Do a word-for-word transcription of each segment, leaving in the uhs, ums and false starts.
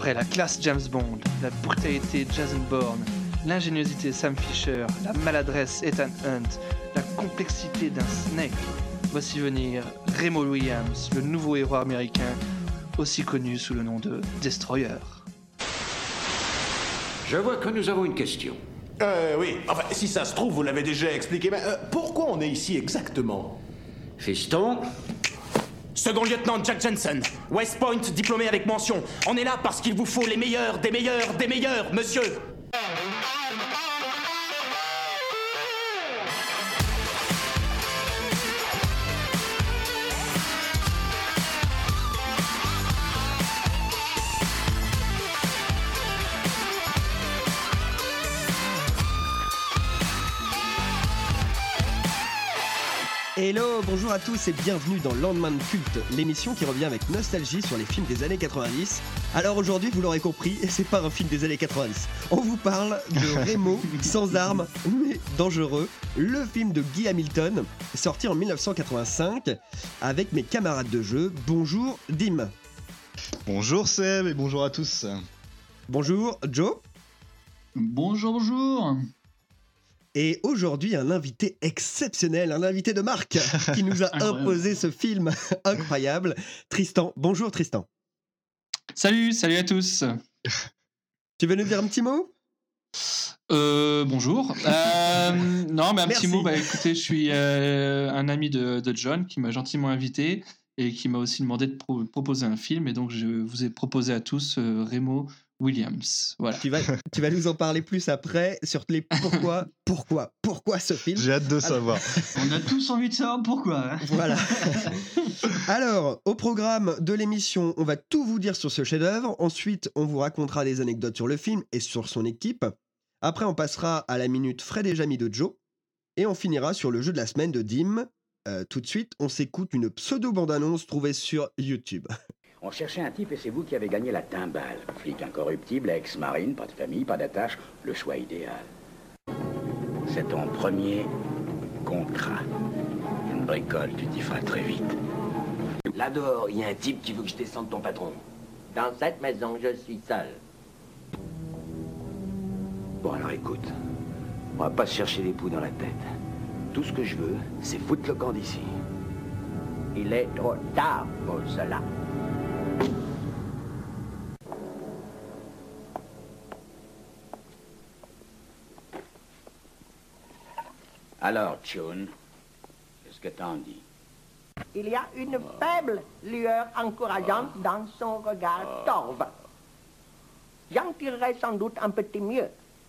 Après la classe James Bond, la brutalité Jason Bourne, l'ingéniosité Sam Fisher, la maladresse Ethan Hunt, la complexité d'un Snake, voici venir Remo Williams, le nouveau héros américain, aussi connu sous le nom de Destroyer. Je vois que nous avons une question. Euh, oui. Enfin, si ça se trouve, vous l'avez déjà expliqué, mais euh, pourquoi on est ici exactement? Fiston, Second lieutenant Jack Jensen, West Point, diplômé avec mention. On est là parce qu'il vous faut les meilleurs, des meilleurs, des meilleurs, monsieur. Hello, bonjour à tous et bienvenue dans Landman Culte, l'émission qui revient avec nostalgie sur les films des années quatre-vingt-dix. Alors aujourd'hui, vous l'aurez compris, c'est pas un film des années quatre-vingt-dix. On vous parle de Remo, sans armes, mais dangereux, le film de Guy Hamilton, sorti en dix-neuf cent quatre-vingt-cinq, avec mes camarades de jeu. Bonjour Dim. Bonjour Seb et bonjour à tous. Bonjour Joe. Bonjour, bonjour. Et aujourd'hui, un invité exceptionnel, un invité de marque qui nous a imposé ce film incroyable. Tristan, bonjour Tristan. Salut, salut à tous. Tu veux nous dire un petit mot ? Euh, bonjour. Euh, non, mais un Merci. petit mot. Bah, écoutez, je suis euh, un ami de, de John qui m'a gentiment invité et qui m'a aussi demandé de pro- proposer un film. Et donc, je vous ai proposé à tous euh, Remo Williams. Voilà. Tu vas, tu vas nous en parler plus après sur les pourquoi, pourquoi, pourquoi ce film. J'ai hâte de savoir. On a tous envie de savoir pourquoi. Hein. Voilà. Alors, au programme de l'émission, on va tout vous dire sur ce chef-d'œuvre. Ensuite, on vous racontera des anecdotes sur le film et sur son équipe. Après, on passera à la minute Fred et Jamy de Joe. Et on finira sur le jeu de la semaine de Dim. Euh, tout de suite, on s'écoute une pseudo-bande-annonce trouvée sur YouTube. On cherchait un type et c'est vous qui avez gagné la timbale. Flic incorruptible, ex-marine, pas de famille, pas d'attache, le choix idéal. C'est ton premier contrat. Une bricole, tu t'y feras très vite. Là dehors, il y a un type qui veut que je descende ton patron. Dans cette maison, je suis seul. Bon alors écoute, on va pas se chercher les poux dans la tête. Tout ce que je veux, c'est foutre le camp d'ici. Il est trop tard pour cela. Alors, Chun, qu'est-ce que t'en dis? Il y a une faible lueur encourageante dans son regard torve. J'en tirerai sans doute un petit mieux.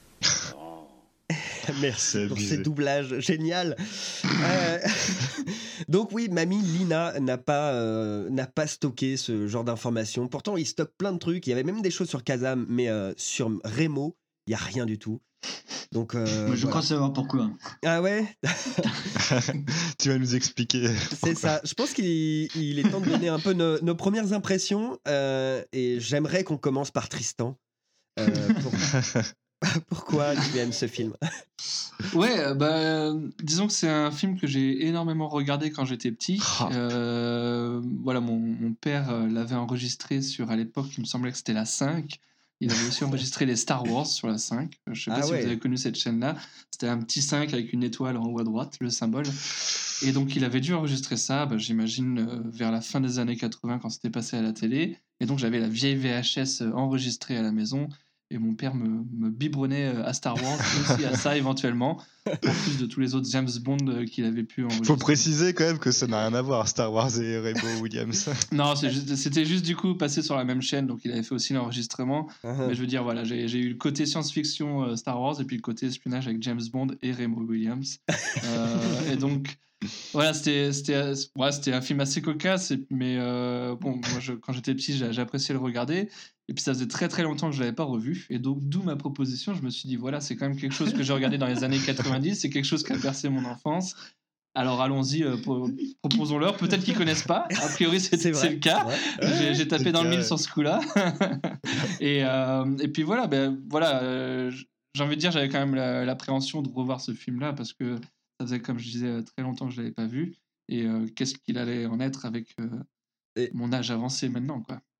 Merci pour ces doublages, génial. Euh, donc oui, mamie Lina n'a pas, euh, n'a pas stocké ce genre d'informations. Pourtant, il stocke plein de trucs. Il y avait même des choses sur Kazam, mais euh, sur Remo, il n'y a rien du tout. Donc, euh, Moi, je voilà. crois savoir pourquoi. Ah ouais. Tu vas nous expliquer. C'est ça. Je pense qu'il il est temps de donner un peu nos, nos premières impressions. Euh, et j'aimerais qu'on commence par Tristan. Euh, pour... Pourquoi tu aimes ce film? Ouais, bah, disons que c'est un film que j'ai énormément regardé quand j'étais petit. Euh, voilà, mon, mon père euh, l'avait enregistré sur, à l'époque, il me semblait que c'était la cinq. Il avait aussi enregistré les Star Wars sur la cinq. Je ne sais pas Ah si ouais. vous avez connu cette chaîne-là. C'était un petit cinq avec une étoile en haut à droite, le symbole. Et donc, il avait dû enregistrer ça, bah, j'imagine, euh, vers la fin des années quatre-vingts, quand c'était passé à la télé. Et donc, j'avais la vieille V H S enregistrée à la maison. Et mon père me, me biberonnait à Star Wars, aussi à ça éventuellement, en plus de tous les autres James Bond qu'il avait pu enregistrer. Faut préciser quand même que ça n'a rien à voir, Star Wars et Remo Williams. Non, c'est juste, c'était juste du coup passé sur la même chaîne, donc il avait fait aussi l'enregistrement. Uh-huh. Mais je veux dire, voilà, j'ai, j'ai eu le côté science-fiction euh, Star Wars et puis le côté espionnage avec James Bond et Remo Williams. euh, et donc, voilà, c'était, c'était, ouais, c'était un film assez cocasse, et- mais euh, bon, moi, je, quand j'étais petit, j'ai, j'appréciais le regarder. Et puis ça faisait très très longtemps que je l'avais pas revu, et donc d'où ma proposition. Je me suis dit voilà, c'est quand même quelque chose que j'ai regardé dans les années quatre-vingt-dix, c'est quelque chose qui a bercé mon enfance. Alors allons-y, euh, pour- proposons-leur. Peut-être qu'ils connaissent pas. A priori c'est, C'est c'est, vrai, le cas. c'est vrai. J'ai, j'ai tapé C'est dans le le cas, mille ouais. sur ce coup-là. et, euh, et puis voilà, ben voilà. euh, j'ai envie de dire, j'avais quand même la- l'appréhension de revoir ce film-là parce que ça faisait, comme je disais, très longtemps que je l'avais pas vu. Et euh, qu'est-ce qu'il allait en être avec euh, Et- mon âge avancé maintenant, quoi.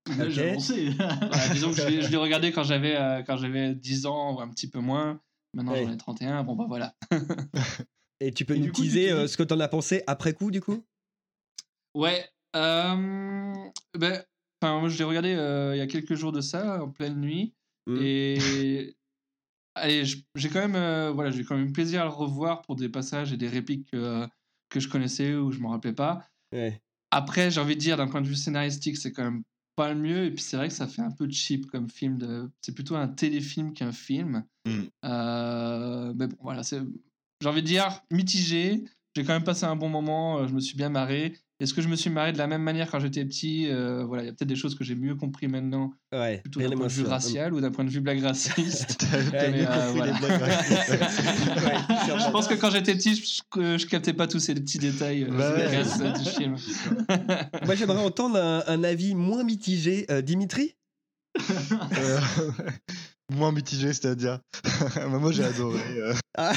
Là, j'ai Ok. avancé. Voilà, disons que je l'ai, je l'ai regardé quand j'avais, euh, quand j'avais dix ans ou un petit peu moins. Maintenant, Ouais. j'en ai trente et un. Bon, bah voilà. Et tu peux Et nous du coup, tu teaser te dis- euh, ce que t'en as pensé après coup, du coup? Ouais. Euh, ben, enfin, moi, je l'ai regardé euh, il y a quelques jours de ça, en pleine nuit. Mm. Et allez, je- j'ai quand même, euh, voilà, j'ai quand même plaisir à le revoir pour des passages et des répliques que, que je connaissais ou je m'en rappelais pas. Ouais. Après, j'ai envie de dire, d'un point de vue scénaristique, c'est quand même pas le mieux. Et puis, c'est vrai que ça fait un peu cheap comme film. De... C'est plutôt un téléfilm qu'un film. Mm. Euh, mais bon, voilà, c'est... j'ai envie de dire mitigé. J'ai quand même passé un bon moment. euh, Je me suis bien marré. Est-ce que je me suis marré de la même manière quand j'étais petit? Euh, Voilà, il y a peut-être des choses que j'ai mieux compris maintenant, Ouais, plutôt rien d'un n'est point moins de vue sûr. racial ou d'un point de vue blague raciste. Ouais, Mais, mieux euh, compris voilà. les blagues racistes. Ouais, Je sûrement. pense que quand j'étais petit, je, je captais pas tous ces petits détails euh, Bah ouais. efficaces, euh, du film. Moi, j'aimerais entendre un, un avis moins mitigé. Euh, Dimitri? Euh, moins mitigé, c'est-à-dire. Mais moi, j'ai adoré. euh. Ah.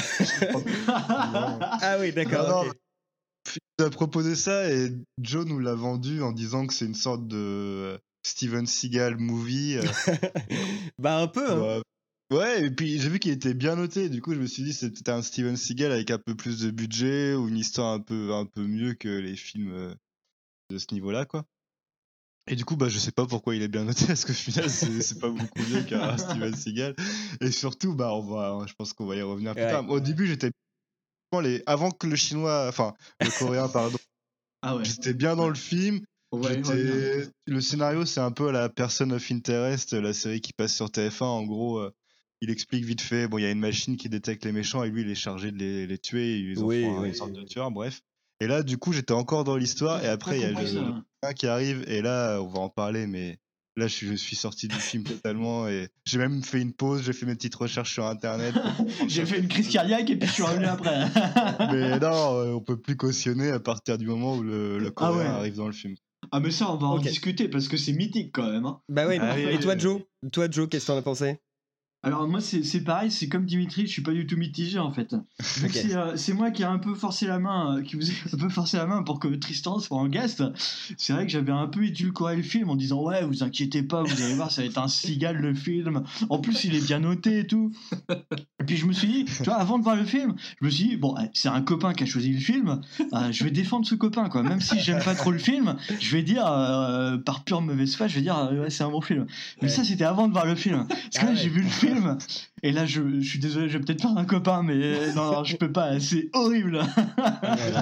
Non. Ah oui, d'accord. Non, non, ok. Tu as proposé ça et Joe nous l'a vendu en disant que c'est une sorte de euh, Steven Seagal movie. euh, Bah, un peu, hein. bah, ouais, et puis j'ai vu qu'il était bien noté. Du coup, je me suis dit c'est peut-être un Steven Seagal avec un peu plus de budget ou une histoire un peu, un peu mieux que les films euh, de ce niveau-là, quoi. Et du coup, bah, je sais pas pourquoi il est bien noté, parce que au final, c'est c'est pas beaucoup mieux qu'un Steven Seagal. Et surtout, bah, on va, je pense qu'on va y revenir plus Ouais. tard. Au début, j'étais les, avant que le chinois, enfin, le coréen, pardon, Ah ouais. j'étais bien dans le film. Ouais, J'étais- ouais, le scénario, c'est un peu la Person of Interest, la série qui passe sur T F un. En gros, euh, il explique vite fait, bon, il y a une machine qui détecte les méchants et lui, il est chargé de les, les tuer. Ils en Oui, font un- oui. une sorte de tueur, bref. Et là, du coup, j'étais encore dans l'histoire. Et après, il y a le, compris ça, le hein. copain qui arrive. Et là, on va en parler, mais là, je suis, je suis sorti du film totalement. Et j'ai même fait une pause, j'ai fait mes petites recherches sur Internet. pour comprendre J'ai ça. fait une crise cardiaque et puis je suis revenu après. Mais non, euh, on peut plus cautionner à partir du moment où le, le Ah coréen ouais. arrive dans le film. Ah mais ça on va en Ok. discuter parce que c'est mythique quand même. Hein. Bah oui. Ah oui, Et oui, toi, oui. Joe? Toi, Joe, qu'est-ce que t'en as pensé? Alors moi c'est c'est pareil, c'est comme Dimitri, je suis pas du tout mitigé en fait. Vu Ok. que c'est, euh, c'est moi qui ai un peu forcé la main, euh, qui vous ai un peu forcé la main pour que Tristan soit en guest. C'est vrai que j'avais un peu édulcoré le film en disant ouais vous inquiétez pas, vous allez voir ça va être un Seagal le film. En plus il est bien noté et tout. Et puis je me suis dit, tu vois, avant de voir le film, je me suis dit bon eh, c'est un copain qui a choisi le film, euh, je vais défendre ce copain quoi. Même si j'aime pas trop le film, je vais dire euh, par pure mauvaise foi, je vais dire euh, ouais c'est un bon film. Mais Ouais. ça c'était avant de voir le film. Parce que Ah là ouais. j'ai vu le film. Et là, je, je suis désolé, je vais peut-être faire un copain, mais euh, non, non, je peux pas, c'est horrible. Voilà.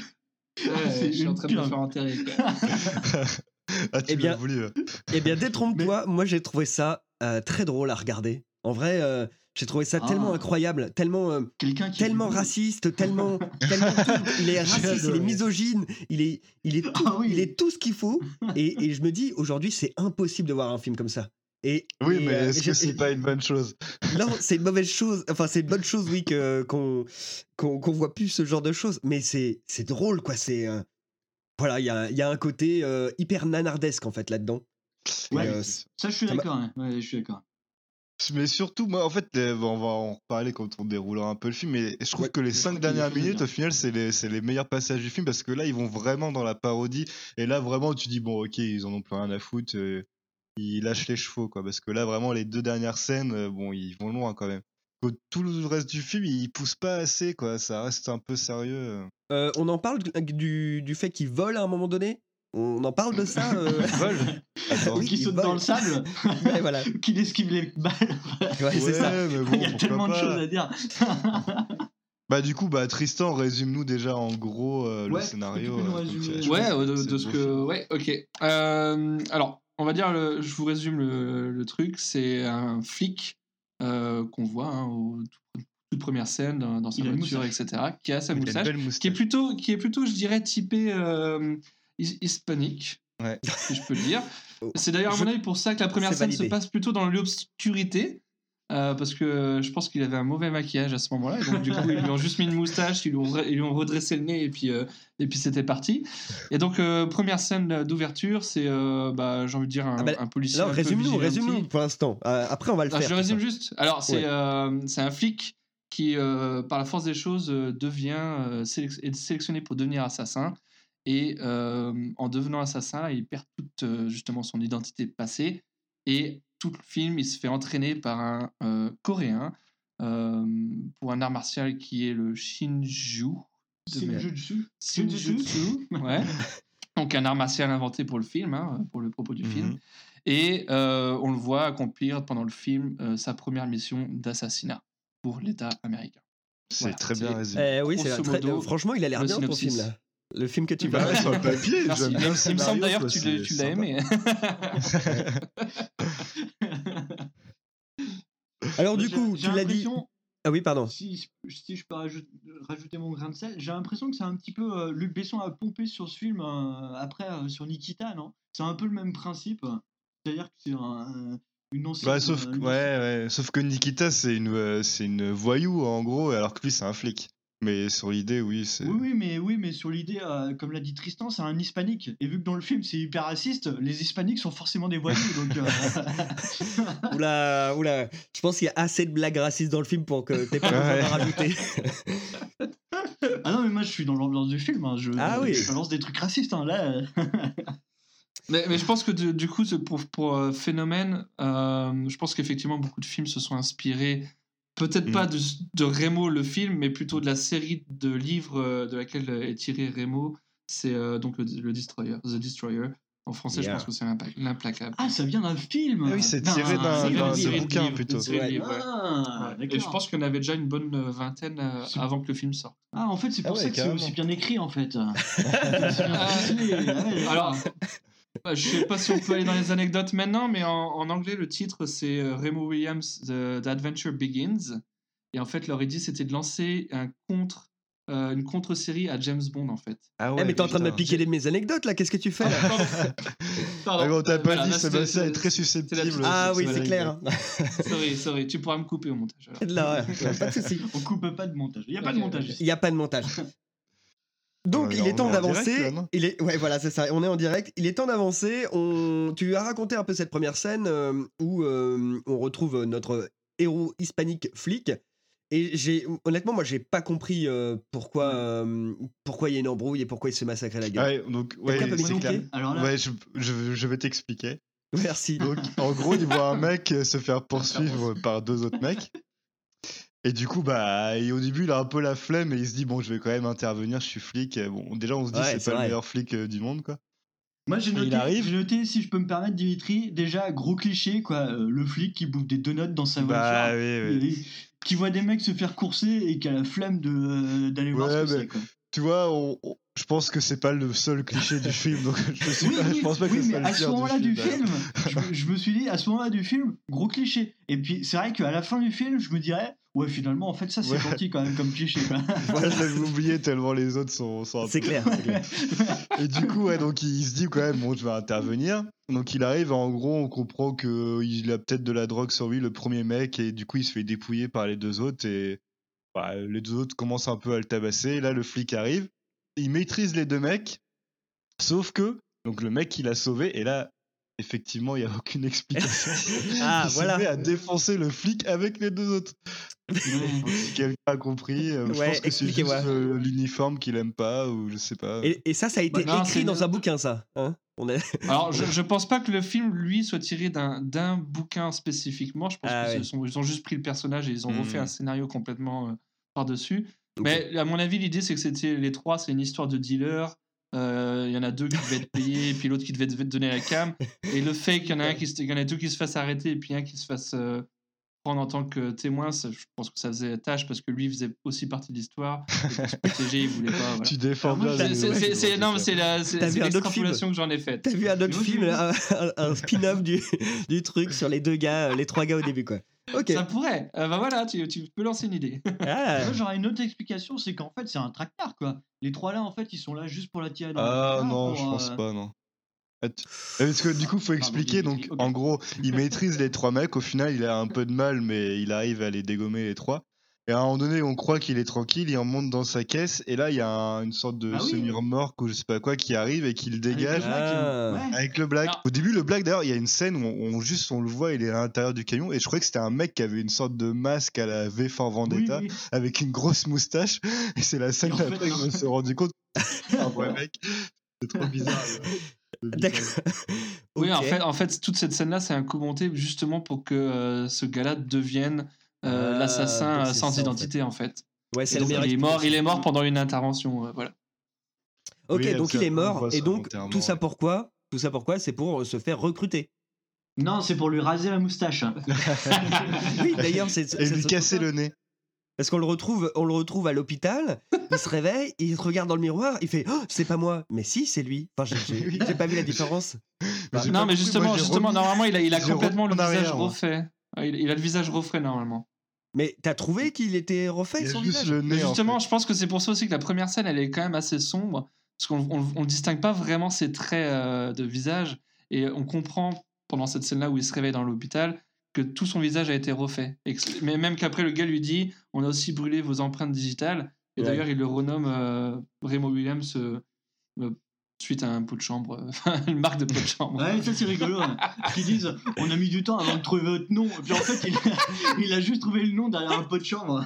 C'est je suis en une train de me purge. faire enterrer. quoi. Ah, tu Eh bien- l'as voulu. euh. Eh bien, détrompe-toi, moi j'ai trouvé ça euh, très drôle à regarder. En vrai, euh, j'ai trouvé ça Ah. tellement incroyable, tellement, euh, Quelqu'un qui. tellement raciste, tellement, tellement tout. Il est raciste, il est adoré. misogyne, il est, il est tout, Ah oui. il est tout ce qu'il faut. Et, et je me dis, aujourd'hui, c'est impossible de voir un film comme ça. Et, Oui, et, mais euh, est-ce j'ai- que c'est pas une bonne chose? Non, c'est une mauvaise chose. Enfin, c'est une bonne chose, oui, que, qu'on, qu'on, qu'on voit plus ce genre de choses. Mais c'est, c'est drôle, quoi. C'est, euh, voilà, il y a, il y a un côté euh, hyper nanardesque, en fait, là-dedans. Ouais, Et, euh, ça, je suis ça m'a- d'accord. hein. Ouais, je suis d'accord. Mais surtout, moi, en fait, euh, on va en reparler quand on déroulera un peu le film, mais je trouve Ouais, que les je cinq crois qu'il y a dernières des choses à minutes, dire. au final, c'est les, c'est les meilleurs passages du film parce que là, ils vont vraiment dans la parodie. Et là, vraiment, tu dis, bon, ok, ils en ont plus rien à foutre. euh, ils lâchent les chevaux, quoi. Parce que là, vraiment, les deux dernières scènes, euh, bon, ils vont loin quand même. Que tout le reste du film, ils poussent pas assez, quoi. Ça reste un peu sérieux. euh. Euh, on en parle du, du, du fait qu'il vole à un moment donné. On en parle de ça. euh, Ils volent. Attends. Oui, Qui il saute vole. dans le sable, Ouais, voilà. qui esquive les balles. Ouais, c'est ça. mais bon, Il y a pourquoi tellement de pas. choses à dire. Bah, du coup, bah, Tristan, résume-nous déjà en gros euh, le Ouais, scénario. tu peux nous euh, comme résumer. tu as- Ouais, euh, de, c'est de le ce beau que. film. Ouais, ok. Euh, alors, on va dire, le, je vous résume le, le truc. C'est un flic euh, qu'on voit hein, au tout- toute première scène dans, dans sa Il a une voiture, moustache. et cetera, qui a sa Il a une moustache, belle qui est moustache. plutôt, qui est plutôt, je dirais, typé euh, his- hispanique, Ouais. si je peux le dire. C'est d'ailleurs, à Je- mon avis, pour ça que la première c'est scène se validé. passe plutôt dans l'obscurité. euh, parce que je pense qu'il avait un mauvais maquillage à ce moment-là. et Donc, du coup, ils lui ont juste mis une moustache, ils lui ont, re- ils lui ont redressé le nez et puis, euh, et puis c'était parti. Et donc, euh, première scène d'ouverture, c'est, euh, bah, j'ai envie de dire, un, Ah ben, un policier. Alors, un peu résume-nous, vigilante. résume-nous pour l'instant. Euh, après, on va le Ah, faire. je tout résume ça. juste. Alors, c'est Ouais. euh, c'est un flic qui, euh, par la force des choses, euh, devient euh, sélec- est sélectionné pour devenir assassin. Et euh, en devenant assassin, il perd toute euh, justement son identité passée. Et tout le film, il se fait entraîner par un euh, Coréen euh, pour un art martial qui est le Shinju. Shinjutsu. Shinjutsu, ouais. Donc un art martial inventé pour le film, hein, pour le propos du Mhm. film. Et euh, on le voit accomplir pendant le film euh, sa première mission d'assassinat pour l'État américain. C'est Voilà, très bien c'est- résumé. Eh oui, c'est grosso très- modo, franchement, il a l'air le bien ton synopsis. film là. Le film que tu Bah vas. ouais, sur le papier, Merci. j'aime bien le Il me scénario, semble d'ailleurs que quoi, tu l'as, c'est tu l'as sympa. aimé. Alors du J'ai- coup, j'ai tu l'as dit. l'impression- Ah oui, pardon. Si, si je peux rajouter, rajouter mon grain de sel, j'ai l'impression que c'est un petit peu. euh, Luc Besson a pompé sur ce film euh, après euh, sur Nikita, non? C'est un peu le même principe. C'est-à-dire que c'est un, une ancienne. Bah, sauf, euh, que- une ouais, ouais. Sauf que Nikita, c'est une, euh, c'est une voyou, en gros, alors que lui, c'est un flic. Mais sur l'idée, oui, c'est. Oui, oui, mais, oui, mais sur l'idée, euh, comme l'a dit Tristan, c'est un hispanique. Et vu que dans le film c'est hyper raciste, les hispaniques sont forcément des voyous. donc, euh, Oula, oula. Je pense qu'il y a assez de blagues racistes dans le film pour que t'aies pas besoin Ouais. d'en rajouter. Ah non, mais moi je suis dans l'ambiance du film. hein, Je, Ah oui. je balance des trucs racistes. Hein, là. euh. Mais, mais je pense que du, du coup, c'est pour, pour euh, Phénomène, euh, je pense qu'effectivement, beaucoup de films se sont inspirés, peut-être Mm. pas de, de Rémo le film, mais plutôt de la série de livres euh, de laquelle est tiré Rémo. C'est euh, donc le, le Destroyer, The Destroyer. En français, Yeah. je pense que c'est l'impa- l'implacable. Ah, ça vient d'un film. Ah oui, c'est D'un- tiré d'un- Ça vient d'un- d'une de série de bouquin, livres, plutôt. d'une série de Ouais. livres, ouais. Ah, Ouais. Et je d'accord. pense qu'il y en avait déjà une bonne euh, vingtaine euh, C'est- avant que le film sorte. Ah, en fait, c'est Ah pour ouais, ça que c'est carrément. aussi bien écrit, en fait. C'est bien ficelé, ouais, d'accord. Alors, bah, je sais pas si on peut aller dans les anecdotes maintenant, mais en, en anglais, le titre, c'est euh, Remo Williams, The, The Adventure Begins. Et en fait, leur idée, c'était de lancer un contre, euh, une contre-série à James Bond, en fait. Ah Eh, ouais, mais t'es en train de me putain. piquer les- mes anecdotes là, qu'est-ce que tu fais là? Pardon. Pardon. Ah, mais on t'a Euh, pas voilà, dit, là, Sébastien c'est- est très c'est la susceptible. petite- Ah sur oui, son c'est clair. anecdote. Sorry, sorry, tu pourras me couper au montage. alors. Là, ouais, pas de soucis. On coupe pas de montage. Il n'y a pas Ok, de montage ok. ici. Il n'y a pas de montage. Donc, Ouais, il est on temps est en direct, d'avancer. là, non Il est, ouais, voilà, c'est ça. On est en direct. Il est temps d'avancer. On, tu as raconté un peu cette première scène euh, où euh, on retrouve notre héros hispanique flic. Et j'ai, honnêtement, moi, j'ai pas compris euh, pourquoi, euh, pourquoi il y a une embrouille et pourquoi il se fait massacrer la gueule. Ouais, donc, ouais, T'as pas c'est expliqué clair. Alors là, Ouais, je, je, je vais t'expliquer. Merci. Donc, en gros, il voit un mec se faire poursuivre par deux autres mecs. Et du coup, bah, et au début, il a un peu la flemme et il se dit, bon, je vais quand même intervenir, je suis flic. Bon, déjà, on se dit, Ouais, c'est c'est pas vrai. le meilleur flic euh, du monde, quoi. moi j'ai il noté, arrive. j'ai noté, si je peux me permettre, Dimitri, déjà gros cliché, quoi. euh, le flic qui bouffe des donuts dans sa voiture. Bah, oui, oui. et- qui voit des mecs se faire courser et qui a la flemme de, euh, d'aller voir Ouais, ce que mais- c'est, quoi. Tu vois, on- on- je pense que c'est pas le seul cliché du film, donc je, suis Oui, pas- oui, je pense pas que oui, ce mais soit le à ce pire moment-là du d'ailleurs. film, je, me- je me suis dit, à ce moment-là du film, gros cliché. Et puis c'est vrai qu'à la fin du film, je me dirais, ouais, finalement, en fait, ça c'est Ouais. gentil quand même comme cliché, quoi. Moi, je l'avais oublié tellement les autres sont, sont un C'est peu- clair. c'est clair. Et du coup, ouais, donc il se dit quand même, bon, je vais intervenir. Donc il arrive, en gros, on comprend qu'il a peut-être de la drogue sur lui, le premier mec, et du coup, il se fait dépouiller par les deux autres, et bah, les deux autres commencent un peu à le tabasser. Et là, le flic arrive, il maîtrise les deux mecs, sauf que, donc le mec qu'il a sauvé, et là, effectivement, il n'y a aucune explication. Ah, il voilà. se met à défoncer le flic avec les deux autres. Donc, si quelqu'un a compris, euh, je Ouais, pense que c'est juste expliquez-moi. euh, l'uniforme qu'il aime pas, ou je sais pas. Et, et ça, ça a été Bah, non, écrit c'est- dans un bouquin, ça. Hein on est... Alors, je, je pense pas que le film, lui, soit tiré d'un d'un bouquin spécifiquement. Je pense Ah qu'ils ouais. se sont- ils ont juste pris le personnage et ils ont Mhm. refait un scénario complètement euh, par-dessus. Ok. Mais à mon avis, l'idée, c'est que c'était les trois, c'est une histoire de dealer. Euh, Il y en a deux qui devaient être payés, et puis l'autre qui devait devait te donner la cam. Et le fait qu'il y en a un qui se- qu'il y en a deux qui se fassent arrêter et puis un qui se fasse euh, prendre en tant que témoin, ça, je pense que ça faisait tâche parce que lui faisait aussi partie de l'histoire. Et pour se protéger, il voulait pas. Voilà. Tu défends Alors moi, bien C'est- les- c'est- ouais, c'est- je c'est- vois, non, mais ça. c'est la- c'est- T'as c'est vu un autre l'extrapolation que j'en ai faite. T'as vu un autre Moi, film, je- là, un, un- un spin-off du, du truc sur les deux gars, euh, les trois gars au début, quoi. Ok. Ça pourrait. Euh, bah voilà, tu, tu peux lancer une idée. Ah. Moi, j'aurais une autre explication, c'est qu'en fait, c'est un traquenard, quoi. Les trois là, en fait, ils sont là juste pour la tirer dans le Ah placard, non, pour, je pense euh, pas, non. Ah, tu- Euh, Parce que du coup, faut expliquer. Pardon, Donc, ok. en gros, il maîtrise les trois mecs. Au final, il a un peu de mal, mais il arrive à les dégommer les trois. Et à un moment donné, on croit qu'il est tranquille. Il remonte dans sa caisse. Et là, il y a un- une sorte de Ah oui. semi-remorque ou je sais pas quoi qui arrive et qui le avec le dégage. black, Ah. ouais. Avec le black. Alors- Au début, le black, d'ailleurs, il y a une scène où on, on- juste on le voit, il est à l'intérieur du camion. Et je croyais que c'était un mec qui avait une sorte de masque à la V for Oui, Vendetta oui. avec une grosse moustache. Et c'est la scène Et en fait, d'après que non. je me suis rendu compte. un vrai mec. C'est trop bizarre. Là. D'accord. Oui, Ok. en fait, en fait, toute cette scène-là, c'est un coup monté justement pour que euh, ce gars-là devienne euh, Ah, l'assassin donc euh, c'est sans ça, en identité, en fait. Ouais, Et c'est la donc, meilleure il est mort, il explication. est mort pendant une intervention, euh, voilà. Ok, Oui, donc c'est il est après, on mort, voit et son donc enterrement, tout ça ouais. pourquoi Tout ça pourquoi C'est pour euh, se faire recruter. Non, c'est pour lui raser la moustache. Oui, d'ailleurs, c'est Et c'est lui surtout casser ça. le nez. Parce qu'on le retrouve, on le retrouve à l'hôpital, il se réveille, il se regarde dans le miroir, il fait oh, c'est pas moi, mais si c'est lui. Enfin, j'ai- j'ai Oui. j'ai pas vu la différence. Mais j'ai Non, pas mais compris, justement, moi, j'ai justement, remis- normalement, il a, il a j'ai complètement le remis en visage arrière, moi. refait. Ah, Il, il a le visage refait normalement. Mais t'as trouvé qu'il était refait Il y a son juste visage le Mais nez. en justement, fait. je pense que c'est pour ça aussi que la première scène, elle est quand même assez sombre, parce qu'on on, on distingue pas vraiment ses traits euh, de visage, et on comprend pendant cette scène-là où il se réveille dans l'hôpital que tout son visage a été refait. Et que- mais même qu'après le gars lui dit, on a aussi brûlé vos empreintes digitales, et Ouais. d'ailleurs il le renomme euh, Remo Williams euh, euh, suite à un pot de chambre, euh, enfin une marque de pot de chambre. Ouais, ça c'est rigolo. Hein. Parce qu'ils disent, on a mis du temps avant de trouver votre nom. Et puis en fait, il a, il a juste trouvé le nom derrière un pot de chambre.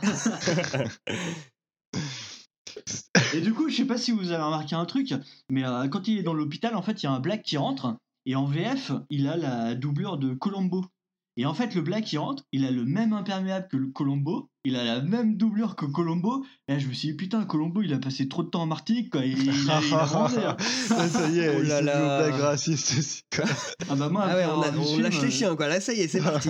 Et du coup, je sais pas si vous avez remarqué un truc, mais euh, quand il est dans l'hôpital, en fait, il y a un black qui rentre, et en V F, il a la doublure de Colombo. Et en fait, le black qui rentre, il a le même imperméable que le Colombo, il a la même doublure que Colombo, et là, je me suis dit, putain, Colombo, il a passé trop de temps en Martinique, quoi, il, il a, il a bronzé, hein. Ah, ça y est, Oh il là s'est mis là. au blague raciste aussi. quoi. Ah bah moi, Ah ouais, après on, a- avoir vu on ce film, lâche les euh, chiens quoi. Là, ça y est, c'est parti.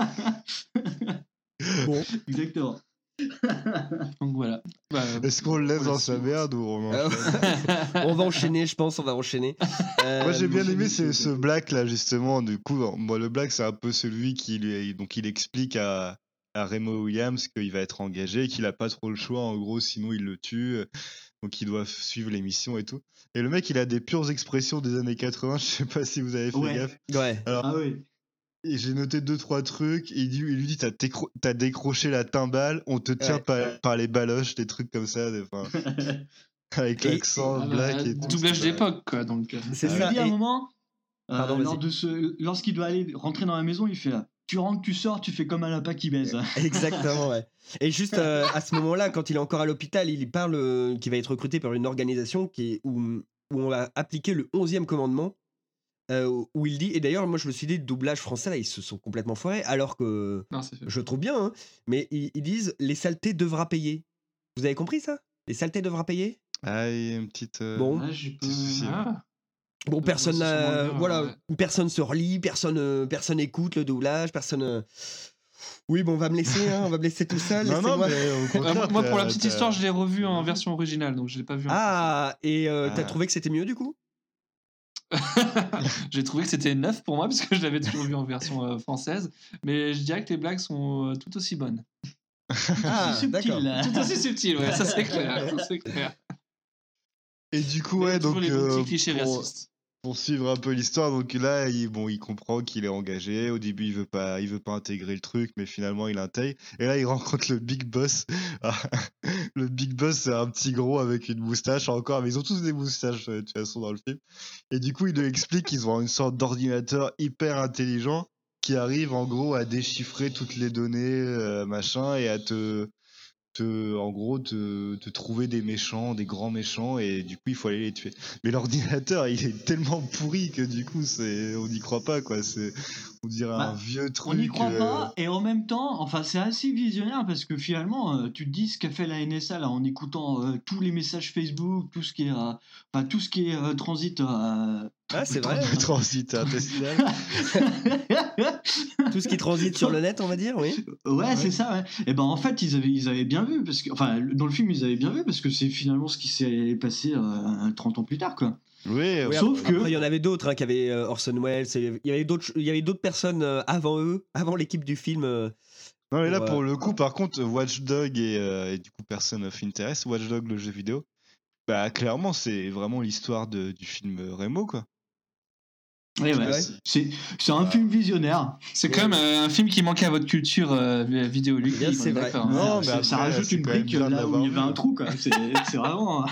Bon, Exactement. Donc voilà. Bah, Est-ce qu'on le laisse Voilà, dans sa c'est- merde ou on Euh, enchaîne on va enchaîner, je pense, on va enchaîner. Euh, Moi j'ai bien aimé enchaîner, ce, s'il ce vous plaît. Black là justement. Du coup, moi le Black c'est un peu celui qui lui, donc il explique à, à Remo Williams qu'il va être engagé, qu'il a pas trop le choix en gros, sinon il le tue. Donc il doit suivre les missions et tout. Et le mec il a des pures expressions des années quatre-vingts. Je sais pas si vous avez fait Ouais. gaffe. Ouais. Alors Ah oui. et j'ai noté deux trois trucs. Il, dit, il lui dit t'as, décro- t'as décroché la timbale, on te tient Ouais. par, par les baloches, des trucs comme ça. des- enfin, avec Et- l'accent ah bah, Black et tout. doublage c'est- d'époque, quoi. Donc, euh, C'est Il ça. lui dit à un et- moment, euh, Pardon, lors vas-y. de ce, lorsqu'il doit aller rentrer dans la maison, il fait là, tu rentres, tu sors, tu fais comme un lapin qui baise. Exactement, ouais. Et juste euh, à ce moment-là, quand il est encore à l'hôpital, il parle euh, qu'il va être recruté par une organisation qui, où, où on va appliquer le onzième commandement, euh, où il dit, et d'ailleurs, moi je me suis dit, le doublage français, là, ils se sont complètement foirés, alors que non, c'est fait. je le trouve bien, hein, mais ils, ils disent, les saletés devra payer. Vous avez compris ça? Les saletés devra payer? Ah, il y a une petite. euh, Bon. Ah, j'ai pas- petit souci. Ah. Bon, Ouais, personne, c'est sûrement n'a- le bien, voilà, ouais. personne se relit, personne, euh, personne écoute le doublage, personne. euh, Oui, bon, on va me laisser, hein, on va me laisser tout seul. Non, non, laissez-moi. mais au Euh, contraire. moi, pour la t'as- petite t'as- histoire, je l'ai revu en version originale, donc je l'ai pas vu en Ah, et euh, t'as Ah. trouvé que c'était mieux du coup? J'ai trouvé que c'était neuf pour moi, parce que je l'avais toujours vu en version euh, française, mais je dirais que les blagues sont euh, tout aussi bonnes. Ah, subtil, d'accord. là. Tout aussi subtiles, ouais, ça c'est clair. Ça, c'est clair. Et du coup, Mais ouais, toujours donc. les bons euh, petits clichés pour- racistes. pour suivre un peu l'histoire, donc là, il, bon, il comprend qu'il est engagé. Au début, il veut pas, il veut pas intégrer le truc, mais finalement, il intègre. Et là, il rencontre le Big Boss. Ah, le Big Boss, c'est un petit gros avec une moustache encore, mais ils ont tous des moustaches de toute façon dans le film. Et du coup, il lui explique qu'ils ont une sorte d'ordinateur hyper intelligent qui arrive en gros à déchiffrer toutes les données, euh, machin, et à te te, en gros, te, te trouver des méchants, des grands méchants, et du coup, il faut aller les tuer. Mais l'ordinateur, il est tellement pourri que du coup, c'est, on n'y croit pas, quoi. C'est, on dirait Bah, un vieux truc. On n'y croit euh, pas, et en même temps, enfin, c'est assez visionnaire parce que finalement, euh, tu te dis ce qu'a fait la N S A là, en écoutant euh, tous les messages Facebook, tout ce qui est, euh, enfin, tout ce qui est euh, transit. euh, Ah, c'est vrai. Le transit intestinal. Tout ce qui transite sur le net, on va dire, oui. Ouais, c'est ça. Ouais. Et ben en fait, ils avaient, ils avaient bien vu parce que, enfin, dans le film, ils avaient bien vu parce que c'est finalement ce qui s'est passé euh, trente ans plus tard, quoi. Oui, Oui, Sauf après, que- après, il y en avait d'autres hein, qui avaient euh, Orson Welles. et Il y avait d'autres, il y avait d'autres personnes euh, avant eux, avant l'équipe du film. euh, Non, mais là, Ouais. pour le coup, par contre, Watch Dog et, euh, et du coup, Person of Interest, Watch Dog, le jeu vidéo, bah, clairement, c'est vraiment l'histoire de, du film Remo, quoi. Ouais, ouais. Ouais. C'est, c'est un film visionnaire. C'est quand même euh, un film qui manquait à votre culture euh, vidéoludique. Bien, c'est on est vrai. d'accord, hein. Non, mais ça, ça après, rajoute c'est une quand même brique bien de là où l'avoir il y avait vu. un trou, quoi. C'est, c'est vraiment.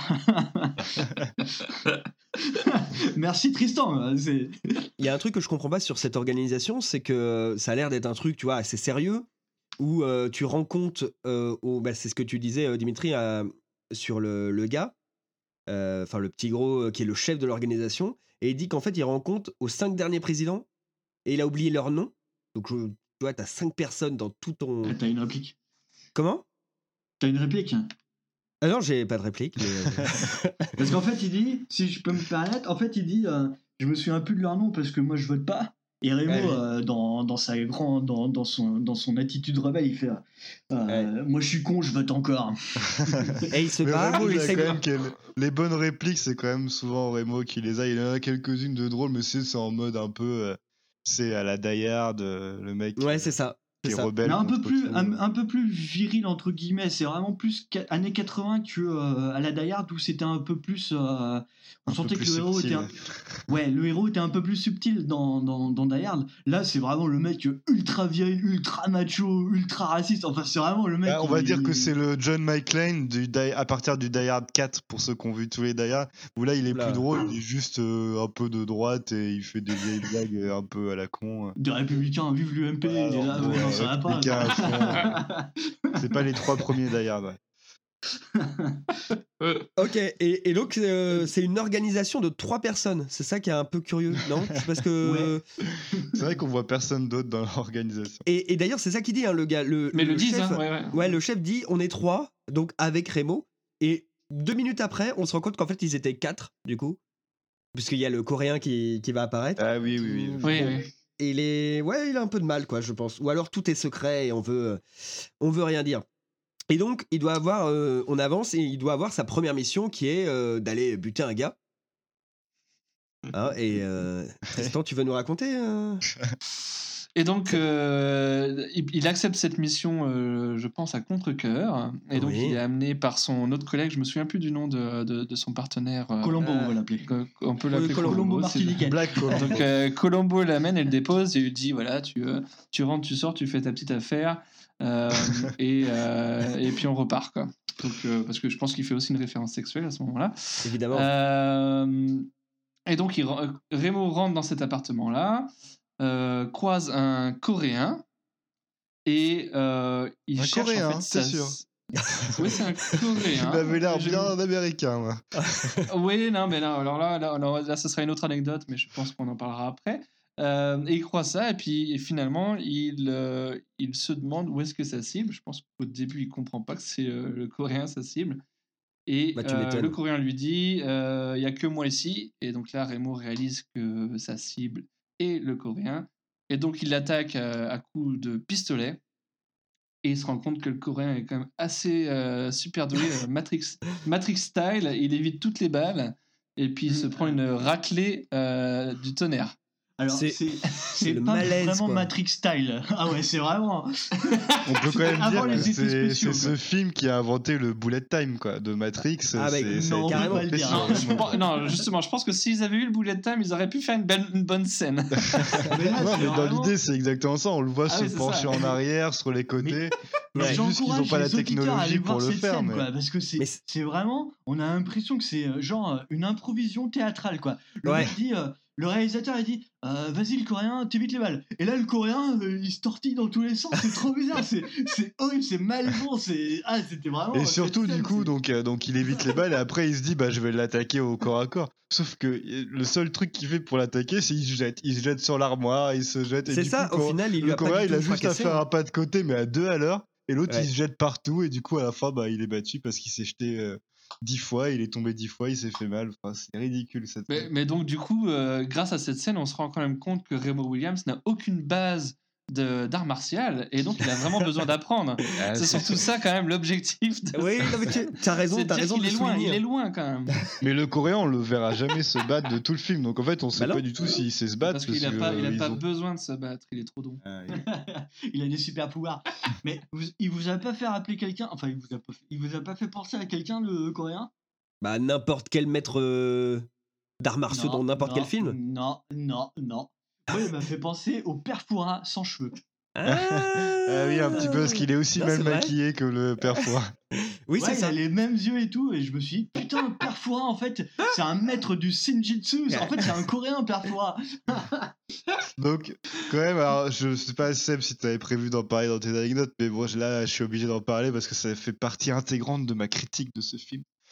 Merci Tristan. C'est... Il y a un truc que je comprends pas sur cette organisation, c'est que ça a l'air d'être un truc, tu vois, assez sérieux, où euh, tu rends compte, euh, au, bah, c'est ce que tu disais, euh, Dimitri, à- sur le, le gars, euh, enfin le petit gros euh, qui est le chef de l'organisation, et il dit qu'en fait il rend compte aux cinq derniers présidents et il a oublié leur nom. Donc je- tu vois, t'as cinq personnes dans tout ton. T'as une réplique. Comment? T'as une réplique. Ah non, j'ai pas de réplique. Mais... euh, Parce qu'en fait, il dit, si je peux me permettre, en fait, il dit, euh, je me souviens plus de leur nom parce que moi je vote pas. Et Rémo, Ouais, oui. euh, dans, dans, sa grand, dans, dans, son, dans son attitude rebelle, il fait euh, moi je suis con, je vote encore. Et il se Mais barre, Remo, il il a essaie quand de- même quel- les bonnes répliques, c'est quand même souvent Remo qui les a. Il en a quelques-unes de drôles, mais c'est c'est en mode un peu, euh, c'est à la Die Hard, euh, le mec Ouais, euh, c'est ça. qui C'est est ça. rebelle Mais un peu contre plus, tout. un, un peu plus viril entre guillemets. C'est vraiment plus qua- années quatre-vingts que euh, à la Die Hard où c'était un peu plus. euh, on Un peu sentait que plus le héros subtil. était. Un... Ouais, le héros était un peu plus subtil dans, dans, dans Die Hard. Là, c'est vraiment le mec ultra viril, ultra macho, ultra raciste. Enfin, c'est vraiment le mec. Ah, on va il- dire que c'est le John McClane du Die- à partir du Die Hard quatre, pour ceux qui ont vu tous les Die Hard, où là il est Oula. plus drôle, il est juste euh, un peu de droite et il fait des vieilles blagues euh, un peu à la con. euh. Des républicains, vive l'U M P. Voilà, il est là, en ouais, gros, non, ça va pas. républicain à fond. C'est pas les trois premiers Die Hard, ouais. Ok, et, et donc euh, c'est une organisation de trois personnes. C'est ça qui est un peu curieux, non? C'est parce que. C'est vrai qu'on voit personne d'autre dans l'organisation. Et, et d'ailleurs, c'est ça qu'il dit, hein, le gars. Le, Mais le disent, chef, hein, ouais, ouais. le chef dit on est trois, donc avec Remo. Et deux minutes après, on se rend compte qu'en fait, ils étaient quatre, du coup. Puisqu'il y a le coréen qui, qui va apparaître. Ah oui, oui, oui. Oui, oui. Et il est. Ouais, il a un peu de mal, quoi, je pense. Ou alors tout est secret et on veut, on veut rien dire. Et donc, il doit avoir. euh, on avance et il doit avoir sa première mission qui est euh, d'aller buter un gars. Hein, et euh, Tristan, tu veux nous raconter euh Et donc, euh, il, il accepte cette mission, euh, je pense, à contre-cœur. Et donc, Oui. il est amené par son autre collègue, je me souviens plus du nom de, de, de son partenaire. euh, Colombo, Euh, on va l'appeler. que- on peut l'appeler Oui, Colombo. Colombo c'est- martiniquais. Black Colombo. Donc, euh, Colombo l'amène et le dépose et lui dit voilà, tu, euh, tu rentres, tu sors, tu fais ta petite affaire. euh, et, euh, et puis on repart, quoi. Donc, euh, parce que je pense qu'il fait aussi une référence sexuelle à ce moment-là. Évidemment. Euh, et donc, il, re- Remo rentre dans cet appartement-là, euh, croise un Coréen, et euh, il Un cherche Coréen, en fait c'est sa- sûr. Oui, c'est un Coréen. Il avait l'air Je- bien américain, moi. Oui, non, mais là, alors là, là, alors là, ça sera une autre anecdote, mais je pense qu'on en parlera après. Euh, et il croit ça, et puis et finalement, il, euh, il se demande où est-ce que ça cible. Je pense qu'au début, il comprend pas que c'est euh, le Coréen sa cible. Et Bah, tu euh, m'étonnes. le Coréen lui dit euh, il y a que moi ici. Et donc là, Remo réalise que sa cible est le Coréen. Et donc, il l'attaque à, à coups de pistolet. Et il se rend compte que le Coréen est quand même assez euh, super doué, euh, Matrix, Matrix style. Il évite toutes les balles. Et puis, il se prend une raclée euh, du tonnerre. Alors, C'est- c'est c'est c'est le pas malaise, vraiment quoi. Matrix style. Ah ouais, c'est vraiment. On peut quand même Avant dire les que effets c'est spéciaux, c'est quoi. ce film qui a inventé le bullet time, quoi, de Matrix. Ah, bah, c'est- ça a non, été on peut pas le inventé dire. sur- Non, je pense- non, justement, je pense que s'ils avaient eu le bullet time, ils auraient pu faire une, belle, une bonne scène. Mais là, Non, c'est mais dans vraiment- l'idée, c'est exactement ça. On le voit Ah se oui, c'est pencher ça. en arrière, sur les côtés. Mais C'est juste qu'ils n'ont j'encourage pas la les auditeurs à aller technologie pour voir le cette faire. scène, Mais... quoi, parce que c'est Mais c'est- c'est vraiment, on a l'impression que c'est euh, genre euh, une improvisation théâtrale, quoi. Le Ouais. mec dit, euh, le réalisateur il dit, euh, vas-y le Coréen, t'évites les balles. Et là le Coréen, euh, il se tortille dans tous les sens, c'est trop bizarre, c'est c'est horrible, c'est malaisant, c'est ah c'était vraiment. Et cette surtout, scène, du coup, c'est- donc, euh, donc il évite les balles et après il se dit bah je vais l'attaquer au corps à corps. Sauf que euh, le seul truc qu'il fait pour l'attaquer, c'est qu'il se jette. Il se jette sur l'armoire, il se jette. et C'est du ça, coup, au quand- final, il lui le a pas Coréen, du il a tout juste à fracassé, faire hein. un pas de côté, mais à deux à l'heure. Et l'autre, Ouais. il se jette partout. Et du coup, à la fin, bah, il est battu parce qu'il s'est jeté euh, dix fois. Il est tombé dix fois, il s'est fait mal. Enfin, c'est ridicule cette mais, scène. mais donc, du coup, euh, grâce à cette scène, on se rend quand même compte que Remo Williams n'a aucune base de- d'art martial et donc il a vraiment besoin d'apprendre. Ah, C'est c'est- surtout ça, quand même, l'objectif. de Oui, ça. non, mais tu as raison, C'est de t'as dire raison qu'il de est le loin, souligner. il est loin quand même. Mais le Coréen, on le verra jamais se battre de tout le film. Donc en fait, on sait Bah non. pas du tout s'il sait se battre. Parce qu'il n'a que, pas, il a euh, pas ils ont- besoin de se battre, il est trop don. Ah, oui. il a des super pouvoirs. Mais vous, il vous a pas fait rappeler quelqu'un, enfin il vous a pas, fait- il vous a pas fait penser à quelqu'un le Coréen? Bah, n'importe quel maître euh, d'arts martiaux Non, dans n'importe non, quel film. Non, non, non. Moi, il m'a fait penser au père Fouras sans cheveux. Ah, Ah oui, un petit peu, parce qu'il est aussi Non, mal c'est vrai. maquillé que le père Fouras. Oui, Ouais, c'est il ça. a les mêmes yeux et tout, et je me suis dit, putain, Père Fouras, en fait, c'est un maître du Senjutsu. En fait, c'est un Coréen, Père Fouras. Donc, quand même, alors, je sais pas, Seb, si tu avais prévu d'en parler dans tes anecdotes, mais bon, là, je suis obligé d'en parler parce que ça fait partie intégrante de ma critique de ce film.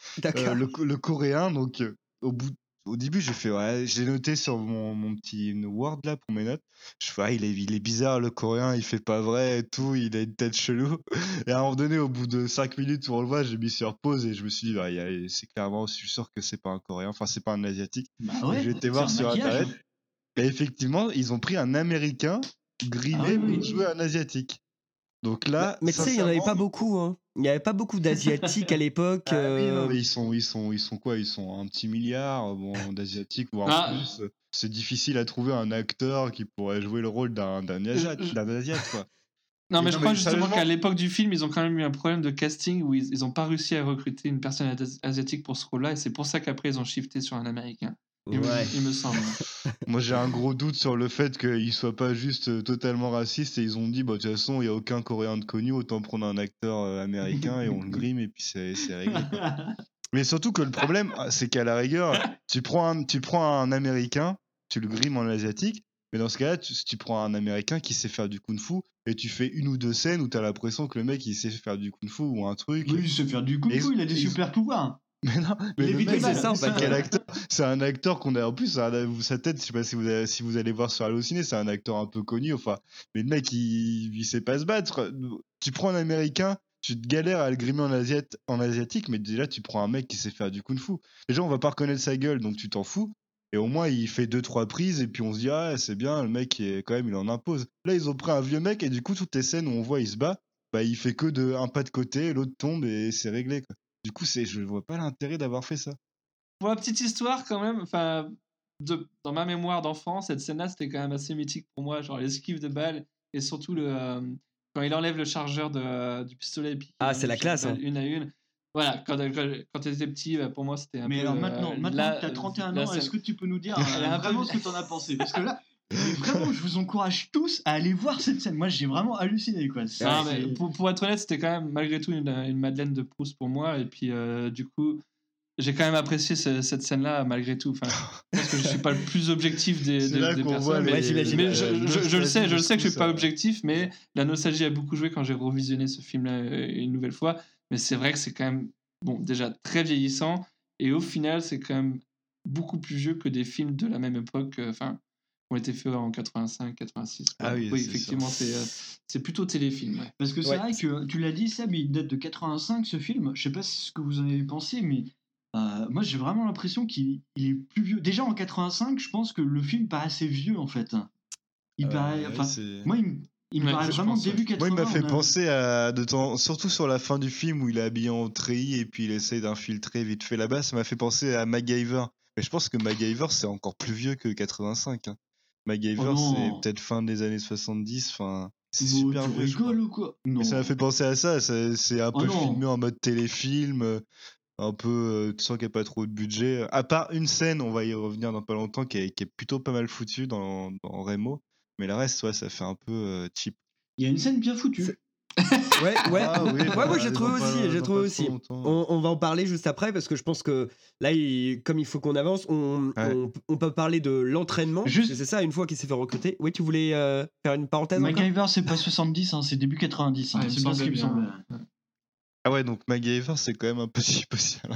D'accord. Euh, le, le coréen, donc euh, au bout, au début, j'ai fait ouais, j'ai noté sur mon, mon petit Word là pour mes notes. Je fais ah, il est, il est bizarre le coréen, il fait pas vrai et tout, il a une tête chelou. Et à un moment donné, au bout de cinq minutes où on le voit, j'ai mis sur pause et je me suis dit bah, il y a- c'est clairement, je suis sûr que c'est pas un coréen, enfin c'est pas un asiatique. Bah Et ouais, j'ai été c'est voir un sur maquillage. internet. Et effectivement, ils ont pris un américain grimé Ah oui, oui. pour jouer un asiatique. Donc Bah, là, mais tu sais, il y en avait pas sincèrement, beaucoup. Hein. Il y avait pas beaucoup d'asiatiques à l'époque. ah oui, non, euh, mais ils sont, ils sont, ils sont quoi? Ils sont un petit milliard, bon, d'asiatiques, voire Ah, plus. C'est difficile à trouver un acteur qui pourrait jouer le rôle d'un, d'un Asiat, je- je- d'un Asiate, quoi. Non, Et mais non, je crois mais justement sérieusement, qu'à l'époque du film, ils ont quand même eu un problème de casting où ils, ils ont pas réussi à recruter une personne asi- asiatique pour ce rôle-là, et c'est pour ça qu'après ils ont shifté sur un américain. Il, me- Ouais. il me semble. moi j'ai un gros doute sur le fait qu'ils soient pas juste euh, totalement racistes et ils ont dit, bah, de toute façon, il y a aucun Coréen de connu, autant prendre un acteur euh, américain et on le grime et puis c'est, c'est réglé, quoi. Mais surtout que le problème, ah, c'est qu'à la rigueur, tu prends un, tu prends un Américain, tu le grimes en asiatique, mais dans ce cas-là, tu, tu prends un Américain qui sait faire du kung-fu et tu fais une ou deux scènes où t'as l'impression que le mec il sait faire du kung-fu ou un truc. Oui, il sait faire du kung Et- fu, il a des et- super pouvoirs. Mais non, mais Il le évite mec, les c'est balles. ça, en fait. quel acteur C'est un acteur qu'on a en plus, ça a- sa tête, je sais pas si vous, avez- si vous allez voir sur Allociné, c'est un acteur un peu connu, enfin, mais le mec il, il sait pas se battre. Tu prends un Américain, tu te galères à le grimer en, asiat, en asiatique, mais déjà tu prends un mec qui sait faire du kung-fu. Déjà on va pas reconnaître sa gueule, donc tu t'en fous. Et au moins il fait deux trois prises et puis on se dit ah c'est bien, le mec il est, quand même il en impose. Là ils ont pris un vieux mec et du coup toutes les scènes où on voit il se bat, bah il fait que de un pas de côté, l'autre tombe et c'est réglé, quoi. Du coup, c'est, je vois pas l'intérêt d'avoir fait ça. Pour la petite histoire, quand même, enfin, de, dans ma mémoire d'enfant, cette scène-là, c'était quand même assez mythique pour moi, genre l'esquive de balle et surtout le, euh, quand il enlève le chargeur de, du pistolet et puis qu'il Ah, enlève c'est la les classe, balles hein. une à une. Voilà, quand, quand, quand t'étais petit, bah, pour moi, c'était un Mais peu. alors euh, maintenant, maintenant la- que t'as trente et un la ans, scène. est-ce que tu peux nous dire Elle est euh, un peu- vraiment ce que t'en as pensé? Parce que là, mais vraiment, je vous encourage tous à aller voir cette scène. Moi, j'ai vraiment halluciné, quoi. C'est- Ah, c'est- mais pour, pour être honnête, c'était quand même malgré tout une, une Madeleine de Proust pour moi. Et puis, euh, du coup, j'ai quand même apprécié ce- cette scène-là malgré tout. Enfin, parce que je suis pas le plus objectif des, C'est des, là des qu'on personnes. voit mais Ouais, j'imagine. mais les- je, la je- je le sais, je le sais que je suis pas ça. objectif, mais la nostalgie a beaucoup joué quand j'ai revisionné ce film-là euh, une nouvelle fois. Mais c'est vrai que c'est quand même, bon, déjà très vieillissant. Et au final, c'est quand même beaucoup plus vieux que des films de la même époque. euh, Enfin. Ont été faits en quatre-vingt-cinq, quatre-vingt-six. Ah oui, c'est effectivement, c'est euh, c'est plutôt téléfilm. Ouais. Parce que c'est Ouais. vrai que tu l'as dit, Seb, il date de quatre-vingt-cinq ce film. Je sais pas ce que vous en avez pensé, mais euh, moi j'ai vraiment l'impression qu'il il est plus vieux. Déjà en quatre-vingt-cinq, je pense que le film paraît assez vieux en fait. Il Euh, paraît. ouais, Enfin, c'est- moi il, me- il me Ouais, paraît je vraiment pense, début Moi, quatre-vingts. il m'a fait on a- penser à de temps, surtout sur la fin du film où il est habillé en treillis et puis il essaie d'infiltrer vite fait là-bas. Ça m'a fait penser à MacGyver. Mais je pense que MacGyver c'est encore plus vieux que quatre-vingt-cinq. Hein. MacGyver Oh c'est non. peut-être fin des années soixante-dix. Enfin, c'est Bon, super tu vieux. je crois. rigoles ou quoi? Non. Et ça m'a fait penser à ça. ça- C'est un Oh peu non. filmé en mode téléfilm. euh, Un peu, euh, tu sens qu'il n'y a pas trop de budget. À part une scène, on va y revenir dans pas longtemps, qui est, qui est plutôt pas mal foutue dans, dans Remo. Mais le reste, ouais, ça fait un peu euh, cheap. Il y a une scène bien foutue. Ouais, ouais. Ah oui, ouais, bah, moi j'ai dans trouvé pas- aussi, j'ai dans trouvé pas aussi. trop longtemps. On, on va en parler juste après parce que je pense que là, il- comme il faut qu'on avance, on, Ouais. on, on peut parler de l'entraînement. Juste- parce que C'est ça, une fois qu'il s'est fait recruter. Oui, tu voulais euh, faire une parenthèse encore MacGyver, c'est pas soixante-dix, hein, c'est début quatre-vingt-dix. hein. Ouais, il me c'est bien ce qui me semblait semble. bien. Ah ouais, donc MacGyver, c'est quand même un peu cheap aussi. Alors.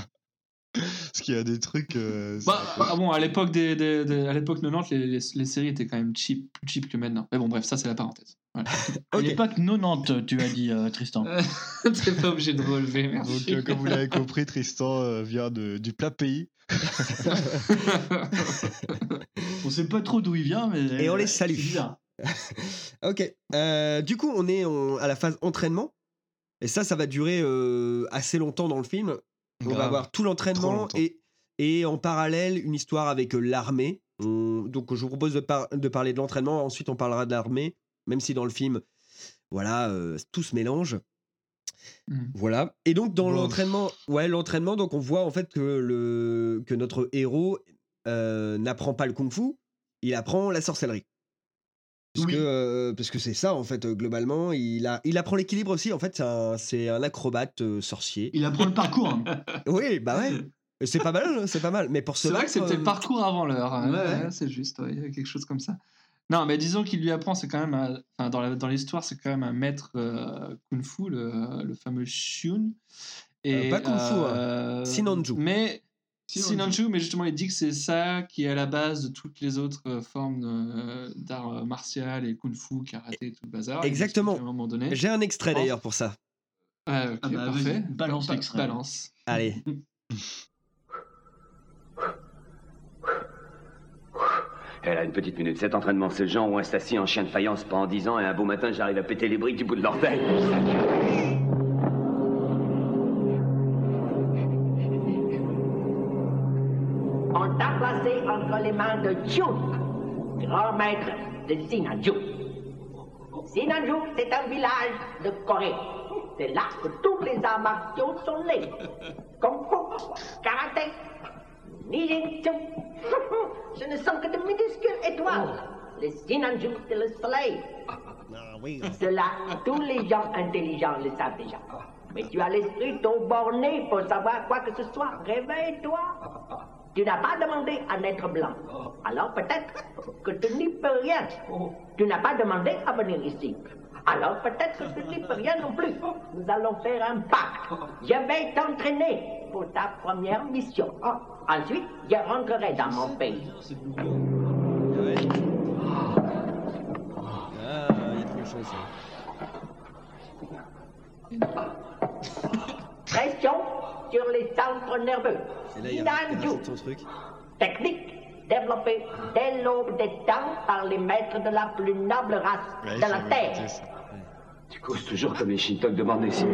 Parce qu'il y a des trucs. euh, c'est Bah, un peu- ah bon, à l'époque des, des- des- à l'époque quatre-vingt-dix, les, les, les séries étaient quand même cheap, plus cheap que maintenant. Mais bon, bref, ça c'est la parenthèse. Voilà. À Ok. l'époque quatre-vingt-dix, tu as dit, euh, Tristan. Euh, T'es pas obligé de relever, merci. Donc, euh, comme vous l'avez compris, Tristan euh, vient de, du plat pays. On sait pas trop d'où il vient, mais. Et on les euh, salue. c'est bizarre. Ok. Euh, du coup, on est en- à la phase entraînement. Et ça, ça va durer euh, assez longtemps dans le film. On va Grave. avoir tout Trop l'entraînement longtemps. et, et en parallèle une histoire avec euh, l'armée. On- Donc je vous propose de, par- de parler de l'entraînement, ensuite on parlera de l'armée, même si dans le film, voilà, euh, tout se mélange. Mm. Voilà. Et donc dans Wow. l'entraînement, ouais, l'entraînement, donc on voit en fait que, le, que notre héros euh, n'apprend pas le kung-fu, il apprend la sorcellerie. Parce Oui. que, euh, parce que c'est ça en fait, euh, globalement. Il, a, il apprend l'équilibre aussi, en fait, c'est un, c'est un acrobate euh, sorcier. Il apprend le parcours. hein. Oui, bah ouais. Et c'est pas mal, hein, c'est pas mal. Mais pour se C'est vrai que battre, c'était euh, le parcours avant l'heure. hein. Ouais, ouais. Ouais, c'est juste, ouais, il y a quelque chose comme ça. Non, mais disons qu'il lui apprend, c'est quand même, un- enfin, dans, la- dans l'histoire, c'est quand même un maître euh, kung-fu, le, le fameux Shun. Et, Euh, pas Kung Fu, hein. euh, Sinanju. Mais Sinanju. Sinanju, mais justement, il dit que c'est ça qui est à la base de toutes les autres euh, formes euh, d'art euh, martial et Kung Fu, karaté, tout le bazar. Il Exactement. explique à un moment donné. J'ai un extrait Je pense- d'ailleurs pour ça. Ah, ok, Ah bah, parfait. vas-y, balance Ba- l'extrait. Balance. Allez. Elle a une petite minute. Cet entraînement, ces gens ont assassiné en chien de faïence pendant dix ans et un beau matin, j'arrive à péter les briques du bout de l'orteil. On t'a placé entre les mains de Chun, grand maître de Sinanju. Sinanju, c'est un village de Corée. C'est là que tous les arts martiaux sont nés. Kung Fu, karaté, ninjutsu. Ce ne sont que de minuscules étoiles. Le Sinanju, c'est le soleil. Ah oui. Cela, tous les gens intelligents le savent déjà. Mais tu as l'esprit trop borné pour savoir quoi que ce soit. Réveille-toi. Tu n'as pas demandé à naître blanc. Alors peut-être que tu n'y peux rien. Tu n'as pas demandé à venir ici. Alors peut-être que tu n'y peux rien non plus. Nous allons faire un pacte. Je vais t'entraîner pour ta première mission. Ensuite, je rentrerai dans mon pays. Ouais. Ah, il y a trop de chance. hein. Pression sur les centres nerveux. Et là, il y a Sinanju. son truc. Technique développée dès l'aube des temps par les maîtres de la plus noble race Ouais, de il la faut Terre. rajouter ça. Tu causes toujours comme les Shintok de Mornessi.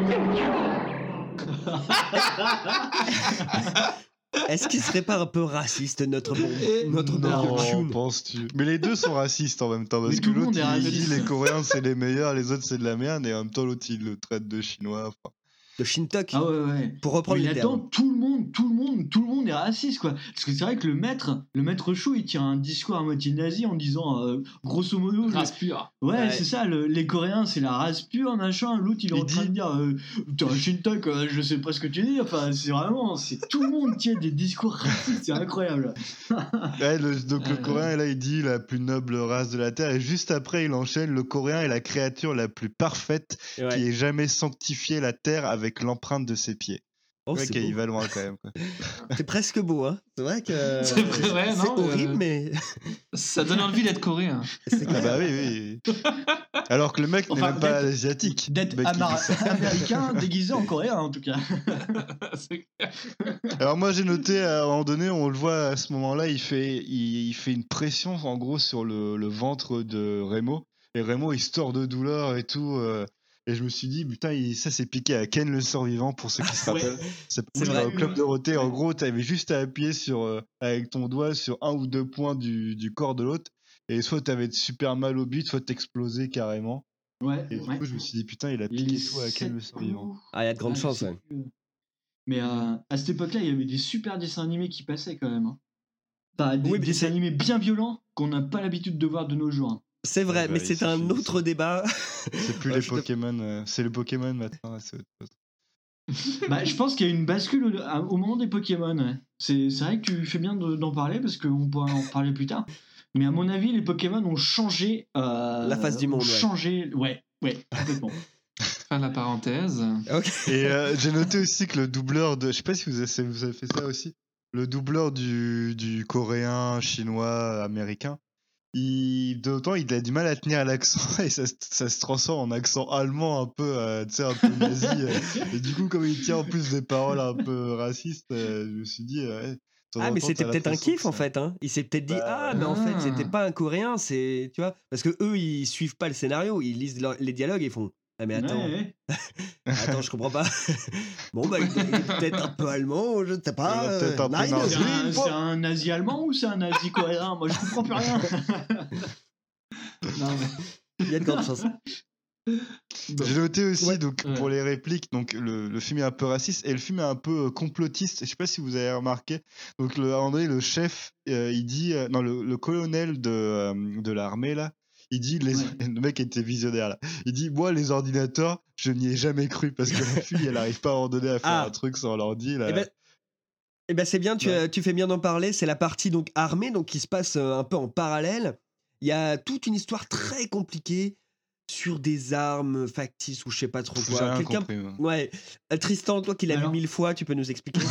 Est-ce qu'il serait pas un peu raciste, notre bon, notre bon Non, Chun penses-tu? Mais les deux sont racistes en même temps, parce Mais que tout le monde l'autre est il dit raciste. les Coréens c'est les meilleurs, les autres c'est de la merde, et en même temps l'autre il le traite de chinois. enfin. de Shintok, Ah ouais, ouais. pour reprendre Mais les là-dedans, termes. tout le monde, tout le monde, tout le monde est raciste, quoi. Parce que c'est vrai que le maître, le maître Chou, il tient un discours à moitié nazi en disant, euh, grosso modo, le- Race pure. ouais, Ouais. c'est ça, le- les Coréens, c'est la race pure, machin. L'autre, il est Il en train dit- de dire, euh, t'es un Shintok, euh, je sais pas ce que tu dis. Enfin, c'est vraiment, c'est tout le monde tient des discours racistes, c'est incroyable. Ouais, le- donc le Euh. Coréen là il dit la plus noble race de la Terre, et juste après il enchaîne, le Coréen est la créature la plus parfaite Ouais. qui ait jamais sanctifié la Terre avec l'empreinte de ses pieds. Oh, Ouais, c'est qu'il beau. va loin quand même. quoi. C'est presque beau, hein. C'est vrai que C'est vrai, ouais, c'est non, horrible, euh, mais Ça donne envie d'être coréen. c'est Ah bah oui, oui. Alors que le mec Enfin, n'est même pas d'être- asiatique. D'être Le mec, il amar- dit ça. américain déguisé en coréen, en tout cas. C'est- Alors moi j'ai noté à un moment donné, on le voit à ce moment-là, il fait, il, il fait une pression en gros sur le, le ventre de Remo. Et Remo il se tord de douleur et tout. euh, et je me suis dit, putain, il- ça c'est piqué à Ken le survivant pour ceux qui se Ouais. rappellent. C'est C'est c'est vrai. au club Dorothée. En gros, t'avais juste à appuyer sur, euh, avec ton doigt sur un ou deux points du, du corps de l'autre. Et soit t'avais super mal au but, soit t'explosais carrément. Ouais, Et du ouais. coup, je me suis dit, putain, il a piqué tout à Ken le survivant. ah, il y a de grandes Ah, je chances. sais Ouais. plus. Mais euh, à cette époque-là, il y avait des super dessins animés qui passaient quand même. hein. Enfin, des Oui, mais dessins c'est- animés bien violents qu'on n'a pas l'habitude de voir de nos jours. hein. C'est vrai, Ouais, bah, mais il c'est un suffit, autre débat. C'est plus Ouais, les je te- Pokémon, euh, c'est les Pokémon maintenant. c'est autre chose. Bah, je pense qu'il y a une bascule au, à- au moment des Pokémon. Ouais. C'est c'est vrai que tu fais bien de- d'en parler parce qu'on pourra en parler plus tard. Mais à mon avis, les Pokémon ont changé. euh, La face du monde, ont ouais. changé. Ouais, ouais, complètement. Fin de la parenthèse. Ok. Et euh, j'ai noté aussi que le doubleur de. Je sais pas si vous avez, vous avez fait ça aussi. Le doubleur du, du coréen, chinois, américain. Il, de temps, il a du mal à tenir l'accent et ça, se- ça se transforme en accent allemand un peu, euh, tu sais, un peu nazi. euh. et du coup, comme il tient en plus des paroles un peu racistes, euh, je me suis dit. euh, ouais, de temps Ah, en mais temps, c'était t'as peut-être un l'impression kiff que en ça- fait. Hein. Il s'est peut-être dit Bah, ah, mais en fait, Ah. c'était pas un coréen, c'est. Tu vois. Parce que eux, ils suivent pas le scénario, ils lisent leur- les dialogues et ils font. Ah, mais attends, Ouais, ouais. attends, je comprends pas. Bon, bah, il est il est peut-être un peu allemand, je ne sais pas. Il a peut-être un peu nein, marre. C'est je- un, c'est un nazi allemand ou c'est un nazi coréen? Moi, je comprends plus rien. Non, mais... Il y a de grandes chances. J'ai noté aussi, Ouais. donc, Ouais. pour les répliques, donc, le, le film est un peu raciste et le film est un peu euh, complotiste. Je sais pas si vous avez remarqué. Donc, le, à un moment donné, le chef, euh, il dit. euh, non, le, le colonel de, euh, de l'armée, là, il dit. Les, Ouais. Le mec était visionnaire, là. Il dit moi, les ordinateurs, je n'y ai jamais cru parce que la fille, elle arrive pas à ordonner à faire Ah. un truc sans l'ordi. Là. Eh ben, eh ben, c'est bien, tu, Ouais. euh, tu fais bien d'en parler. C'est la partie donc armée, donc qui se passe euh, un peu en parallèle. Il y a toute une histoire très compliquée sur des armes factices ou je sais pas trop J'ai quoi. rien Quelqu'un, compris, moi. ouais. Euh, Tristan, toi qui l'as vu Alors- mille fois, tu peux nous expliquer?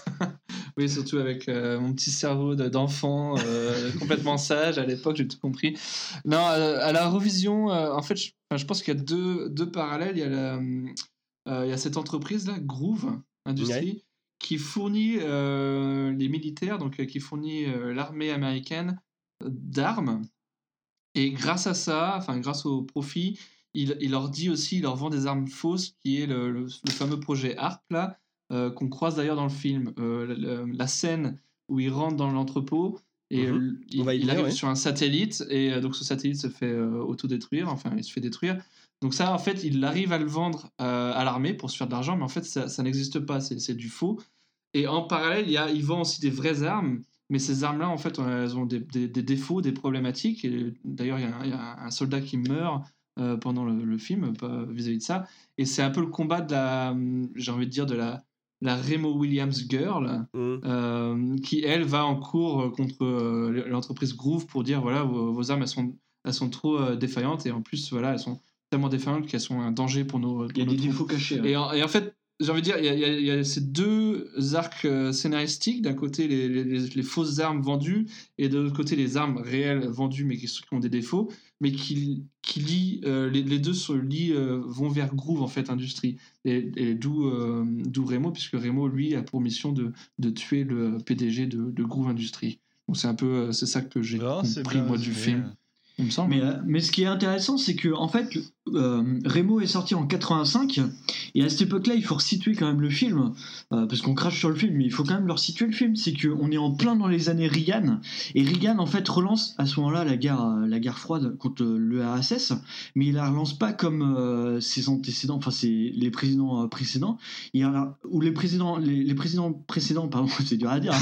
Oui, surtout avec euh, mon petit cerveau de- d'enfant euh, complètement sage à l'époque, j'ai tout compris. Non, euh, à la revision, euh, en fait, je, enfin, je pense qu'il y a deux, deux parallèles. Il y a, la, euh, il y a cette entreprise-là, Groove Industries, qui fournit euh, les militaires, donc euh, qui fournit euh, l'armée américaine euh, d'armes. Et grâce à ça, enfin grâce au profit, il, il leur dit aussi, il leur vend des armes fausses, qui est le, le, le fameux projet A R P là, euh, qu'on croise d'ailleurs dans le film. Euh, la, la- la scène où il rentre dans l'entrepôt et Mhm. euh, il, On va y il venir, arrive ouais. sur un satellite et euh, donc ce satellite se fait euh, autodétruire, enfin il se fait détruire. Donc ça, en fait, il arrive à le vendre euh, à l'armée pour se faire de l'argent, mais en fait, ça, ça n'existe pas, c'est c'est du faux. Et en parallèle, il, y a, il vend aussi des vraies armes, mais ces armes-là, en fait, elles ont des, des- des défauts, des problématiques. Et d'ailleurs, il y, a un- il y a un soldat qui meurt euh, pendant le, le film pas vis-à-vis de ça. Et c'est un peu le combat de la, hum, j'ai envie de dire, de la, la Remo Williams girl, Mhm. euh, qui, elle, va en cours contre euh, l'entreprise Groove pour dire, voilà, vos, vos armes, elles sont, elles sont trop euh, défaillantes. Et en plus, voilà, elles sont tellement défaillantes qu'elles sont un danger pour nos, Il y a pour des nos défauts troupes. cachés. hein. Et en, et en fait, j'ai envie de dire, il y a, il y a- il y a ces deux arcs euh, scénaristiques. D'un côté, les, les- les- les fausses armes vendues, et de l'autre côté, les armes réelles vendues, mais qui, qui ont des défauts, mais qui, qui lient, euh, les, les deux se lient, euh, vont vers Groove, en fait, Industrie. Et, et d'où euh, d'où Remo, puisque Remo, lui, a pour mission de, de tuer le P D G de, de Groove Industries. Donc c'est un peu, euh, c'est ça que j'ai Non, c'est compris, bien moi, du résumé. film. Il me semble. Mais, euh, mais ce qui est intéressant, c'est que en fait, euh, Remo est sorti en quatre-vingt-cinq, et à cette époque-là, il faut resituer quand même le film, euh, parce qu'on crache sur le film, mais il faut quand même le resituer le film. C'est qu'on est en plein dans les années Reagan, et Reagan en fait relance à ce moment-là la guerre, euh, la guerre froide contre l'U R S S, mais il la relance pas comme euh, ses antécédents, enfin c'est les présidents euh, précédents, il y a, ou les présidents, les, les présidents précédents, pardon, c'est dur à dire.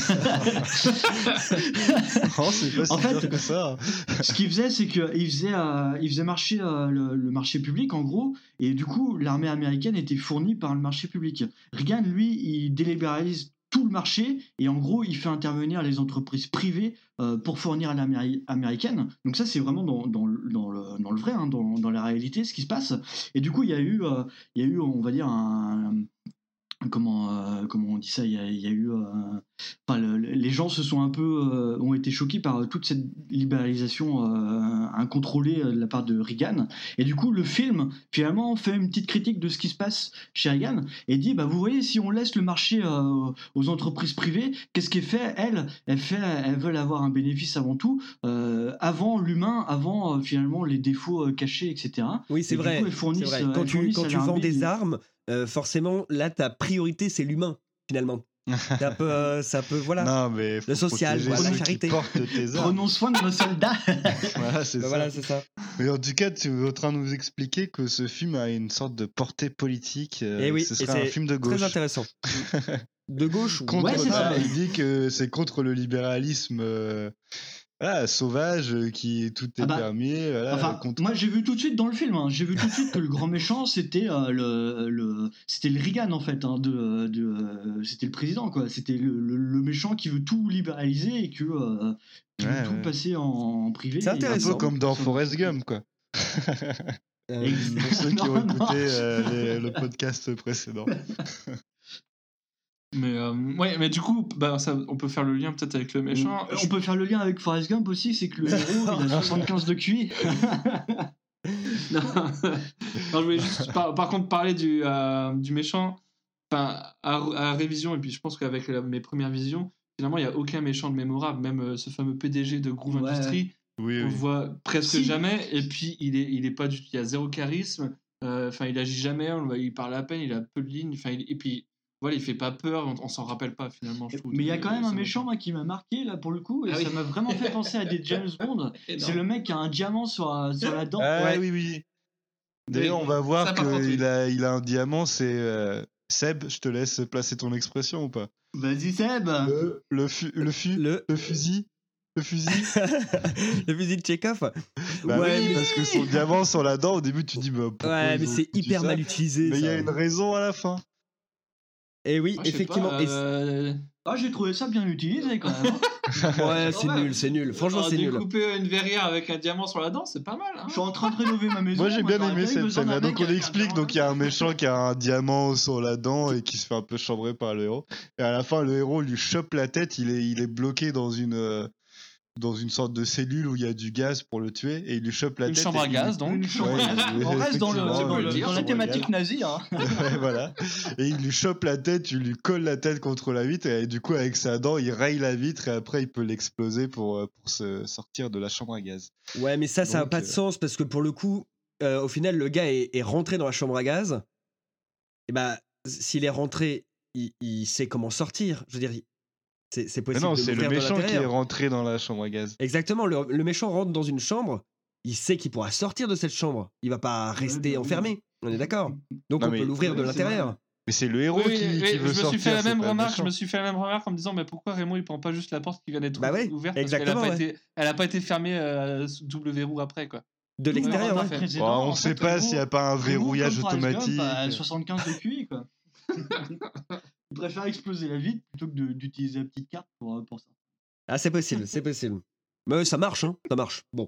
Oh, c'est pas si En fait, dur que ça. Ce qu'il faisait, c'est qu'il faisait, euh, il faisait marcher euh, le, le marché public, en gros, et du coup, l'armée américaine était fournie par le marché public. Reagan, lui, il délibéralise tout le marché, et en gros, il fait intervenir les entreprises privées euh, pour fournir à l'armée américaine. Donc ça, c'est vraiment dans, dans, le, dans, le, dans le vrai, hein, dans, dans la réalité, ce qui se passe. Et du coup, il y a eu, euh, il y a eu, on va dire, un... Comment, euh, comment on dit ça, il y a, il y a eu euh, enfin, le- le- les gens se sont un peu euh, ont été choqués par euh, toute cette libéralisation euh, incontrôlée euh, de la part de Reagan, et du coup le film finalement fait une petite critique de ce qui se passe chez Reagan et dit bah vous voyez, si on laisse le marché euh, aux entreprises privées, qu'est-ce qu'elle fait elle elle fait elles veulent avoir un bénéfice avant tout, euh, avant l'humain, avant euh, finalement les défauts euh, cachés, etc. Oui, c'est Et du vrai. coup, elles c'est fournissent, vrai. euh, Quand elles tu, fournissent quand à tu vends l'armée des des- armes, euh, forcément, là, ta priorité, c'est l'humain, finalement. C'est un peu, euh, c'est un peu, voilà. Non, mais faut le social, protéger voilà, la ceux qui charité. portent tes armes. Prenons soin de nos soldats. Voilà, c'est Bah ça. voilà, c'est ça. Mais en tout cas, tu es en train de nous expliquer que ce film a une sorte de portée politique. euh, Et oui, ce et serait un c'est film de gauche. très intéressant. De gauche, Contre Ouais, c'est ça, ça. il dit que c'est contre le libéralisme euh, voilà, sauvage, euh, qui tout est Ah bah, permis. Voilà, Enfin, contre... moi j'ai vu tout de suite dans le film, hein, j'ai vu tout de suite que le grand méchant c'était euh, le, le c'était le Reagan en fait, hein, de, de euh, c'était le président quoi, c'était le, le, le méchant qui veut tout libéraliser et que euh, qui Ouais, veut tout ouais. passer en, en privé. C'est et- un intéressant. peu comme dans Forrest Gump, quoi. Euh, Pour ceux qui Non, ont non. écouté euh, les- le podcast précédent. Mais, euh, ouais, mais du coup, bah, ça, on peut faire le lien peut-être avec le méchant. On peut faire le lien avec Forrest Gump aussi, c'est que le héros il a soixante-quinze de Q I. non. Non, je voulais juste par, par contre parler du, euh, du méchant. Enfin, à, à révision, et puis je pense qu'avec la- mes premières visions, finalement, il n'y a aucun méchant de mémorable. Même euh, ce fameux P D G de Groove Ouais. Industries, Oui, on le oui. voit presque Si. jamais. Et puis, il est, il est pas du tout. Il y a zéro charisme. euh, Enfin, il agit jamais. On le voit, il parle à peine. Il a peu de lignes. Enfin, il- et puis, voilà, il fait pas peur. On, on s'en rappelle pas finalement. Je trouve. Mais il y a quand même un Ça méchant moi, qui m'a marqué là pour le coup, et Ah ça oui. m'a vraiment fait penser à des James Bond. C'est le mec qui a un diamant sur, la- sur la dent. Ah Ouais. oui, oui. D'ailleurs, Oui, on va ça, voir par contre, oui. qu'il a, il a un diamant, c'est... euh, Seb, je te laisse placer ton expression ou pas Vas-y Seb. Le, le, fu- le, fu- Le- le fusil Le fusil le fusil de Tchekhov. Bah ouais, oui, mais... parce que son diamant sur la dent, au début, tu dis... Bah, pourquoi ouais, ils mais ont c'est foutu hyper ça mal utilisé. Mais il y ça. a une raison à la fin. Et oui, Ah, je sais effectivement. pas, et euh, Ah, j'ai trouvé ça bien utilisé quand même. c'est- ouais, c'est Ouais. nul, c'est nul. Franchement, alors, c'est nul. découper une verrière avec un diamant sur la dent, c'est pas mal. Hein. Je suis en train de rénover ma maison. Moi j'ai bien j'aurais aimé eu cette besoin d'un scène-là. mec Donc on avec un explique, diamant donc il y a un méchant qui a un diamant sur la dent et qui se fait un peu chambrer par le héros. Et à la fin, le héros lui chope la tête, il est, il est bloqué dans une, euh, dans une sorte de cellule où il y a du gaz pour le tuer et il lui chope la Une tête. chambre et à il- gaz, donc. Une chambre Ouais, à gaz. il- On reste dans, le, effectivement, dans, ouais, le- une dans la chambre à thématique gaz. nazie. Hein. Ouais, voilà. Et il lui chope la tête, il lui colle la tête contre la vitre et du coup avec sa dent il raye la vitre et après il peut l'exploser pour, euh, pour se sortir de la chambre à gaz. Ouais, mais ça, ça n'a Donc, pas de euh, sens parce que pour le coup, euh, au final, le gars est, est rentré dans la chambre à gaz. Et bah, s'il est rentré, il, il sait comment sortir. Je veux dire, il- c'est, c'est Mais possible non, de c'est le l'ouvrir de méchant qui est l'intérieur. rentré dans la chambre à gaz. Exactement, le, le méchant rentre dans une chambre, il sait qu'il pourra sortir de cette chambre. Il va pas rester bah oui. enfermé. On est d'accord. Donc Non, on mais- peut l'ouvrir de Oui, c'est l'intérieur. vrai. Mais c'est le héros Oui, qui, oui, qui oui, veut je me sortir. suis fait la c'est même pas le remarque. Je méchant. me suis fait la même remarque en me disant mais pourquoi Raymond il prend pas juste la porte qui vient d'être Bah ouais, ouverte parce qu'elle a exactement, pas ouais. été, elle a pas été fermée euh, sous double verroux après quoi. De l'extérieur, Ouais, ouais. fait. Précédent, Bon, on en sait fait, pas Raymond- s'il n'y a pas un Raymond, verrouillage comme Forrest Gump, automatique. à soixante-quinze de Q I, quoi. Il préfère exploser la vitre plutôt que de- d'utiliser la petite carte pour, euh, pour ça. Ah, c'est possible, c'est possible. Mais ça marche, hein. Ça marche. Bon.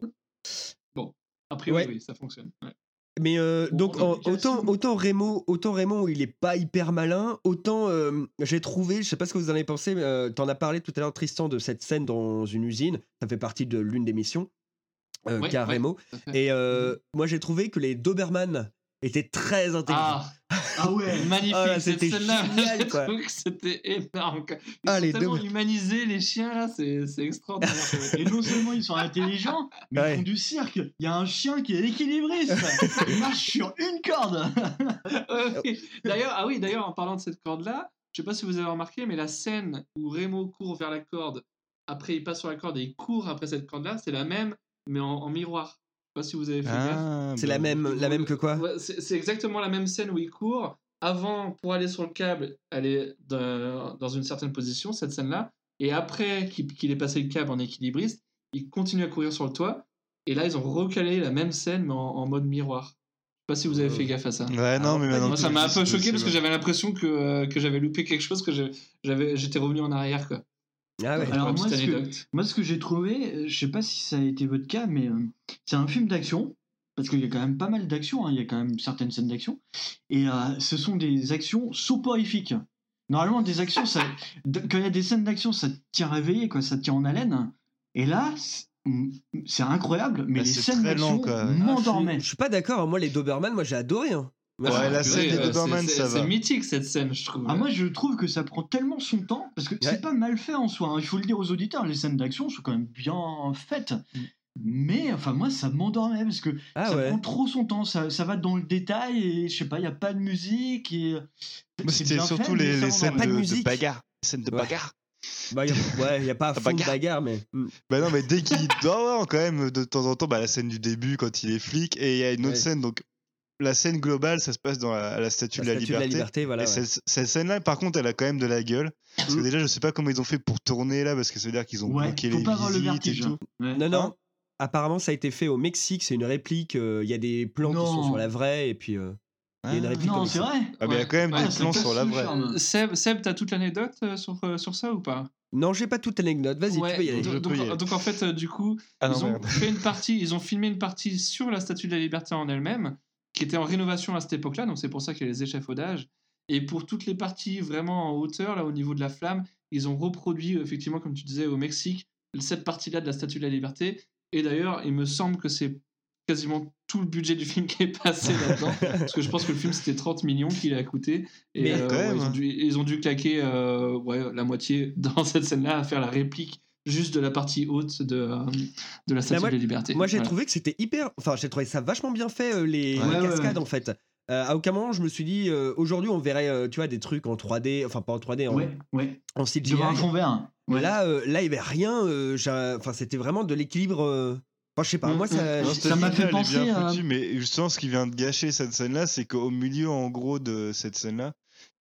A priori Ouais. oui ça fonctionne. Ouais. Mais euh, Bon, donc en en- application. autant autant Raymond autant Raymond il est pas hyper malin, autant euh, j'ai trouvé, je sais pas ce que vous en avez pensé, mais euh, t'en as parlé tout à l'heure Tristan de cette scène dans une usine, ça fait partie de l'une des missions euh, Ouais, qu'a ouais, Raymond. tout à fait. Et euh, moi j'ai trouvé que les Doberman étaient très intelligents. Ah, Ah ouais. magnifique Ah là, cette c'était scène-là. génial, J'ai quoi. trouvé que c'était énorme. quoi. Ils Ah, sont les tellement deux- humanisés les chiens là, c'est c'est extraordinaire. Et non seulement ils sont intelligents, mais Ouais. ils font du cirque. Il y a un chien qui est équilibriste. Il marche sur une corde. Ouais, oui. D'ailleurs, ah oui, d'ailleurs, en parlant de cette corde-là, je sais pas si vous avez remarqué, mais la scène où Remo court vers la corde, après il passe sur la corde et il court après cette corde-là, c'est la même, mais en, en miroir. Je sais pas si vous avez fait gaffe. Ah, C'est bah, la même la même que quoi? Ouais, c'est c'est exactement la même scène où il court. Avant, pour aller sur le câble, elle est dans, dans une certaine position, cette scène-là. Et après qu'il qu'il ait passé le câble en équilibriste, il continue à courir sur le toit. Et là, ils ont recalé la même scène, mais en, en mode miroir. Je sais pas si vous avez fait gaffe à ça. Ouais, non, mais maintenant. Moi, ça que m'a un tu peu dis, choqué c'est parce que vrai. j'avais l'impression que, euh, que j'avais loupé quelque chose, que je- j'avais- j'étais revenu en arrière. Quoi. Ah ouais. Alors Une moi petite ce, que, anecdote. moi, ce que j'ai trouvé, euh, je sais pas si ça a été votre cas, mais euh, c'est un film d'action. Parce qu'il y a quand même pas mal d'actions, hein, il y a quand même certaines scènes d'action. Et euh, ce sont des actions soporifiques. Normalement, des actions, ça, de- quand il y a des scènes d'action, ça te tient réveillé, quoi, ça te tient en haleine. Et là, c'est- c'est incroyable, mais Bah, les c'est scènes très lent, d'action quoi. m'endormaient. Je suis pas d'accord, hein. Moi les Doberman, moi j'ai adoré hein. Moi, Ouais, j'ai- la purée, scène des euh, Doberman, c'est- ça c'est- va. C'est mythique cette scène, je trouve. Ah, moi, je trouve que ça prend tellement son temps, parce que Ouais. c'est pas mal fait en soi. hein. Il faut le dire aux auditeurs, les scènes d'action sont quand même bien faites. Mais enfin, moi, ça m'endormait parce que Ah ça ouais. prend trop son temps. Ça, ça va dans le détail et je sais pas, il y a pas de musique. Et... Moi, c'est c'était bien surtout fait, mais les, ça les scènes Pas de de, de musique. bagarre. Les scènes de Ouais. bagarre. Bah, y a, ouais, y a pas à La fond de bagarre. bagarre mais hmm. Bah non, mais dès qu'il. Oh, ouais, quand même, de temps en temps, bah, la scène du début quand il est flic. Et il y a une autre Ouais. scène, donc la scène globale, ça se passe dans la, à la Statue La de la statue de la Liberté. liberté, voilà. Et ouais. cette, cette scène-là, par contre, elle a quand même de la gueule. Parce que Mm. déjà, je sais pas comment ils ont fait pour tourner là, parce que ça veut dire qu'ils ont Ouais, bloqué faut les pas avoir le visites vertige. et tout. Ouais. Non, non. Hein Apparemment, ça a été fait au Mexique. C'est une réplique. Il y a des plans qui sont Non. sur la vraie. Et puis, euh, il y a une Ah. réplique au Non, c'est Mexique. vrai. Ah, mais il y a quand même Ouais, des ça plans casse sur la le vraie. charme. Euh, Seb, Seb t'as toute l'anecdote euh, sur, euh, sur ça ou pas? Non, j'ai pas toute l'anecdote. Vas-y, Ouais, tu peux y aller. Je donc, peux y donc- aller. donc, en fait, euh, du coup, Ah non, ils ont merde. fait une partie, ils ont filmé une partie sur la Statue de la Liberté en elle-même, qui était en rénovation à cette époque-là, donc c'est pour ça qu'il y a les échafaudages. Et pour toutes les parties vraiment en hauteur, là au niveau de la flamme, ils ont reproduit, effectivement, comme tu disais, au Mexique, cette partie-là de la Statue de la Liberté. Et d'ailleurs, il me semble que c'est quasiment tout le budget du film qui est passé là-dedans, parce que je pense que le film c'était trente millions qu'il a coûté, et Mais euh, quand ouais, même, ils, ont hein. dû, ils ont dû claquer euh, ouais, la moitié dans cette scène-là à faire la réplique juste de la partie haute de, euh, de la Statue Bah, moi- de la Liberté. Moi, j'ai Voilà. trouvé que c'était hyper. Enfin, j'ai trouvé ça vachement bien fait, euh, les, Ouais, les ouais, cascades, ouais. en fait. Euh, à aucun moment, je me suis dit, euh, aujourd'hui, on verrait, euh, tu vois, des trucs en trois D, enfin, pas en trois D, en, Ouais, ouais. en C G I. Devant un fond vert. Mais Ouais. là, euh, là, il y avait rien. euh, j'ai- Enfin, c'était vraiment de l'équilibre. euh, Enfin, je sais pas. Mm, Moi, ça. Non, j'ai- cette Ça m'a scène-là, fait elle est penser bien à- foutue, mais justement, ce qui vient de gâcher cette scène-là, c'est qu'au milieu, en gros, de cette scène-là,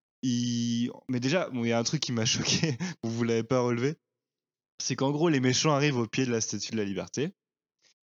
il... Mais déjà, bon, il y a un truc qui m'a choqué, vous vous l'avez pas relevé, c'est qu'en gros, les méchants arrivent au pied de la Statue de la Liberté,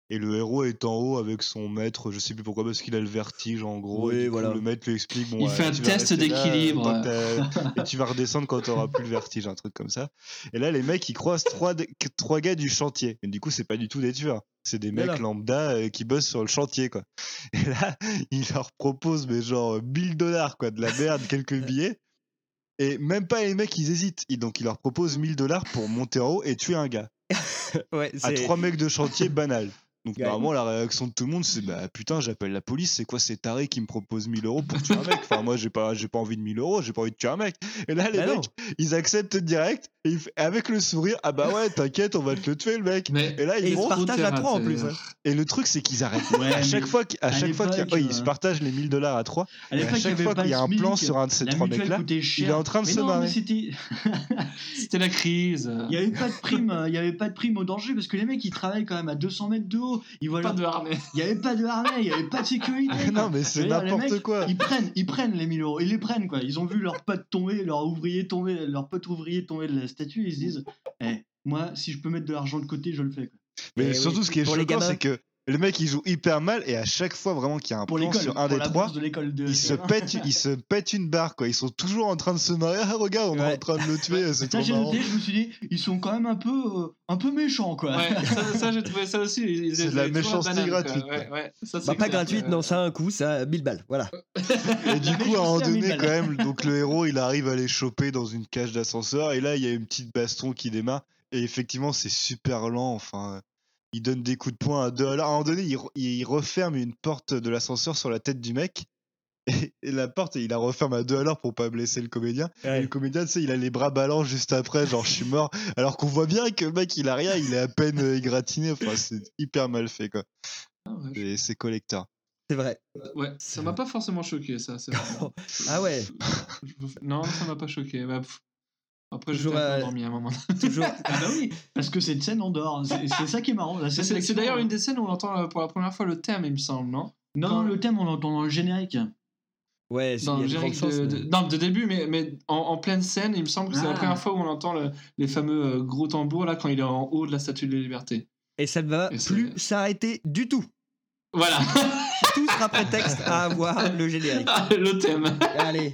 Et le héros est en haut avec son maître, je sais plus pourquoi, parce qu'il a le vertige en gros. Oui, et du voilà. coup, le maître lui explique bon, Il ouais, fait un tu vas test rester là, d'équilibre. tant que t'as- et tu vas redescendre quand tu auras plus le vertige, un truc comme ça. Et là, les mecs ils croisent trois, d- trois gars du chantier. Et du coup, c'est pas du tout des tueurs. C'est des mecs Voilà. lambda euh, qui bossent sur le chantier, quoi. Et là, il leur propose, mais genre mille dollars, quoi, de la merde, quelques billets. Et même pas les mecs, ils hésitent. Et donc, il leur propose mille dollars pour monter en haut et tuer un gars. Ouais, À c'est... trois mecs de chantier, banal. Donc, Ouais. normalement, la réaction de tout le monde, c'est bah putain, j'appelle la police, c'est quoi ces tarés qui me proposent mille euros pour tuer un mec? Enfin, moi, j'ai pas, j'ai pas envie de mille euros, j'ai pas envie de tuer un mec. Et là, les Bah non. mecs, ils acceptent direct, et ils f- avec le sourire, ah bah ouais, t'inquiète, on va te le tuer, le mec. Mais Et là, Et ils ils se vont. partagent à trois en plus. hein. Et le truc, c'est qu'ils arrêtent. Ouais, à chaque mais fois, qu'il- à à chaque fois qu'il y a- l'époque, ouais, ils euh, se partagent les mille dollars à trois. À Et à l'époque, il y chaque avait fois pas qu'il y a le un plan SMIC, sur un de ces la trois mutuelle mecs-là, coûtait cher. il est en train de Mais se non, mais marrer. c'était... C'était la crise. Il n'y avait pas de prime, euh, il y avait pas de prime au danger parce que les mecs ils travaillent quand même à deux cents mètres de haut. Ils voient Pas leur- de harnais. Il n'y avait pas de harnais, il n'y avait pas de sécurité. quoi. Non, mais c'est Je veux dire, les n'importe mecs, quoi. Ils prennent, ils prennent les mille euros, ils les prennent quoi. Ils ont vu leur pote tomber, leur ouvrier tomber, leur pote ouvrier tomber de la statue, ils se disent, eh, moi si je peux mettre de l'argent de côté, je le fais. Quoi. Mais Eh surtout, oui. ce qui est Pour les choquant, gamins. c'est que le mec il joue hyper mal et à chaque fois vraiment qu'il y a un Pour plan l'école, sur un pour des la trois, bourse de l'école de. il se pète, il se pète une barre quoi. Ils sont toujours en train de se marrer. Ah regarde, on est Ouais. en train de le tuer, c'est Là trop j'ai marrant. noté, je me suis dit, ils sont quand même un peu, euh, un peu méchants quoi. Ouais, ça, ça, j'ai trouvé ça aussi. ils- ils- C'est de ils la avaient toujours méchanceté banane, quoi. gratuite, Ouais, ouais, ça, c'est Bah, pas clair. gratuite, Euh, non, ça a un coût, ça a mille balles. Voilà. Et du La coup, à un moment méchanceté à mille donné, balles. quand même, donc le héros, il arrive à les choper dans une cage d'ascenseur. Et là, il y a une petite baston qui démarre. Et effectivement, c'est super lent. Enfin, il donne des coups de poing à deux. Alors, à un moment donné, il, re- il referme une porte de l'ascenseur sur la tête du mec. Et, et la porte, il la referme à deux à l'heure pour pas blesser le comédien. Et Ouais. le comédien, tu sais, il a les bras ballants juste après, genre je suis mort. Alors qu'on voit bien que le mec, il a rien, il est à peine euh, égratigné. Enfin, c'est hyper mal fait, quoi. ah ouais, je- Et c'est collector. C'est vrai. Ouais, ça m'a pas forcément choqué, ça. c'est vrai. Ah ouais, Je- Non, ça m'a pas choqué. Bah, pff. Après, j'étais Toujours, un peu euh, endormi à un moment. toujours. Ah bah oui, parce que cette scène on dort. C'est c'est ça qui est marrant. La scène C'est c'est d'action, d'ailleurs euh, une des scènes où on entend euh, pour la première fois le thème, il me semble, non? Non, Quand- le thème on l'entend dans le générique. Ouais, Dans il y le a de générique grandes chances, de, mais- de- non, de début, mais, mais en, en pleine scène, il me semble que c'est la Ah. première fois où on entend le- les fameux euh, gros tambours là quand il est en haut de la Statue de la Liberté. Et ça ne va Et c'est- plus s'arrêter du tout. Voilà, Tout sera prétexte à avoir le générique. le thème. Allez.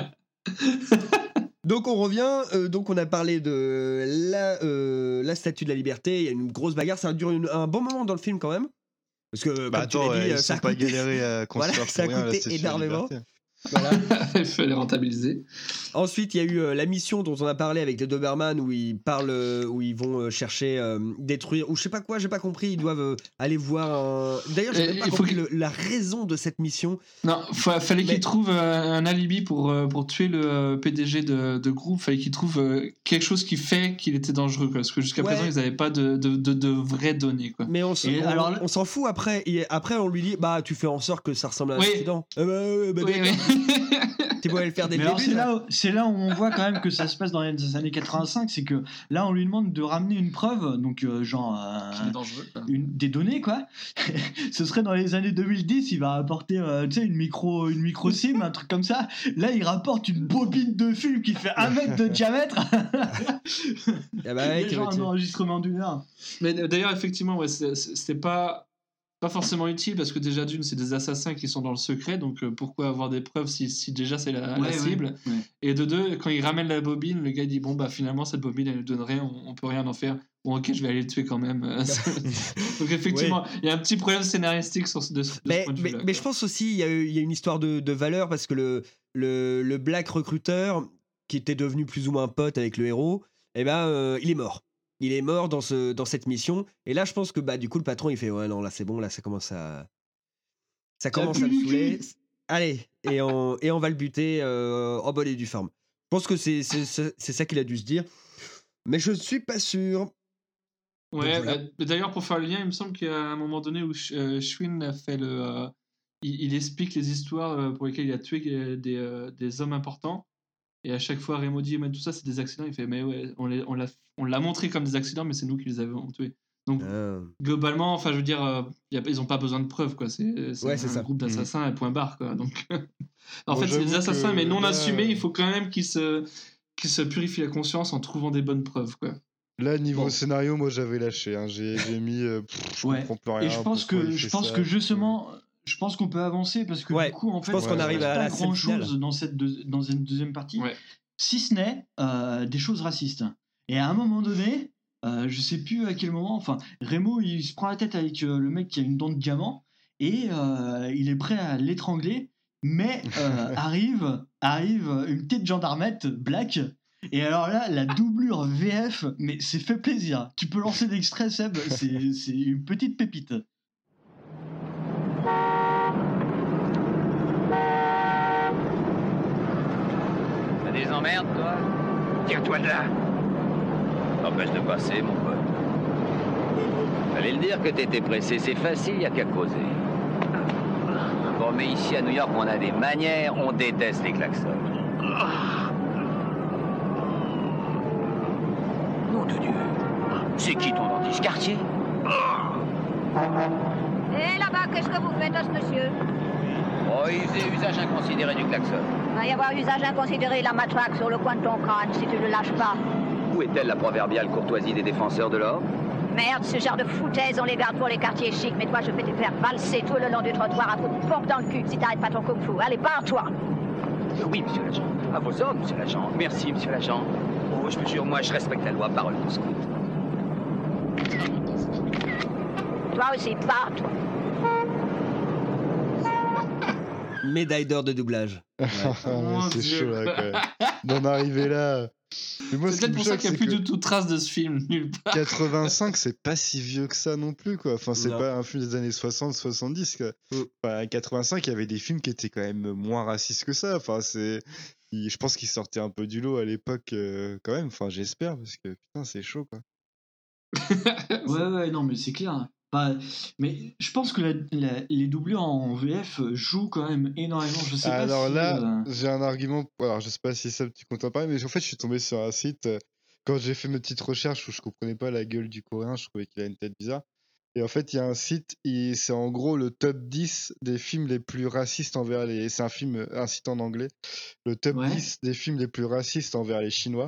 Donc on revient, euh, donc on a parlé de la, euh, la Statue de la Liberté, il y a une grosse bagarre, ça dure une- un bon moment dans le film quand même. Parce que, Bah comme tu attends, l'as dit, ouais, euh, ils ça sont a pas coûté- galérés à construire Voilà, ça a pour rien, la coûté Statue de la énormément. Liberté. Voilà. Il fallait rentabiliser. Ensuite, il y a eu euh, la mission dont on a parlé avec les Doberman où ils parlent, euh, où ils vont euh, chercher, euh, détruire, ou je sais pas quoi, j'ai pas compris, ils doivent euh, aller voir un... D'ailleurs, j'ai Et même pas il faut compris qu'il- le- la raison de cette mission. Non, fa- fallait Mais- qu'il trouve euh, un alibi pour, euh, pour tuer le euh, P D G de, de groupe. Fallait qu'il trouve euh, quelque chose qui fait qu'il était dangereux. Quoi. Parce que jusqu'à Ouais. présent, ils n'avaient pas de, de, de, de vraies données. Quoi. Mais on, s- Et on- alors là- on s'en fout après. Et après, on lui dit, bah, tu fais en sorte que ça ressemble à un Oui. accident. Eh bah, ouais, bah, Oui, d'accord. oui. Tu pourrais le faire dès Mais le alors début. c'est ça. là, où- c'est là où on voit quand même que ça se passe dans les années quatre-vingt-cinq, c'est que là on lui demande de ramener une preuve, donc euh, genre euh, Qu'il est dangereux. quoi. une, des données quoi. Ce serait dans les années deux mille dix, il va apporter euh, tu sais une micro une micro SIM, un truc comme ça. Là il rapporte une bobine de film qui fait un mètre de diamètre. Ah bah, ouais, Il y a genre tu- un enregistrement d'une heure. Mais d'ailleurs, effectivement, ouais, c'est- c'est- c'était pas, pas forcément utile parce que déjà, d'une, c'est des assassins qui sont dans le secret. Donc euh, pourquoi avoir des preuves si, si déjà c'est la, la Ouais, ouais, cible? ouais. Et de deux, quand il ramène la bobine, le gars dit bon, bah finalement, cette bobine, elle ne donne rien, on, on peut rien en faire. Bon, ok, je vais aller le tuer quand même. Donc effectivement, il y a un petit problème scénaristique sur ce, de, ce- de ce Mais, point de mais, vue-là. mais quoi. je pense aussi il y, a eu- il y a une histoire de, de valeur parce que le, le, le black recruteur qui était devenu plus ou moins pote avec le héros, eh ben, euh, il est mort. Il est mort dans, ce, dans cette mission. Et là, je pense que bah, du coup, le patron, il fait ouais, non, là, c'est bon, là, ça commence à. Ça commence à pue me du saouler. cul. Allez, et on, et on va le buter euh, en bonne et due forme. Je pense que c'est c'est- c'est- c'est ça qu'il a dû se dire. Mais je suis pas sûr. Ouais, Donc, voilà. bah, mais d'ailleurs, pour faire le lien, il me semble qu'il y a un moment donné où Sh- euh, Schwinn a fait le. euh, il, il explique les histoires euh, pour lesquelles il a tué euh, des, euh, des hommes importants. Et à chaque fois, Raymond dit, mais tout ça, c'est des accidents. Il fait, mais ouais, on les- on l'a on l'a montré comme des accidents, mais c'est nous qui les avons tués. Donc, Ah. globalement, enfin, je veux dire, euh, y a, ils n'ont pas besoin de preuves, quoi. C'est c'est Ouais, un c'est ça. groupe d'assassins, point barre, quoi. Donc, en Moi, fait, c'est des j'avoue assassins, que mais non là, assumés. euh, Il faut quand même qu'ils se, qu'ils se purifient la conscience en trouvant des bonnes preuves, quoi. Là, niveau Bon. scénario, moi j'avais lâché. Hein. J'ai, j'ai mis. euh, pff, je Ouais. comprends plus rien. Et je pense pourquoi que il je fait pense ça. que justement, je pense qu'on peut avancer parce que Ouais, du coup, en je fait, pense qu'on il arrive reste à pas la scène grand chose finale. dans cette deux- dans une deuxième partie, Ouais. si ce n'est euh, des choses racistes. Et à un moment donné, euh, je sais plus à quel moment, enfin, Remo il se prend la tête avec euh, le mec qui a une dent de diamant et euh, il est prêt à l'étrangler, mais euh, arrive arrive une petite gendarmette black. Et alors là, la doublure V F, mais c'est fait plaisir. Tu peux lancer l'extrait, Seb, c'est c'est une petite pépite. T'as des emmerdes, toi? Tire-toi de là. T'empêche de passer, mon pote. Fallait le dire que t'étais pressé, c'est facile, y a qu'à causer. Bon, mais ici à New York, on a des manières, on déteste les klaxons. Nom de Dieu. C'est qui ton dentiste quartier? Et là-bas, qu'est-ce que vous faites, ce monsieur? Oh, il faisait usage inconsidéré du klaxon. Il va y avoir usage inconsidéré de la matraque sur le coin de ton crâne si tu ne le lâches pas. Où est-elle la proverbiale courtoisie des défenseurs de l'ordre? Merde, ce genre de foutaise, on les garde pour les quartiers chics, mais toi, je vais te faire valser tout le long du trottoir à coups de pompe dans le cul si t'arrêtes pas ton kung-fu. Allez, barre-toi! Euh, Oui, monsieur l'agent. À vos ordres, monsieur l'agent. Merci, monsieur l'agent. Oh, je te jure, moi, je respecte la loi, parole de scout. Toi aussi, barre-toi! Médaille d'or de doublage. Ah, mais Mon c'est Dieu. chaud là quand même. D'en arriver là. Mais moi, C'est ce qui peut-être me pour ça choque, qu'il n'y a c'est plus que du tout trace de ce film nulle part. quatre-vingt-cinq, c'est pas si vieux que ça non plus, quoi. Enfin, c'est Non. pas un film des années soixante soixante-dix, quoi. Enfin, quatre-vingt-cinq, il y avait des films qui étaient quand même moins racistes que ça. Enfin, c'est. il- Je pense qu'ils sortaient un peu du lot à l'époque, euh, quand même. Enfin, j'espère, parce que putain, c'est chaud, quoi. Ouais, ouais, non, mais c'est clair. Bah, mais je pense que la- la- les doublures en V F jouent quand même énormément. Je sais pas Alors si, là, euh, j'ai un argument. Alors, je sais pas si ça tu comptes en parler, mais en fait, je suis tombé sur un site. euh, Quand j'ai fait mes petites recherches où je comprenais pas la gueule du coréen, je trouvais qu'il a une tête bizarre. Et en fait, il y a un site, et c'est en gros le top dix des films les plus racistes envers les. C'est un film, euh, un site en anglais. Le top Ouais. dix des films les plus racistes envers les Chinois.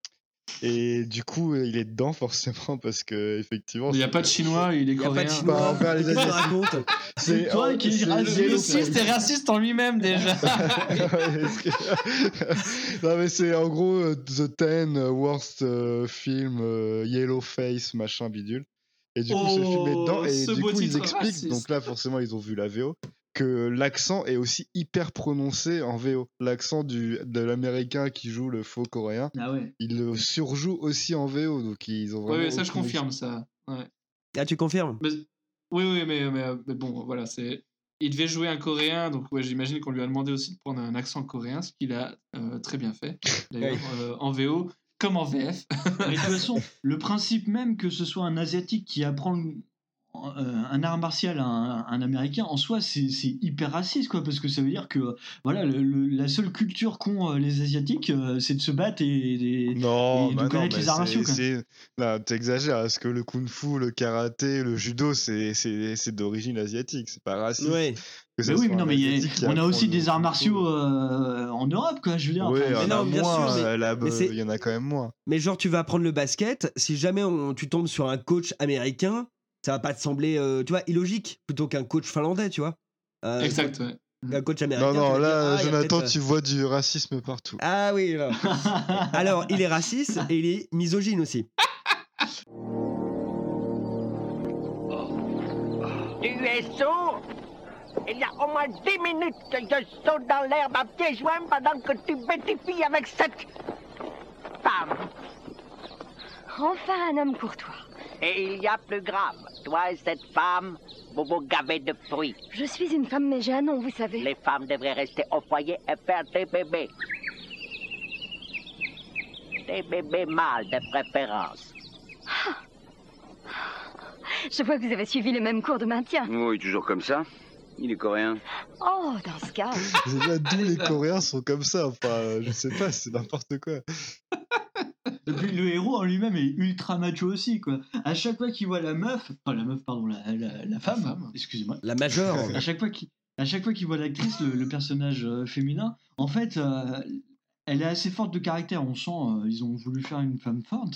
Et du coup, euh, il est dedans forcément parce que effectivement. Il n'y a c'est- pas de chinois, il est Il y a coréen. pas de Bah, chinois. envers les Qu'est-ce que tu Asiatiques. racontes C'est toi oh, qui es c'est raciste. Yellow Mais si, c'était raciste en lui-même déjà. Ouais, est-ce que- non mais c'est en gros euh, The ten worst euh, film euh, Yellow Face machin bidule et du coup ce film est dedans Oh, et ce du beau coup ils titre expliquent raciste. donc là forcément ils ont vu la V O que l'accent est aussi hyper prononcé en V O, l'accent du de l'américain qui joue le faux coréen Ah ouais. il le surjoue aussi en V O donc ils ont vraiment Oui, ça je aucune confirme ça. Ouais. Ah, tu confirmes? Mais- Oui, oui, mais, mais, mais bon, voilà, c'est. Il devait jouer un coréen, donc ouais, j'imagine qu'on lui a demandé aussi de prendre un accent coréen, ce qu'il a euh, très bien fait, d'ailleurs, euh, en V O comme en V F. Mais de toute façon, le principe même que ce soit un asiatique qui apprend le- euh, un art martial à un, un américain, en soi, c'est c'est hyper raciste, quoi, parce que ça veut dire que voilà, le- le- la seule culture qu'ont euh, les asiatiques, euh, c'est de se battre et, et- Non, et de bah non, connaître mais les arts c'est- martiaux, quoi. c'est- là, t'exagères, parce que le kung-fu, le karaté, le judo, c'est c'est- c'est d'origine asiatique, c'est pas raciste. Ouais. Que ça Mais oui, soit mais non, un mais il y a- Asiatique qui on a apprend aussi le des arts kung-fu. martiaux euh, en Europe, quoi, je veux dire. Oui, enfin, il y en Mais a non, bien moins, sûr, mais- euh, là, mais c'est- il y en a quand même moins. Mais genre, tu vas prendre le basket, si jamais on- tu tombes sur un coach américain, ça va pas te sembler, euh, tu vois, illogique, plutôt qu'un coach finlandais, tu vois. Euh, Exact, ouais. Un coach américain. Non, tu non, vas dire, là, ah, il y a Jonathan, peut-être, tu vois du racisme partout. Ah oui, là. Alors, il est raciste et il est misogyne aussi. Tu es sourd? Il y a au moins dix minutes que je saute dans l'herbe à pieds joints pendant que tu bétifies avec cette femme. Enfin, un homme courtois. Et il y a plus grave. Toi et cette femme, vous vous gavez de fruits. Je suis une femme, mais j'ai un nom, vous savez. Les femmes devraient rester au foyer et faire des bébés. Des bébés mâles de préférence. Je vois que vous avez suivi les mêmes cours de maintien. Oui, toujours comme ça. Il est coréen. Oh, dans ce cas. C'est là d'où les Coréens sont comme ça. Enfin, euh, je sais pas, c'est n'importe quoi. Et puis le héros en lui-même est ultra macho aussi, quoi. À chaque fois qu'il voit la meuf, enfin la meuf, pardon, la, la, la femme, femme. excusez-moi. La majeure. À chaque fois qu'il à chaque fois qu'il voit l'actrice, le, le personnage euh, féminin, en fait, euh, elle est assez forte de caractère. On sent, euh, ils ont voulu faire une femme forte.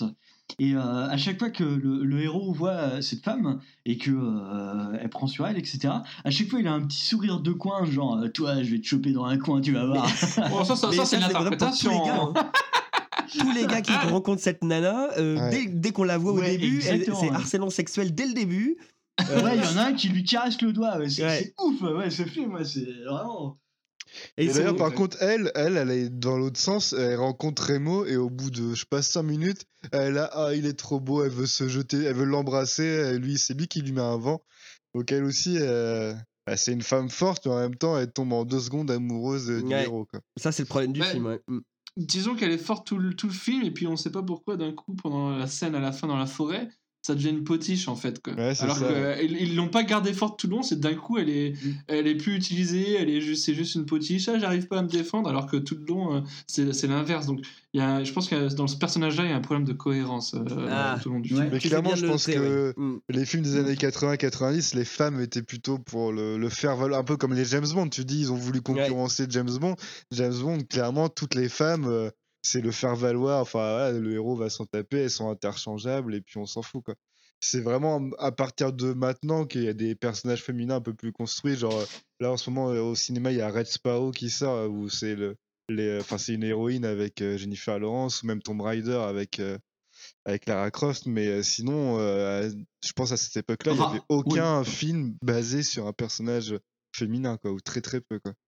Et euh, à chaque fois que le, le héros voit euh, cette femme et que euh, elle prend sur elle, et cetera. À chaque fois, il a un petit sourire de coin, genre euh, toi, je vais te choper dans un coin, tu vas voir. Bon, ça, ça, Mais ça, c'est ça, c'est vrai pour tous les l'interprétation. gars, hein. Tous les gars qui rencontrent cette nana, euh, Ouais. dès, dès qu'on la voit au Ouais, début, elle- exactement, c'est ouais. harcèlement sexuel dès le début. Euh, Ouais, il y en a un qui lui caresse le doigt, ouais, c'est Ouais. c'est ouf, ouais, ce film, ouais, c'est vraiment. et Et ils d'ailleurs, sont- par contre, elle, elle, elle est dans l'autre sens. Elle rencontre Remo et au bout de, je sais pas, cinq minutes, elle a, ah, il est trop beau. Elle veut se jeter, elle veut l'embrasser. et Lui, c'est lui qui lui met un vent. Donc elle aussi, euh, bah, c'est une femme forte, mais en même temps, elle tombe en deux secondes amoureuse euh, du Ouais. héros. Quoi. Ça, c'est le problème du Ouais. film. Ouais. Mm. Disons qu'elle est forte tout le, tout le film, et puis on sait pas pourquoi, d'un coup, pendant la scène à la fin dans la forêt, ça devient une potiche en fait. Quoi. Ouais, c'est Alors ça. qu'ils ils l'ont pas gardée forte tout le long, c'est d'un coup elle est, elle est plus utilisée, elle est juste, c'est juste une potiche, ah, j'arrive pas à me défendre, alors que tout le long euh, c'est, c'est l'inverse. Donc il y a, je pense que dans ce personnage-là, il y a un problème de cohérence euh, Ah. tout le long du Ouais. film. Mais Tu fais clairement, bien de je le pense noter, que ouais. Mm. les films des années quatre-vingts quatre-vingt-dix, les femmes étaient plutôt pour le, le faire valoir, un peu comme les James Bond. Tu dis, ils ont voulu concurrencer James Bond. James Bond, clairement, toutes les femmes, euh, c'est le faire valoir. Enfin, voilà, le héros va s'en taper, elles sont interchangeables et puis on s'en fout, quoi. C'est vraiment à partir de maintenant qu'il y a des personnages féminins un peu plus construits. Genre, euh, là, en ce moment, euh, au cinéma, il y a Red Sparrow qui sort, euh, où c'est le, les, enfin, c'est une héroïne avec euh, Jennifer Lawrence, ou même Tomb Raider avec, euh, avec Lara Croft. Mais euh, sinon, euh, je pense à cette époque-là, il n'y Enfin, avait aucun film basé sur un personnage féminin, quoi, ou très très peu, quoi.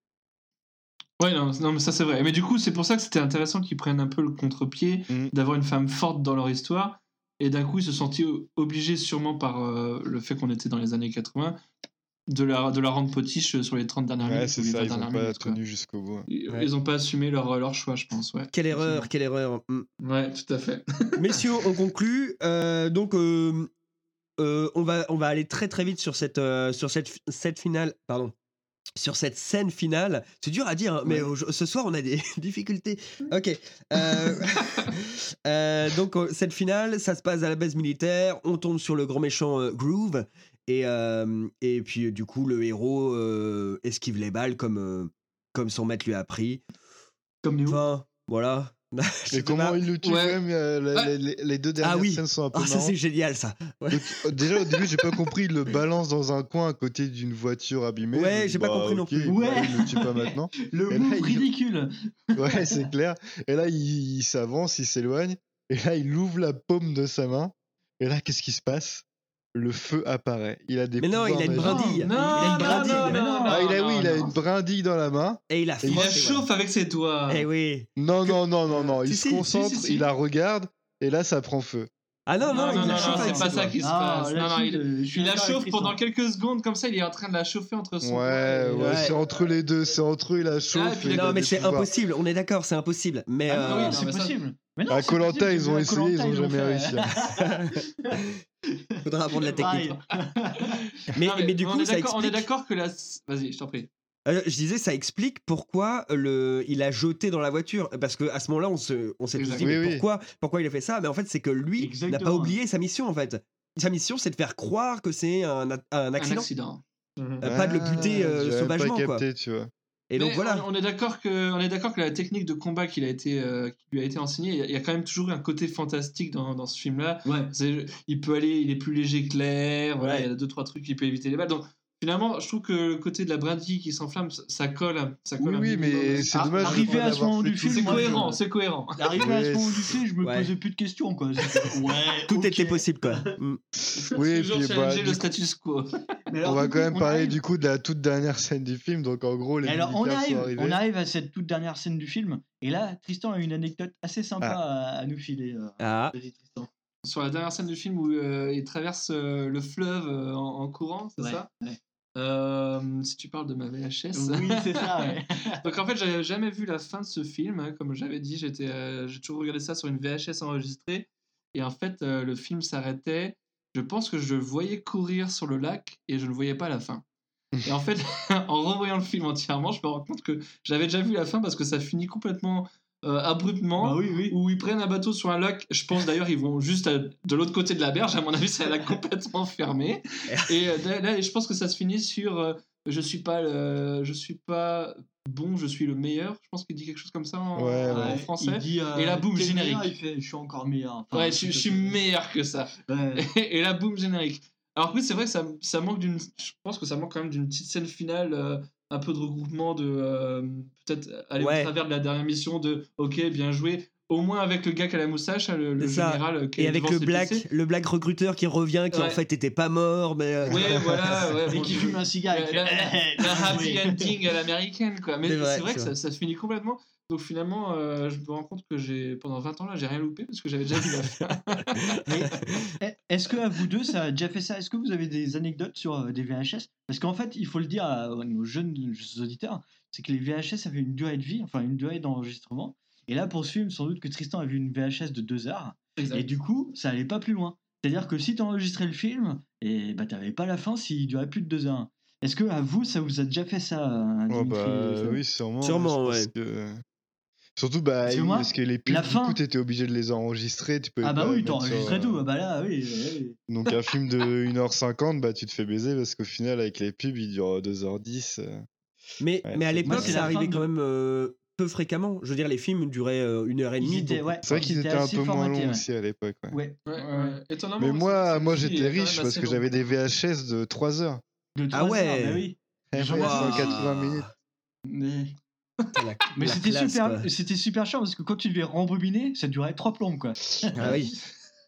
Ouais, non, non, mais ça c'est vrai. Mais du coup, c'est pour ça que c'était intéressant qu'ils prennent un peu le contre-pied, Mm. d'avoir une femme forte dans leur histoire. Et d'un coup, ils se sentaient obligés, sûrement par euh, le fait qu'on était dans les années quatre-vingts, de la, de la rendre potiche sur les trente dernières Ouais, minutes. c'est ou les ça, vingt ils dernières ont pas minutes, quoi. tenu jusqu'au bout. Ils Ouais. ils ont pas assumé leur, leur choix, je pense. Ouais. Quelle erreur, quelle erreur. Mm. Ouais, tout à fait. Messieurs, on conclut. Euh, donc, euh, euh, on, va, on va aller très très vite sur cette, euh, sur cette, cette finale. Pardon. Sur cette scène finale. C'est dur à dire, hein, mais Ouais. au- ce soir, on a des difficultés. Ok. Euh, euh, donc, euh, cette finale, ça se passe à la base militaire. On tombe sur le grand méchant euh, Groove. Et, euh, et puis, euh, du coup, le héros euh, esquive les balles comme, euh, comme son maître lui a appris. Comme Néo. Enfin, voilà. Je sais Mais comment pas. il le tue Ouais. quand même, euh, la- Ouais. les, les deux dernières Ah oui. scènes sont un peu Ah, ça, marrantes. c'est génial, ça. Ouais. Donc, euh, déjà au début j'ai pas compris, il le balance dans un coin à côté d'une voiture abîmée. Ouais, Je me dis, j'ai pas bah, compris non ok, plus. bah, Ouais. il le tue pas maintenant. Le Et là, move il- ridicule. Ouais, c'est clair. Et là il, il s'avance, il s'éloigne. Et là il ouvre la paume de sa main. Et là qu'est-ce qui se passe? Le feu apparaît. Il a des Mais non, il pouvoirs a une magiques. brindille. Non, il a une non, brindille. non, Mais non, non. non, Ah, il a, oui, non, il a non. une brindille dans la main. Et il a Et Il la frotte, chauffe avec ses doigts. Eh oui. Non, non, non, non, non. Il Si, se si, si, concentre, si, si. il la regarde. Et là ça prend feu. Ah non, non, Non, il non, la non, chauffe non, avec c'est pas ses ça doigts. qui se Ah, passe. Non, non, là-dessus, il, euh, je suis il la d'accord avec chauffe Tristan. pendant quelques secondes, comme ça, il est en train de la chauffer entre son doigt Ouais, et- ouais, Ouais. c'est entre les deux. C'est entre eux, il la chauffe. et puis et il là- a Non, mais des c'est pouvoirs. impossible. On est d'accord, c'est impossible. Mais Ah, euh, oui, non, c'est mais ça- possible. Mais non, À c'est Koh-Lanta, possible, ils ont à essayé, Koh-Lanta, ils ont jamais fait. réussi. faudra apprendre la technique. Pareil. Mais, Non, mais du on coup, est ça d'accord- on est explique. d'accord que la. Vas-y, je t'en prie. Euh, je disais, ça explique pourquoi le, il a jeté dans la voiture. Parce qu'à ce moment-là, on se, on s'est tous dit, Exact. mais Oui, oui. pourquoi, pourquoi il a fait ça? Mais en fait, c'est que lui n'a Exactement. pas oublié sa mission, en fait. Sa mission, c'est de faire croire que c'est un, a- un Un accident. accident. Euh, pas de le buter euh, Ah, j'avais sauvagement, pas quoi. capté, tu vois. Et donc Mais voilà. On, on est d'accord que, on est d'accord que la technique de combat qu'il a été, euh, qui lui a été enseignée, il y a- il y a quand même toujours un côté fantastique dans, dans ce film-là. Ouais. C'est- il peut aller, il est plus léger que l'air. Voilà, Ouais. il y a deux trois trucs qui peut éviter les balles. Donc finalement, je trouve que le côté de la brindille qui s'enflamme, ça, ça colle, un- ça colle. Oui, un oui, minimum. mais c'est Ah, dommage. de arrivé pas à ce l'avoir moment fait du tout film, C'est de moi, suite. cohérent, je- c'est cohérent. Arrivé à ce Ouais, moment du film, je me Ouais. posais plus de questions, quoi. J'étais, Ouais, Tout ok. était possible, quoi. Mm. Oui, et Toujours puis bah, challenger du le coup, status quo. Mais alors, on va du quand coup, même on parler arrive- du coup de la toute dernière scène du film. Donc en gros, les Et alors, on militaires sont arrive, arrivés. on arrive à cette toute dernière scène du film, et là, Tristan a une anecdote assez sympa à, à nous filer. euh. Ah. Vas-y, Tristan. Sur la dernière scène du film où euh, il traverse euh, le fleuve euh, en, en courant, c'est Ouais, ça ouais. Euh, Si tu parles de ma V H S. Oui, c'est ça, ouais. Donc en fait, j'avais jamais vu la fin de ce film. hein. Comme j'avais dit, j'étais, euh, j'ai toujours regardé ça sur une V H S enregistrée. Et en fait, euh, le film s'arrêtait. Je pense que je le voyais courir sur le lac et je ne voyais pas la fin. Et en fait, en revoyant le film entièrement, je me rends compte que j'avais déjà vu la fin parce que ça finit complètement euh, abruptement. Bah oui, oui. Où ils prennent un bateau sur un lac. Je pense d'ailleurs ils vont juste à- de l'autre côté de la berge. À mon avis, c'est un lac complètement fermé. Et euh, là, là, je pense que ça se finit sur euh, je suis pas le, je suis pas bon, je suis le meilleur. Je pense qu'il dit quelque chose comme ça en, Ouais, en ouais. français. Il dit, euh, et là, boum, t'es générique. meilleur, il fait, je suis encore meilleur. Enfin, Ouais, je, je suis meilleur que ça. Ouais. Et là, boum, générique. Alors oui, c'est vrai que ça, ça manque d'une. Je pense que ça manque quand même d'une petite scène finale, euh, un peu de regroupement, de euh, peut-être aller Ouais. au travers de la dernière mission de OK, bien joué. Au moins avec le gars qui a la moustache, le, le C'est ça. général euh, qui est Et avec devant le ses black, P C. le black recruteur qui revient, qui en Ouais. fait était pas mort, mais. euh, Ouais, voilà, ouais, Et bon, qui je- fume un cigare. il la, fait, la- la happy ending à l'américaine, quoi. Mais C'est c'est vrai, vrai, c'est que vrai. ça, ça se finit complètement. Donc finalement, euh, je me rends compte que j'ai pendant vingt ans là, j'ai rien loupé parce que j'avais déjà vu la fin. Mais est-ce que à vous deux, ça a déjà fait ça? Est-ce que vous avez des anecdotes sur euh, des V H S? Parce qu'en fait, il faut le dire à, à nos jeunes auditeurs, c'est que les V H S avaient une durée de vie, enfin une durée d'enregistrement. Et là, pour ce film, sans doute que Tristan a vu une V H S de deux heures. Exact. Et du coup, ça allait pas plus loin. C'est-à-dire que si tu enregistrais le film, et bah t'avais pas la fin s'il durait plus de deux heures. Est-ce que à vous, ça vous a déjà fait ça, euh, Oh Dimitri bah et Flo? oui, sûrement. Sûrement, je pense ouais. que- Surtout, bah, Parce que oui, moi, parce que les pubs, la du fin- coup, t'étais obligé de les enregistrer. Tu peux Ah bah pas oui, mettre t'enregistrais sur, tout. euh, Ah bah là, oui. oui. Donc un film de une heure cinquante, bah tu te fais baiser parce qu'au final, avec les pubs, il dure deux heures dix. euh. Mais, Ouais, mais à c'est- l'époque, Moi, c'est ça la arrivait fin de- quand même euh, peu fréquemment. Je veux dire, les films duraient euh, une heure et Ils demie. étaient, donc- ouais, C'est vrai qu'ils ils étaient un assez peu moins formatés, longs ouais. aussi à l'époque. Ouais. Ouais. Ouais, ouais. ouais. Étonnamment, Mais c'est- moi, c'est- moi celui-ci j'étais est quand riche même parce assez que long. j'avais des V H S de trois heures. De Ah trois ouais. heures, bah oui. Eh J'en ouais, ai- cent quatre-vingts minutes. Mais, Putain, la- mais la c'était classe, super, quoi. c'était super chiant parce que quand tu devais rembobiner, ça durait trois plombes quoi. Ah oui.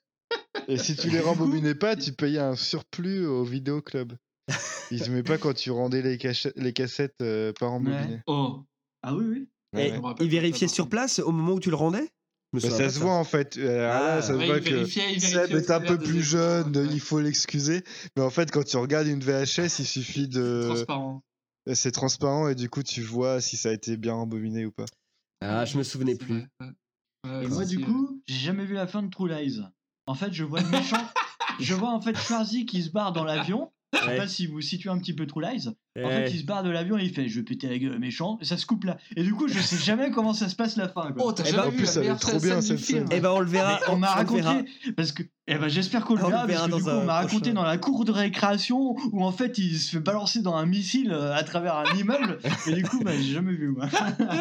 Et si tu les rembobinais pas, tu payais un surplus au vidéoclub. Ils te mettaient pas quand tu rendais les, cache- les cassettes euh, pas rembobinées. Oh. Ah oui oui. Ouais, Et ouais. me rappelle ils pas ça, vérifiaient par sur contre. place au moment où tu le rendais? Je me Bah, souviens ça pas se de voit en fait. Euh, là, Ah. ça se Ouais, voit il que vérifiait, il Seb vérifiait au est un travers peu des plus écrans, jeune, ouais. il faut l'excuser. Mais en fait, quand tu regardes une V H S, il suffit de. Transparent. C'est transparent et du coup, tu vois si ça a été bien rembobiné ou pas. Ah, je me souvenais C'est plus. vrai, ouais. Ouais, Et si, moi du si, coup, j'ai jamais vu la fin de True Lies. En fait, je vois le méchant, je vois en fait Schwarzy qui se barre dans l'avion. Je sais Ouais. pas si vous situez un petit peu True Lies. En Ouais. fait, il se barre de l'avion et il fait je vais péter la gueule au méchant et ça se coupe là. Et du coup, je sais jamais comment ça se passe la fin quoi. Oh, t'as Eh jamais ben, en vu plus, la ça avait meilleure trop scène bien, du cette film. scène. Eh ben, on le verra. Mais on m'a le verra. raconté parce que eh ben j'espère qu'on le On le verra verra parce que du dans coup on un m'a raconté prochain. dans la cour de récréation où en fait il se fait balancer dans un missile euh, à travers un immeuble et du coup bah j'ai jamais vu moi.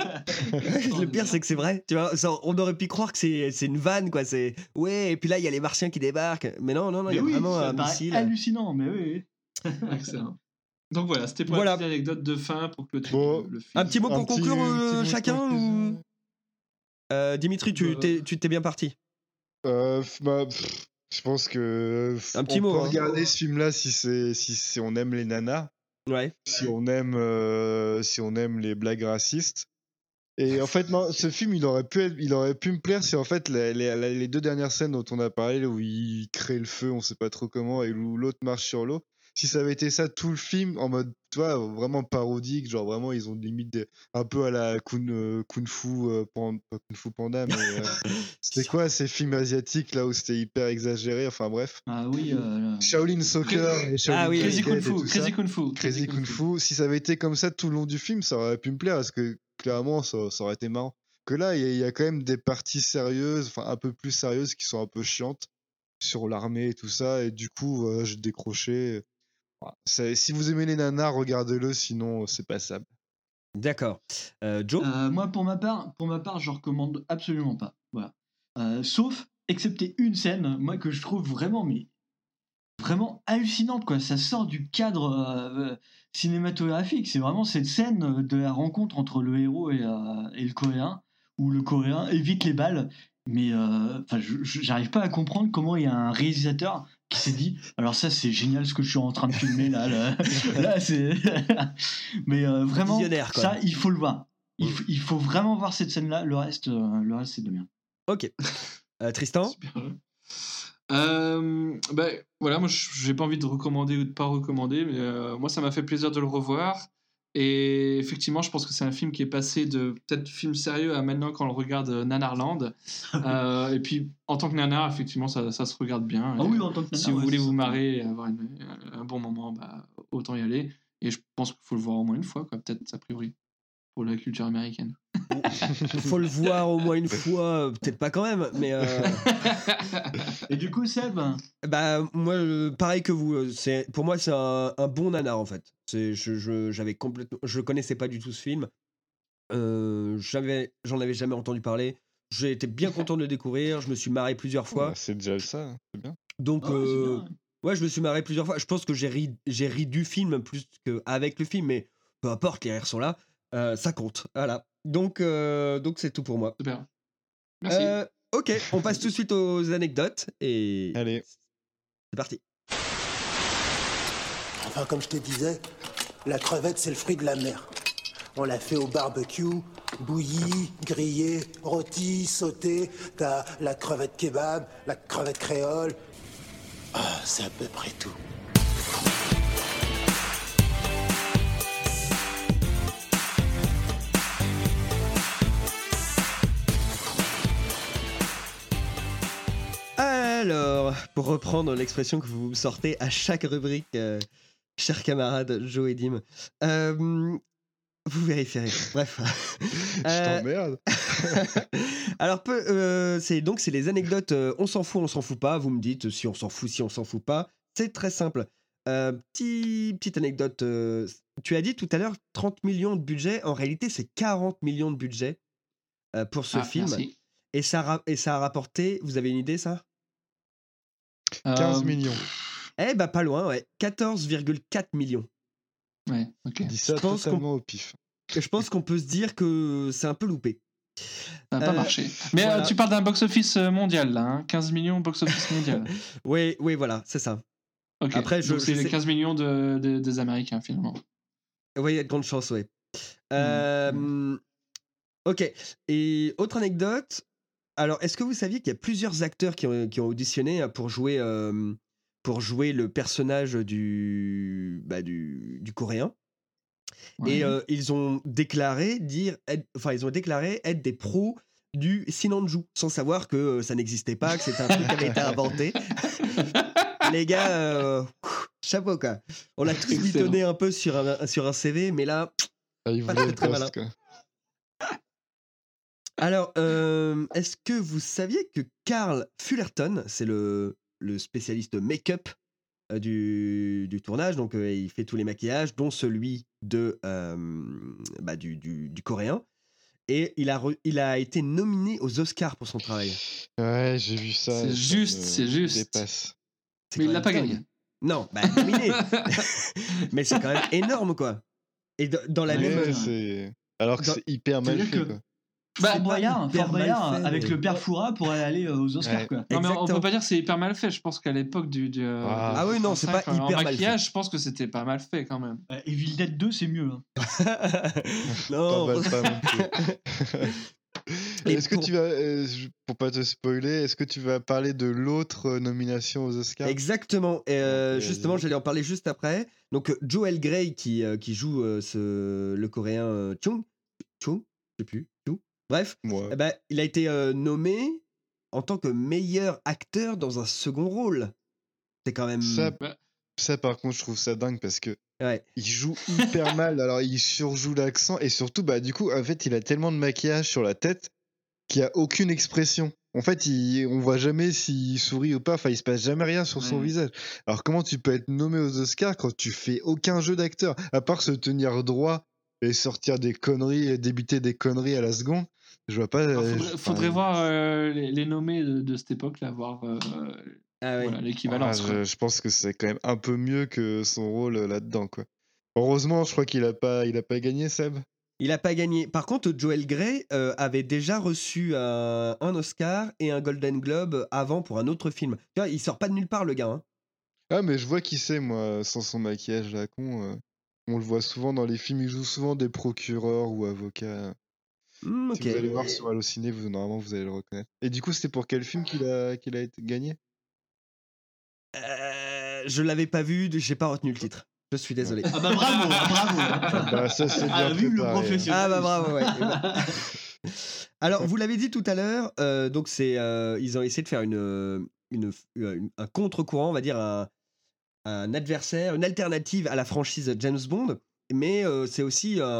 Le pire, c'est que c'est vrai. Tu vois, ça, on aurait pu croire que c'est c'est une vanne, quoi. C'est ouais. Et puis là, il y a les Martiens qui débarquent. Mais non, non, non. Il y Mais a oui, vraiment ça un paraît missile. hallucinant mais oui. oui. Excellent. Donc voilà, c'était pour Voilà. la petite anecdote de fin pour clôturer Bon. le, le film. Un petit mot Un pour petit- conclure, petit euh, mot de chacun conclusion. ou... Euh, Dimitri, tu Bah, t'es tu t'es bien parti. Euh, f- bah, pff, je pense que f- Un petit on mot, peut hein. regarder ce film-là si c'est si, si on aime les nanas, Ouais. si on aime euh, si on aime les blagues racistes. Et en fait, non, ce film, il aurait pu être- il aurait pu me plaire si en fait les, les- les deux dernières scènes dont on a parlé, où il crée le feu, on sait pas trop comment, et où l'autre marche sur l'eau. Si ça avait été ça tout le film, en mode, tu vois, vraiment parodique, genre vraiment, ils ont limite des- un peu à la Kung, euh, Kung Fu, euh, Pan- pas Kung Fu Panda, mais euh, c'était quoi ces films asiatiques là où c'était hyper exagéré, enfin bref. Ah oui. euh, Shaolin Soccer et Shaolin Ah oui, Crazy Basket Kung et Fu, tout ça. Crazy Kung Fu, Crazy Kung Fu. Si ça avait été comme ça tout le long du film, ça aurait pu me plaire parce que clairement, ça, ça aurait été marrant. Que là, il y, a- il y a quand même des parties sérieuses, enfin un peu plus sérieuses, qui sont un peu chiantes sur l'armée et tout ça. Et du coup, euh, j'ai décroché. Voilà. C'est- Si vous aimez les nanas, regardez-le, sinon, euh, c'est passable. D'accord. Euh, Joe. Euh, moi, pour ma part, pour ma part, je recommande absolument pas. Voilà. Euh, sauf, excepté une scène, moi que je trouve vraiment, mais vraiment hallucinante, quoi. Ça sort du cadre euh, cinématographique. C'est vraiment cette scène de la rencontre entre le héros et, euh, et le Coréen, où le Coréen évite les balles. Mais euh, enfin, je- je- j'arrive pas à comprendre comment il y a un réalisateur qui s'est dit alors ça c'est génial ce que je suis en train de filmer là là, là c'est mais euh, vraiment Visionnaire, quoi. ça il faut le voir il, f- il faut vraiment voir cette scène là le reste euh, le reste c'est de bien. Ok. Euh, Tristan. Super. Euh, bah, voilà, moi je- j'ai pas envie de recommander ou de pas recommander, mais euh, moi ça m'a fait plaisir de le revoir. Et effectivement, je pense que c'est un film qui est passé de peut-être film sérieux à maintenant quand on le regarde euh, Nanarland. Euh, et puis en tant que nanar, effectivement, ça, ça se regarde bien. Ah Et oui, en tant que si nanar, vous ouais, voulez c'est vous ça. marrer et avoir une- un bon moment, bah, autant y aller. Et je pense qu'il faut le voir au moins une fois, quoi, peut-être a priori, pour la culture américaine. faut le voir au moins une fois, peut-être pas quand même, mais. Euh... Et du coup, Seb Bah, moi, euh, pareil que vous, c'est, pour moi, c'est un, un bon nanar en fait. C'est, je, je, j'avais complètement, je connaissais pas du tout ce film. Euh, j'avais, j'en avais jamais entendu parler. J'ai été bien content de le découvrir. Je me suis marré plusieurs fois. Ouais, c'est déjà ça, hein, c'est bien. Donc, Ah ouais, c'est euh, bien, ouais. ouais, je me suis marré plusieurs fois. Je pense que j'ai ri, j'ai ri du film plus qu'avec le film, mais peu importe, les rires sont là. Euh, ça compte. Voilà. Donc, euh, donc c'est tout pour moi. Super. Merci. Euh, ok, on passe tout de suite aux anecdotes et Allez. c'est parti. Enfin, comme je te disais, la crevette, c'est le fruit de la mer. On l'a fait au barbecue, bouillie, grillée, rôtie, sautée. T'as la crevette kebab, la crevette créole. Ah, c'est à peu près tout. Alors, pour reprendre l'expression que vous sortez à chaque rubrique, euh, chers camarades Joe et Dim, euh, vous vérifierez. Bref. Je t'emmerde. Alors, peu, euh, c'est, donc, c'est les anecdotes. euh, on s'en fout, on s'en fout pas. Vous me dites si on s'en fout, si on s'en fout pas. C'est très simple. Euh, petit, petite anecdote. euh, tu as dit tout à l'heure trente millions de budget. En réalité, c'est quarante millions de budget euh, pour ce Ah, film. merci. Et ça, ra- et ça a rapporté. Vous avez une idée, ça quinze Euh, millions. Eh bah pas loin, ouais. quatorze virgule quatre millions. Ouais, ok. Dis ça Je pense totalement au pif. Je pense qu'on peut se dire que c'est un peu loupé. Ça n'a pas Euh, marché. Mais voilà. euh, tu parles d'un box-office euh, mondial, là. Hein, quinze millions box-office mondial. Oui, oui, voilà, c'est ça. Ok. Après, je- Donc c'est je les sais- quinze millions de, de- des Américains, finalement. Oui, il y a de grandes chances, oui. Euh, Ok. Et autre anecdote. Alors, est-ce que vous saviez qu'il y a plusieurs acteurs qui ont, qui ont auditionné hein, pour jouer, euh, pour jouer le personnage du, bah, du, du coréen Ouais. Et euh, ils ont déclaré dire, être- enfin ils ont déclaré être des pros du Sinanju, sans savoir que euh, ça n'existait pas, que c'était un truc qui avait été inventé. Les gars, euh, chapeau quoi. On l'a tous Excellent. mitonné un peu sur un, sur un C V, mais là, Ah, il pas voulait très, le très poste, malin. quoi. Alors, euh, est-ce que vous saviez que Carl Fullerton, c'est le, le spécialiste make-up euh, du, du tournage, donc euh, il fait tous les maquillages, dont celui de, euh, bah, du, du, du coréen, et il a, re- il a été nominé aux Oscars pour son travail. Ouais, j'ai vu ça. C'est ça juste, me c'est juste. dépasse. C'est Mais quand il l'a même pas dingue. gagné. Non, bah nominé. Mais c'est quand même énorme, quoi. Et de- dans la Ouais, même... Ouais, ouais. c'est... Alors que Dans- c'est hyper mal C'est-à-dire fait, que- quoi. Bah, C'est Fort pas Boyard, hyper Fort mal Boyard fait, avec mais- le père Foura pour aller euh, aux Oscars, Ouais. quoi. Non, mais on- on Exactement. peut pas dire que c'est hyper mal fait. Je pense qu'à l'époque du. du euh, Ah. de Ah oui, non, c'est pas cinq, en hyper mal maquillage, je pense que c'était pas mal fait quand même. Euh, Evil Dead deux, c'est mieux. hein. non, T'emballes pas non plus. Et Est-ce que pour- tu vas, euh, je- pour pas te spoiler, est-ce que tu vas parler de l'autre euh, nomination aux Oscars? Exactement. Et euh, Ok, justement, vas-y. j'allais en parler juste après. Donc, euh, Joel Grey qui, euh, qui joue euh, ce, le coréen euh, Chung, Chung, je sais plus, Chung. Bref, Ouais. eh ben, il a été euh, nommé en tant que meilleur acteur dans un second rôle. C'est quand même. Ça, Bah. ça, par contre, je trouve ça dingue parce que Ouais. il joue hyper mal. Alors, il surjoue l'accent et surtout, bah, du coup, en fait, il a tellement de maquillage sur la tête qu'il n'y a aucune expression. En fait, il, on voit jamais s'il sourit ou pas. Enfin, il se passe jamais rien sur son Ouais. visage. Alors, comment tu peux être nommé aux Oscars quand tu fais aucun jeu d'acteur, à part se tenir droit et sortir des conneries et débiter des conneries à la seconde? Je vois pas. Alors, euh, faudrait, enfin, faudrait voir euh, les, les nommés de, de cette époque, là, voir euh, Ah ouais. voilà, ah, l'équivalence. quoi. je, je pense que c'est quand même un peu mieux que son rôle euh, là-dedans, quoi. Heureusement, je crois qu'il a pas, il a pas gagné, Seb. Il a pas gagné. Par contre, Joel Grey euh, avait déjà reçu un, un Oscar et un Golden Globe avant pour un autre film. Tu vois, il sort pas de nulle part, le gars. Hein. Ah, mais je vois qui c'est, moi, sans son maquillage là, con. euh, On le voit souvent dans les films, il joue souvent des procureurs ou avocats. Hmm, Si ok. vous allez voir sur Allociné, vous, normalement, vous allez le reconnaître. Et du coup, c'était pour quel film qu'il a, qu'il a été gagné? Euh, je l'avais pas vu, j'ai pas retenu le titre. Je suis désolé. Ah bah bravo, bravo. Ah bah, ça, c'est bien Ah, vive le préparé, hein. professionnel. Ah bah bravo, ouais. Eh ben. Alors, vous l'avez dit tout à l'heure, euh, donc c'est, euh, ils ont essayé de faire une, euh, une, une- un contre-courant, on va dire un, un adversaire, une alternative à la franchise James Bond, mais euh, c'est aussi un,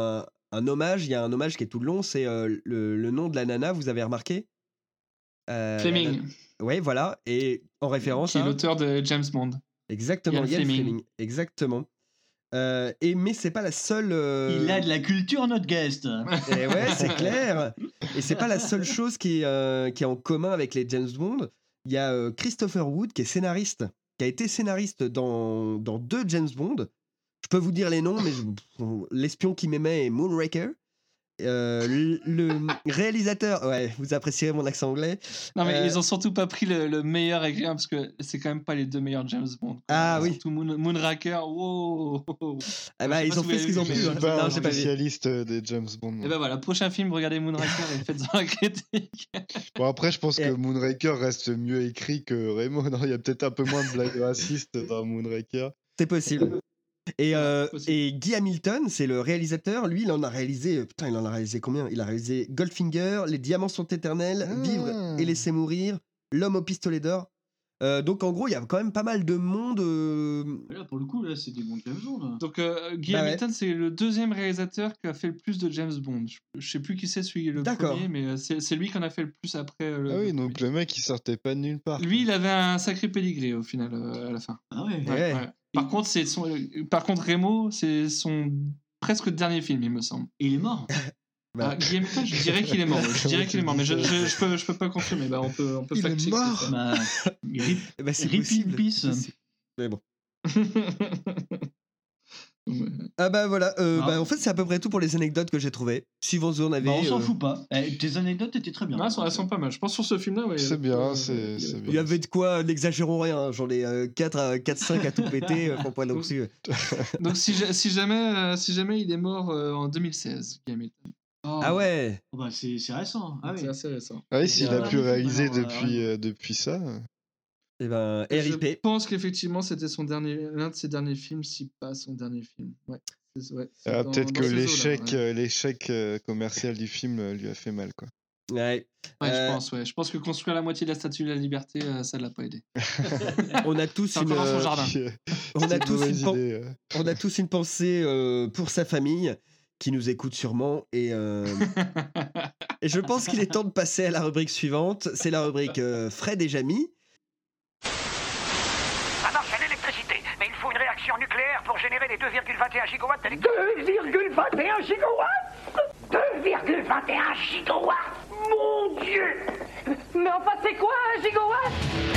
un hommage. Il y a un hommage qui est tout le long. C'est euh, le, le nom de la nana, vous avez remarqué euh, Fleming. Oui, voilà. Et en référence Qui est à... l'auteur de James Bond. Exactement, Ian Ian Fleming. Fleming. Exactement. Euh, et, mais c'est pas la seule. euh, Il a de la culture, notre guest. Et ouais, c'est clair. Et c'est pas la seule chose qui est, euh, qui est en commun avec les James Bond. Il y a euh, Christopher Wood qui est scénariste, qui a été scénariste dans, dans deux James Bond. Je peux vous dire les noms, mais je- l'espion qui m'aimait est Moonraker. Euh, le, le réalisateur, ouais, vous apprécierez mon accent anglais. Non, mais Euh, ils ont surtout pas pris le, le meilleur écrivain parce que c'est quand même pas les deux meilleurs James Bond. quoi. Ah oui. Surtout Moon, Moonraker, wow. Ah bah, Je sais ils pas ont si fait vous ce qu'ils avez ont vu, pu. mais- Je hein. suis pas Non, un j'ai pas vu. spécialiste des James Bond. Et moi. ben voilà, prochain film, regardez Moonraker et faites-en la critique. Bon, après, je pense Et- que Moonraker reste mieux écrit que Remo. Non, il y a peut-être un peu moins de blagues racistes dans Moonraker. C'est possible. Et, euh, possible. et Guy Hamilton, c'est le réalisateur. Lui, il en a réalisé. euh, Putain, il en a réalisé combien? Il a réalisé Goldfinger, Les Diamants sont éternels, Ah. Vivre et laisser mourir, L'homme au pistolet d'or. Euh, donc, en gros, il y a quand même pas mal de monde. euh, Là, pour le coup, là, c'est des bons James Bond. Là. Donc euh, Guy Bah ouais. Hamilton, c'est le deuxième réalisateur qui a fait le plus de James Bond. Je, je sais plus qui c'est celui le D'accord. premier, mais euh, c'est c'est lui qui en a fait le plus après. euh, le, Ah oui, le donc premier. le mec, il sortait pas de nulle part. Lui, il avait un sacré pédigré au final, euh, à la fin. Ah ouais. Ouais, Ouais. ouais. Par contre, c'est son, euh, par contre, Remo, c'est son presque dernier film, il me semble. Et il est mort. Bah. Ah, Guy Hamilton, je dirais qu'il est mort. ouais. Je dirais qu'il est mort, mais je, je, je peux, je peux pas confirmer. Bah, on peut, on peut Il est fact-checker mort. ça. Bah, rip, Eh ben, c'est rip in possible. peace. C'est possible. Mais bon. Ouais. Ah bah voilà. euh, Ah. bah, en fait, c'est à peu près tout pour les anecdotes que j'ai trouvées. Si vous en avez. Bah, on s'en euh, fout pas. Eh, tes anecdotes étaient très bien. Non, elles sont, elles sont pas mal. Je pense sur ce film-là, ouais, il y C'est avait bien, pas- c'est- il y avait c'est pas- Il y avait de quoi, n'exagérons rien. J'en ai quatre cinq à tout péter. euh, Faut pas non plus. Donc si, ja- si jamais, euh, si jamais il est mort euh, en deux mille seize, Guy Hamilton. Oh, Ah ouais. oh, bah, c'est c'est récent. Ah C'est oui. assez récent. Ah oui, Il s'il y a- a pu réaliser Alors, euh, depuis, euh, depuis ça. Et ben, R I P. Je pense qu'effectivement, c'était son dernier, l'un de ses derniers films, si pas son dernier film. Ouais. C'est- ouais, c'est Ah, dans- peut-être dans que ces eaux-là, l'échec ouais. euh, l'échec euh, commercial du film euh, lui a fait mal, quoi. Ouais. Ouais, Euh, je pense, ouais. Je pense que construire la moitié de la statue de la liberté, euh, ça l'a pas aidé. On a tous C'est une. encore dans son euh, jardin. Qui, euh, On c'est a une tous mauvaise une pen- idée, euh. On a tous une pensée euh, pour sa famille qui nous écoute sûrement et, euh, et je pense qu'il est temps de passer à la rubrique suivante. C'est la rubrique euh, Fred et Jamy. Ça marche à l'électricité, mais il faut une réaction nucléaire pour générer les deux virgule vingt et un gigawatts d'électricité. deux virgule vingt et un gigawatts deux virgule vingt et un gigawatts Mon Dieu Mais enfin, c'est quoi un gigawatt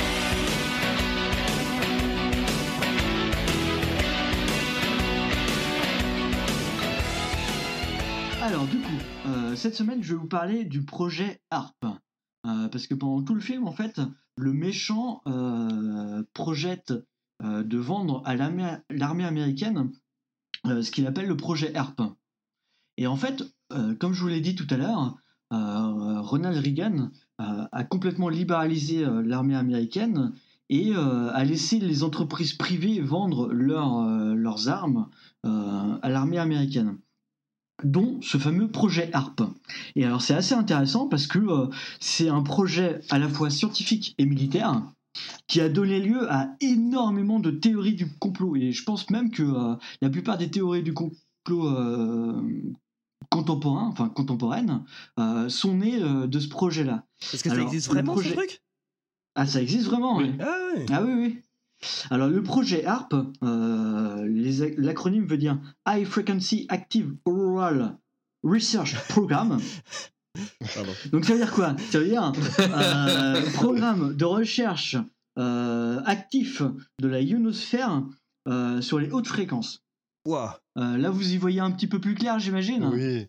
Alors, du coup, euh, cette semaine, je vais vous parler du projet ARP. Euh, parce que pendant tout le film, en fait, le méchant euh, projette euh, de vendre à l'armée l'armée américaine euh, ce qu'il appelle le projet ARP. Et en fait, euh, comme je vous l'ai dit tout à l'heure, euh, Ronald Reagan euh, a complètement libéralisé euh, l'armée américaine et euh, a laissé les entreprises privées vendre leur, euh, leurs armes euh, à l'armée américaine, dont ce fameux projet ARP. Et alors c'est assez intéressant parce que euh, c'est un projet à la fois scientifique et militaire qui a donné lieu à énormément de théories du complot. Et je pense même que euh, la plupart des théories du complot euh, contemporain, enfin contemporaines, euh, sont nées euh, de ce projet-là. Est-ce que ça Alors, existe le vraiment projet- ce truc? Ah, ça existe vraiment, oui. Ah ouais. Ah oui, oui. Alors, le projet ARP, euh, les- l'acronyme veut dire High Frequency Active Auroral Research Program. Pardon. Donc, ça veut dire quoi? Ça veut dire euh, programme de recherche euh, actif de la ionosphère euh, sur les hautes fréquences. Ouah. Euh, là, vous y voyez un petit peu plus clair, j'imagine. Oui.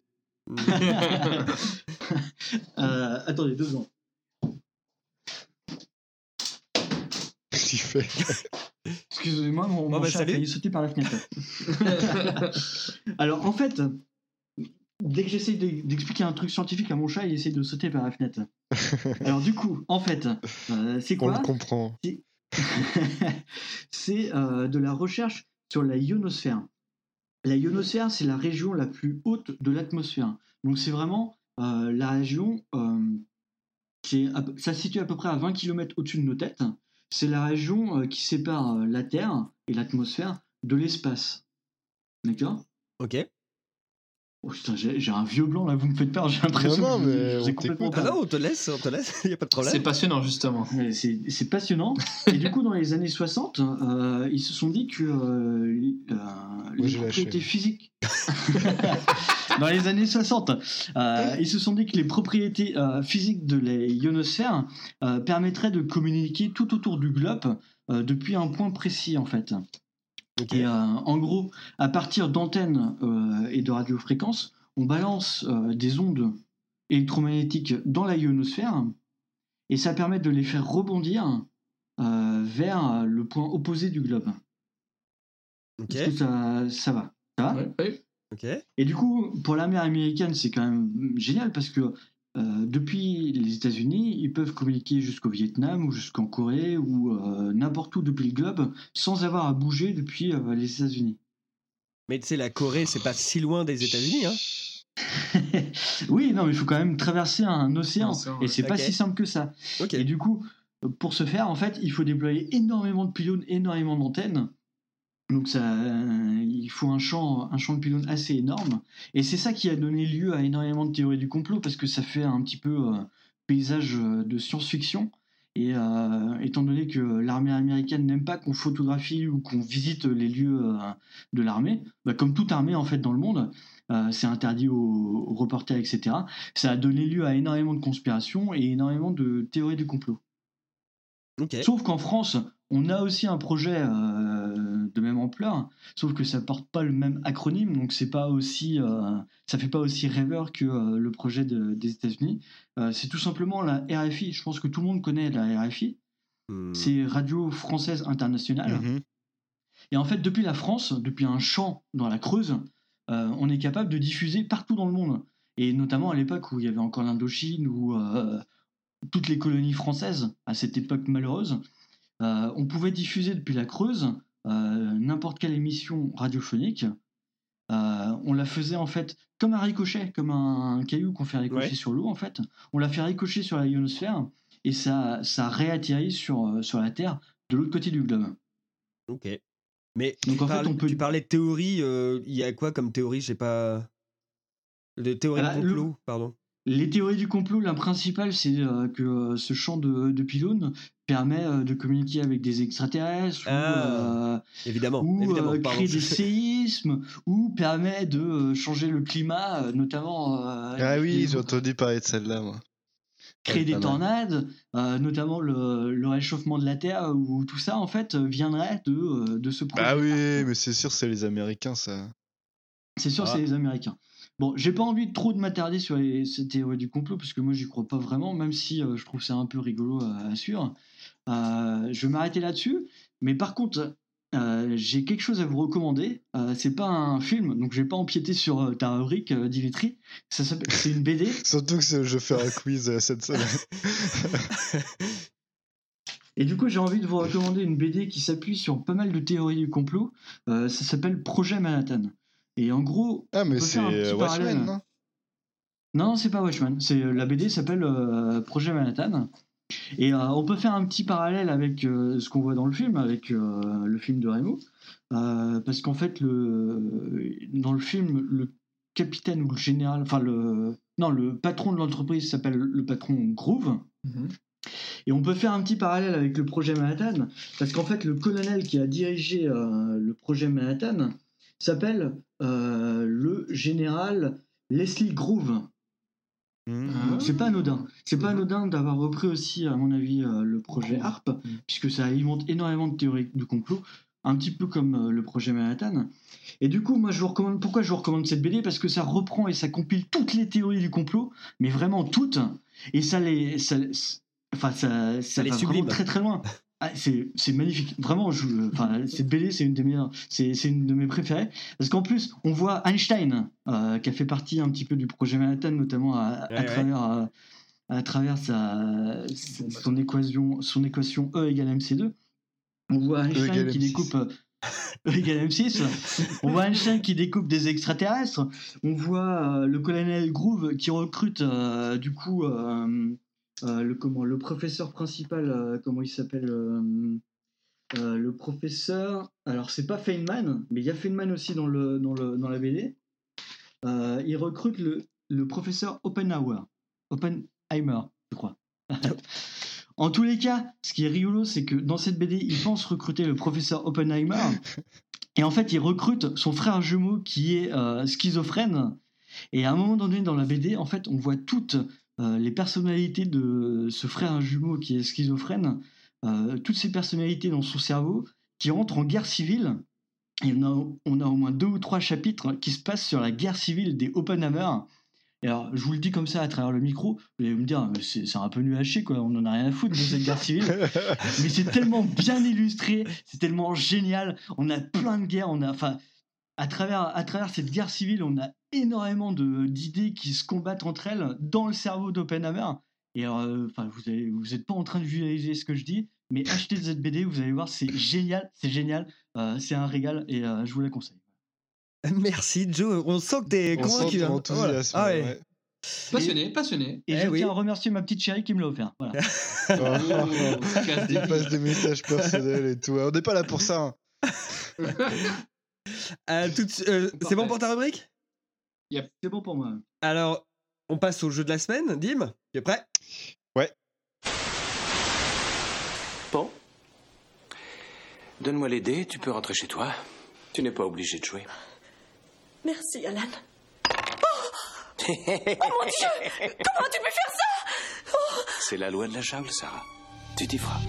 Euh, attendez, deux secondes. Qu'est-ce qu'il fait? Excusez-moi, mon, Bon, mon bah, chat a salut. failli sauter par la fenêtre. Alors, en fait, dès que j'essaie de- d'expliquer un truc scientifique à mon chat, il essaie de sauter par la fenêtre. Alors, du coup, en fait, euh, c'est On quoi? le comprend. C'est euh, de la recherche sur la ionosphère. La ionosphère, c'est la région la plus haute de l'atmosphère. Donc, c'est vraiment euh, la région, euh, qui est à peu- ça se situe à peu près à vingt kilomètres au-dessus de nos têtes. C'est la région euh, qui sépare euh, la Terre et l'atmosphère de l'espace. D'accord? Ok. Oh putain, j'ai, j'ai un vieux blanc là, vous me faites peur, j'ai l'impression Non, non, que mais je vous ai on complètement t'écoute. Ah perdu. non, on te laisse, on te laisse, il y a pas de problème. C'est passionnant, justement. Ouais, C'est, c'est passionnant. Et du coup, dans les années soixante, euh, ils se sont dit que euh, les, euh, les j'ai lâché. propriétés physiques. Dans les années soixante, euh, ils se sont dit que les propriétés euh, physiques de la ionosphère euh, permettraient de communiquer tout autour du globe euh, depuis un point précis, en fait. Okay. Et euh, en gros, à partir d'antennes euh, et de radiofréquences, on balance euh, des ondes électromagnétiques dans la ionosphère et ça permet de les faire rebondir euh, vers le point opposé du globe. Ok. Est-ce que ça, ça va, ça va Ouais, ouais. Ok. Et du coup, pour l'armée américaine, c'est quand même génial parce que euh, depuis les États-Unis, ils peuvent communiquer jusqu'au Vietnam ou jusqu'en Corée ou euh, n'importe où depuis le globe sans avoir à bouger depuis euh, les États-Unis. Mais tu sais, la Corée, c'est pas si loin des États-Unis, hein. Oui, non, mais il faut quand même traverser un océan, Océan, et ouais. c'est pas Ok. si simple que ça. Ok. Et du coup, pour ce faire, en fait, il faut déployer énormément de pylônes, énormément d'antennes. Donc ça, euh, il faut un champ, un champ de pylônes assez énorme. Et c'est ça qui a donné lieu à énormément de théories du complot, parce que ça fait un petit peu euh, paysage euh, de science-fiction. Et euh, étant donné que l'armée américaine n'aime pas qu'on photographie ou qu'on visite les lieux euh, de l'armée, bah, comme toute armée en fait dans le monde, euh, c'est interdit aux, aux reporters, et cetera. Ça a donné lieu à énormément de conspirations et énormément de théories du complot. Ok. Sauf qu'en France, on a aussi un projet euh, de même ampleur, sauf que ça porte pas le même acronyme, donc c'est pas aussi, euh, ça fait pas aussi rêveur que euh, le projet de- des États-Unis. Euh, c'est tout simplement la R F I. Je pense que tout le monde connaît la R F I. Hmm. C'est Radio Française Internationale. Mhm. Et en fait, depuis la France, depuis un champ dans la Creuse, euh, on est capable de diffuser partout dans le monde. Et notamment à l'époque où il y avait encore l'Indochine, où euh, toutes les colonies françaises, à cette époque malheureuse, euh, on pouvait diffuser depuis la Creuse euh, n'importe quelle émission radiophonique. Euh, on la faisait en fait comme un ricochet, comme un, un caillou qu'on fait ricocher Ouais. sur l'eau en fait. On l'a fait ricocher sur la ionosphère et ça, ça réatterrit sur, euh, sur la Terre de l'autre côté du globe. Ok. Mais Donc tu, en fait, parlais, on peut- tu parlais de théorie, euh, il y a quoi comme théorie? J'ai pas. De théorie Ah bah, de le- complot, pardon. Les théories du complot, la principale, c'est euh, que euh, ce champ de, de pylônes permet euh, de communiquer avec des extraterrestres ou, Ah, euh, évidemment, ou évidemment, euh, pardon. créer des séismes ou permet de euh, changer le climat, euh, notamment euh, Ah oui, les- j'ai entendu parler de celle-là, moi. créer Ouais, des pas mal. tornades, euh, notamment le, le réchauffement de la Terre, où tout ça en fait euh, viendrait de, euh, de ce projet. Bah oui, mais c'est sûr, c'est les Américains, ça. C'est sûr, Ah. c'est les Américains. Bon, j'ai pas envie de trop de m'attarder sur les, ces théories du complot, parce que moi j'y crois pas vraiment, même si euh, je trouve ça un peu rigolo à, à suivre. Euh, je vais m'arrêter là-dessus, mais par contre, euh, j'ai quelque chose à vous recommander. Euh, c'est pas un film, donc je vais pas empiéter sur euh, ta rubrique, euh, Dimitri. Ça s'appelle- C'est une B D. Surtout que c'est- je vais faire un quiz euh, cette semaine. Et du coup, j'ai envie de vous recommander une B D qui s'appuie sur pas mal de théories du complot. Euh, ça s'appelle Projet Manhattan. Et en gros, Ah, on mais peut c'est faire un petit euh, parallèle. Watchmen, non? Non, c'est pas Watchmen. C'est la B D s'appelle euh, Projet Manhattan. Et euh, on peut faire un petit parallèle avec euh, ce qu'on voit dans le film, avec euh, le film de Remo, Euh, parce qu'en fait, le, dans le film, le capitaine ou le général, enfin le, non, le patron de l'entreprise s'appelle le patron Groove. Et on peut faire un petit parallèle avec le projet Manhattan, parce qu'en fait, le colonel qui a dirigé euh, le projet Manhattan s'appelle euh, le général Leslie Groove. Donc c'est pas anodin. C'est pas anodin d'avoir repris aussi, à mon avis, euh, le projet HARP, puisque ça alimente énormément de théories du complot, un petit peu comme euh, le projet Manhattan. Et du coup, moi, je vous recommande. Pourquoi je vous recommande cette B D? Parce que ça reprend et ça compile toutes les théories du complot, mais vraiment toutes, et ça les, ça, enfin, ça, ça, les va sublime. vraiment très très loin. Ah, c'est c'est magnifique, vraiment. Je, enfin, cette B D, c'est une des meilleures, c'est c'est une de mes préférées, parce qu'en plus, on voit Einstein, euh, qui a fait partie un petit peu du projet Manhattan, notamment à, à Ouais, ouais. travers, à, à travers sa, son équation, son équation E égale M C deux. On voit Einstein égale qui M six. découpe euh, E égale M six. On voit Einstein qui découpe des extraterrestres. On voit euh, le colonel Groove qui recrute euh, du coup euh, euh, le comment le professeur principal, euh, comment il s'appelle euh, euh, le professeur. Alors c'est pas Feynman, mais il y a Feynman aussi dans le dans le dans la B D. euh, il recrute le, le professeur Oppenheimer. Oppenheimer, je crois. En tous les cas, ce qui est rigolo, c'est que dans cette B D, il pense recruter le professeur Oppenheimer. Et en fait, il recrute son frère jumeau qui est euh, schizophrène. Et à un moment donné, dans la B D, en fait, on voit toutes euh, les personnalités de ce frère jumeau qui est schizophrène, euh, toutes ces personnalités dans son cerveau qui entrent en guerre civile. Et on a, on a au moins deux ou trois chapitres qui se passent sur la guerre civile des Oppenheimer. Et alors, je vous le dis comme ça à travers le micro, vous allez me dire, mais c'est, c'est un peu nul à chier, quoi. On en a rien à foutre de cette guerre civile. Mais c'est tellement bien illustré, c'est tellement génial. On a plein de guerres, on a, enfin, à travers, à travers cette guerre civile, on a énormément de, d'idées qui se combattent entre elles dans le cerveau d'Oppenheimer. Et alors, euh, enfin, vous allez, vous n'êtes pas en train de visualiser ce que je dis, mais achetez cette B D, vous allez voir, c'est génial, c'est génial, euh, c'est un régal et euh, je vous la conseille. Merci Joe, on sent que t'es On convaincu. sent ton hein. enthousiasme, Ah ouais. ouais. Passionné, passionné. Et Eh je oui. tiens à remercier ma petite chérie qui me l'a offert. Voilà. Oh, il passe des messages personnels et tout. On n'est pas là pour ça. Hein. Euh, tout de su- euh, c'est bon pour ta rubrique? Yep. C'est bon pour moi. Alors, on passe au jeu de la semaine. Dim, tu es prêt? Ouais. Bon. Donne-moi les dés, tu peux rentrer chez toi. Tu n'es pas obligé de jouer. Merci, Alan. Oh, oh mon Dieu! Comment tu peux faire ça? Oh. C'est la loi de la jungle, Sarah. Tu t'y feras.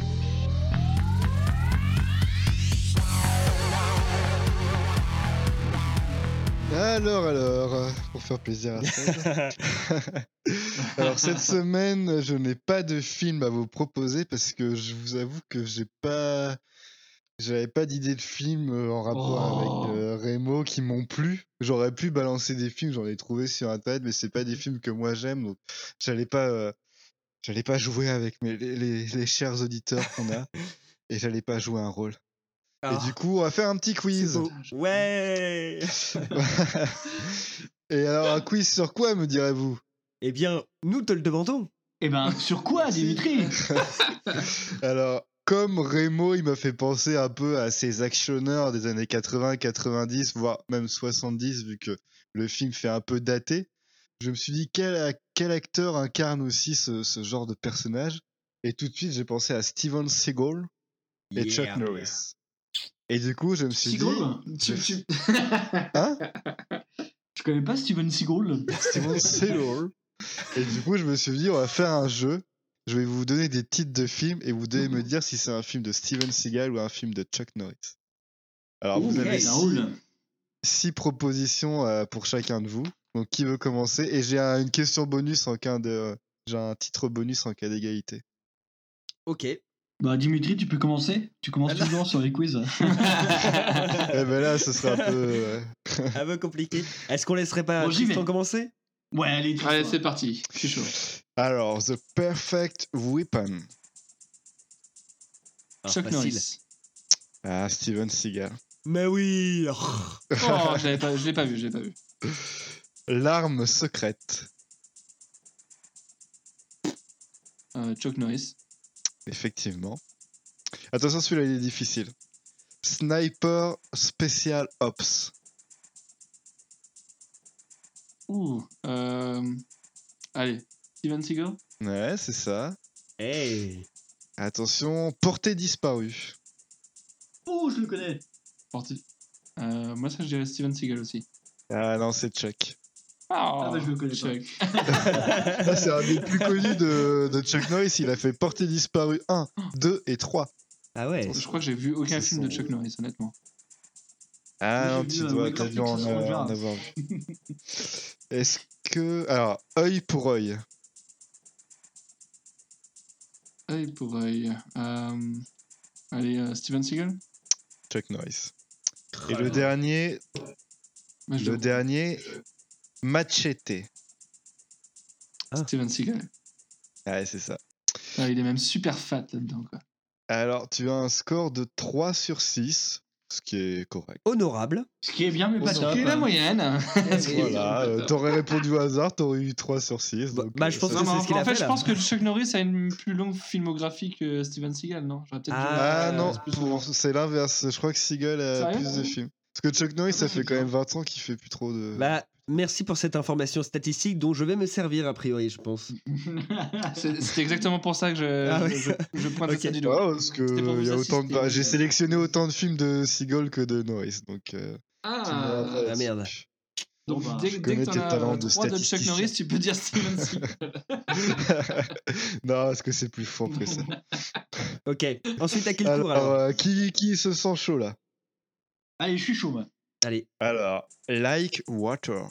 Alors, alors, euh, pour faire plaisir à Seb. Alors, cette semaine, je n'ai pas de film à vous proposer parce que je vous avoue que j'ai pas. J'avais pas d'idée de film euh, en rapport Oh. avec euh, Remo qui m'ont plu. J'aurais pu balancer des films, j'en ai trouvé sur internet, mais c'est pas des films que moi j'aime, donc j'allais pas, euh, j'allais pas jouer avec mes, les, les, les chers auditeurs qu'on a, et j'allais pas jouer un rôle. Ah. Et du coup, on va faire un petit quiz. Ouais. Et alors, un quiz sur quoi, me direz-vous? Eh bien, nous te le demandons. Eh ben, sur quoi, Dimitri? Alors, comme Remo, il m'a fait penser un peu à ces actionneurs des années quatre-vingts, quatre-vingt-dix, voire même soixante-dix, vu que le film fait un peu daté. Je me suis dit, quel, quel acteur incarne aussi ce, ce genre de personnage? Et tout de suite, j'ai pensé à Steven Seagal et Yeah. Chuck Norris. Et du coup, je me suis Seagal? dit... Tu, tu... Hein? Tu connais pas Steven Seagal? Steven Seagal. Et du coup, je me suis dit, on va faire un jeu. Je vais vous donner des titres de films et vous devez me dire si c'est un film de Steven Seagal ou un film de Chuck Norris. Alors, vous Ouh, avez ouais, ça six, roule. six propositions euh, pour chacun de vous. Donc, qui veut commencer? Et j'ai un- une question bonus en cas de. J'ai un titre bonus en cas d'égalité. Ok. Bah, Dimitri, tu peux commencer? Tu commences toujours sur les quiz. Eh ben là, ce sera un peu. euh, Un peu compliqué. Est-ce qu'on laisserait pas Bon, j'y Tristan vais. commencer? Ouais, allez, Allez, c'est parti. Je suis chaud. Alors, The Perfect Weapon. Ah, Chuck facile. Norris. Ah, Steven Seagal. Mais oui. Oh, je l'avais pas, je l'ai pas vu, je l'ai pas vu. L'arme secrète. Euh, Chuck Norris. Effectivement. Attention, celui-là, il est difficile. Sniper Special Ops. Ouh. Euh... Allez, Steven Seagal. Ouais, c'est ça. Hey. Attention, Portée disparue. Oh, je le connais. Porti. Euh, moi, ça, je dirais Steven Seagal aussi. Ah non, c'est Chuck. Ah bah, je le connais Chuck. Ah, c'est un des plus connus de, de Chuck Norris. Il a fait Portée disparue un, deux et trois. Ah ouais. Je crois que j'ai vu aucun C'est film de son- Chuck Norris, honnêtement. Ah Moi, non, j'ai tu vu, euh, dois, Walker t'as dû en, Texas euh, Ranger. en avoir vu. Est-ce que... Alors, œil pour œil. Œil pour œil. Euh... Allez, euh, Steven Seagal. Chuck Norris. Et le dernier... Moi, je Le dois- dernier... Machete. Steven Seagal. Ouais, c'est ça. Ah, il est même super fat là-dedans, quoi. Alors, tu as un score de trois sur six, ce qui est correct. Honorable. Ce qui est bien, mais pas Ce top. qui est la moyenne. Ce qui est- Voilà, euh, t'aurais répondu au hasard, t'aurais eu trois sur six. Bah, donc, bah, euh, je pense ça- que Non, c'est mais ce qu'il en a fait, fait, je là. pense que Chuck Norris a une plus longue filmographie que Steven Seagal, non? J'aurais peut-être Ah, dû- Ah euh, non, plus pour- souvent. c'est l'inverse. Je crois que Seagal a Sérieux? plus de films. Parce que Chuck Norris, Ah, ça c'est fait quand bizarre. même vingt ans qu'il fait plus trop de. Bah, merci pour cette information statistique dont je vais me servir a priori, je pense. C'est- C'était exactement pour ça que je, Ah ouais. je, je pointais Ok. ça du Ouais, doigt. parce que C'était pour vous y a autant de... assister. bah, j'ai sélectionné autant de films de Seagull que de Norris, donc. Euh, tu me Ah, verras Ah merde. là-dessus. donc Bon, bah, dès, je dès connais que t'en tes as talents de trois de Chuck statisticien. Norris, tu peux dire Steven Seagal. Non, parce que c'est plus fort que ça. Ok. Ensuite, à quel tour Alors, alors euh, qui, qui se sent chaud là? Allez, je suis chaud, moi. Allez. Alors, Like Water.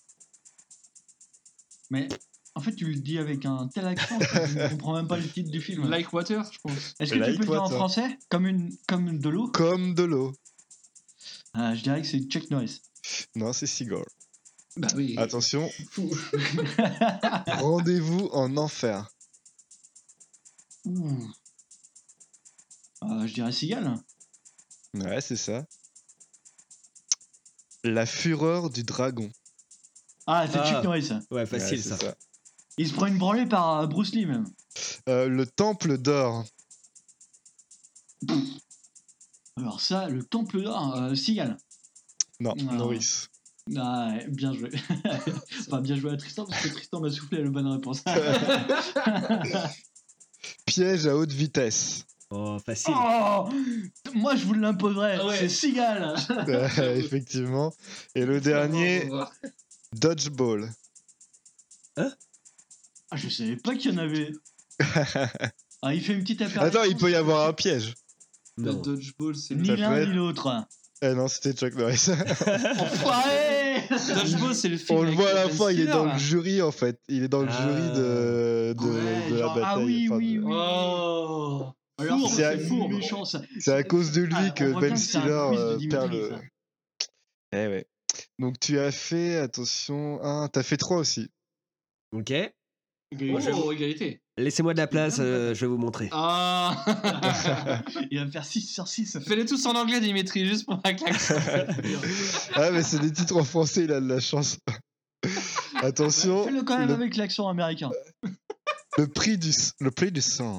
Mais en fait, tu le dis avec un tel accent que je ne comprends même pas le titre du film. Like Water, je pense. Est-ce que tu Like peux le dire en Water. français comme, une, comme de l'eau Comme de l'eau. Ah, je dirais que c'est Chuck Norris. Non, c'est Seagull. Bah oui. Attention, Fou. rendez-vous en enfer. Ouh. Ah, je dirais Seagal. Ouais, c'est ça. La fureur du dragon. Ah, c'est Ah. Chuck Norris. Ouais, facile Ouais, c'est ça. Il se prend une branlée par euh, Bruce Lee, même. Euh, le temple d'or. Alors ça, le temple d'or, euh, Seagal. Non, Ah. Norris. Ah, ouais, bien joué. Enfin, bien joué à Tristan, parce que Tristan m'a soufflé la bonne réponse. Piège à haute vitesse. Oh, facile. Oh, moi, je vous l'imposerais. Ah ouais. C'est Seagal. Ouais, effectivement. Et le dernier, Dodgeball. Ah, je savais pas qu'il y en avait. Ah, il fait une petite apparition. Attends, il peut y avoir un piège. Le Non. dodgeball, c'est Ni Ça l'un peut ni être- l'autre. Eh non, c'était Chuck Norris. Enfoiré. Dodgeball, c'est le film. On le avec voit à la Ben fin, il est Stiller, dans là. le jury en fait. Il est dans le Ah. jury de, de, Ouais, de la genre, bataille. ah oui, enfin, oui, de- oui. Oh. Alors, C'est c'est à- fou, méchant ça. C'est à cause de lui Ah, on que voit Ben bien que c'est un Stiller quiz de euh, Dimitri, perd le. ça. Eh ouais. Donc tu as fait, attention, un, t'as fait trois aussi. Ok. Oh, égalité. Laissez-moi de la place, euh, je vais vous montrer. Ah. Il va me faire six sur six. Fais-les tous en anglais, Dimitri, juste pour un klaxon. Ah mais c'est des titres en français, il a de la chance. Attention, Fais-le quand même le, avec l'accent américain. le prix du, s- le prix du sang.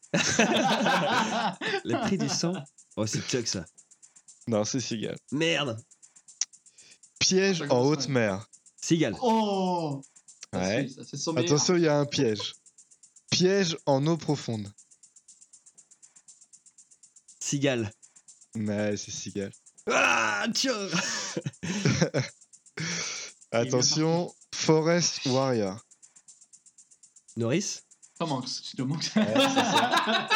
Le prix du sang. Oh, c'est Chuck ça. Non, c'est Seagal. Merde. Piège en haute mer. Seagal. Oh. Ouais. Ça, c'est son meilleur. Attention, il y a un piège. Piège en eau profonde. Seagal. Ouais, c'est Seagal. Ah, tiens. Attention, Forest Warrior. Norris. Tom Hanks. C'est Tom Hanks. Ouais, c'est ça.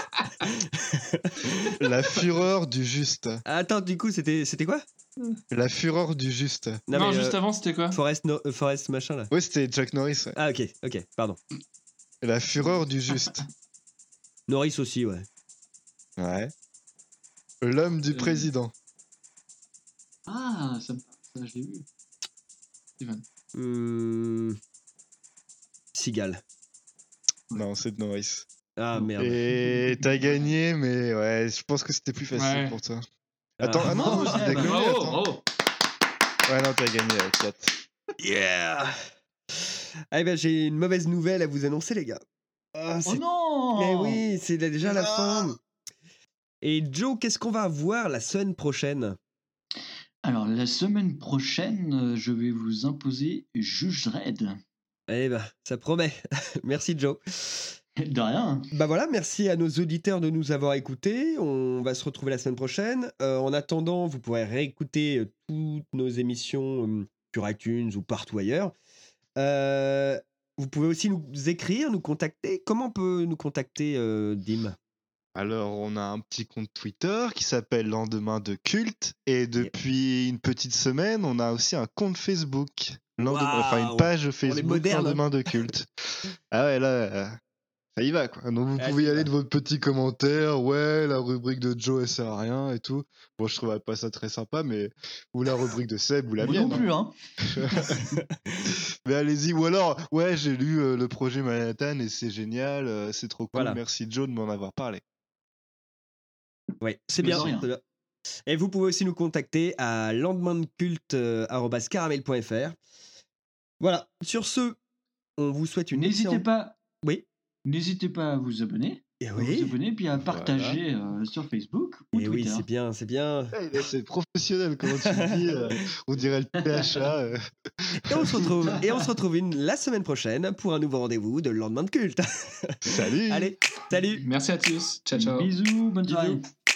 La fureur du juste. Attends, du coup, c'était c'était quoi? La fureur du juste. Non, mais, juste euh, avant, c'était quoi? Forest, no- euh, Forest machin là. Oui, c'était Chuck Norris. Ouais. Ah, ok, ok, pardon. La fureur du juste. Norris aussi, ouais. Ouais. L'homme du Euh, président. Ah, ça me ça, je l'ai vu. Steven. Hum... Seagal. Non, c'est Norris. Ah merde. Et t'as gagné, mais ouais, je pense que c'était plus facile Ouais. pour toi. Ah. Attends, ah, non, Bravo, non, Seb. j'ai déconné, Bravo, attends. bravo. Ouais, non, t'as gagné avec quatre. Yeah. Ah ben j'ai une mauvaise nouvelle à vous annoncer les gars. Ah, Oh c'est- non. Mais oui, c'est déjà la Ah. fin. Et Joe, qu'est-ce qu'on va avoir la semaine prochaine? Alors, la semaine prochaine, euh, je vais vous imposer Juge Dredd. Eh ben, ça promet. Merci Joe. De rien. Bah voilà, merci à nos auditeurs de nous avoir écoutés. On va se retrouver la semaine prochaine. Euh, en attendant, vous pourrez réécouter euh, toutes nos émissions euh, sur iTunes ou partout ailleurs. Euh, vous pouvez aussi nous écrire, nous contacter. Comment on peut nous contacter, euh, Dim? Alors, on a un petit compte Twitter qui s'appelle Lendemain de Culte. Et depuis une petite semaine, on a aussi un compte Facebook. Lendemain- Enfin, Waouh, une page est Facebook moderne. Lendemain de Culte. Ah ouais, là, euh, ça y va, quoi. Donc, vous Ah, pouvez y ça aller va. de votre petit commentaire. Ouais, la rubrique de Joe, elle sert à rien et tout. Bon, je trouve pas ça très sympa, mais. Ou la rubrique de Seb ou la Moi mienne. non plus, hein. Mais allez-y, ou alors, ouais, j'ai lu euh, le projet Manhattan et c'est génial, euh, c'est trop cool. Voilà. Merci Joe de m'en avoir parlé. Ouais, c'est Mais bien. de rien. c'est bien. Et vous pouvez aussi nous contacter à lendemaindeculte arobase caramel point f r. Voilà, sur ce, on vous souhaite une N'hésitez excellente- pas. Oui. N'hésitez pas à vous abonner. Et à oui. vous abonner, puis à partager euh, sur Facebook ou Et Twitter. oui, c'est bien, c'est bien. Eh, c'est professionnel, comment tu le dis euh, on dirait le P H A. euh. Et on se retrouve, et on se retrouve une, la semaine prochaine pour un nouveau rendez-vous de Le Lendemain de Culte. Salut. Allez, salut. Merci à tous. Ciao, ciao. Bisous, bonne soirée. Bisous.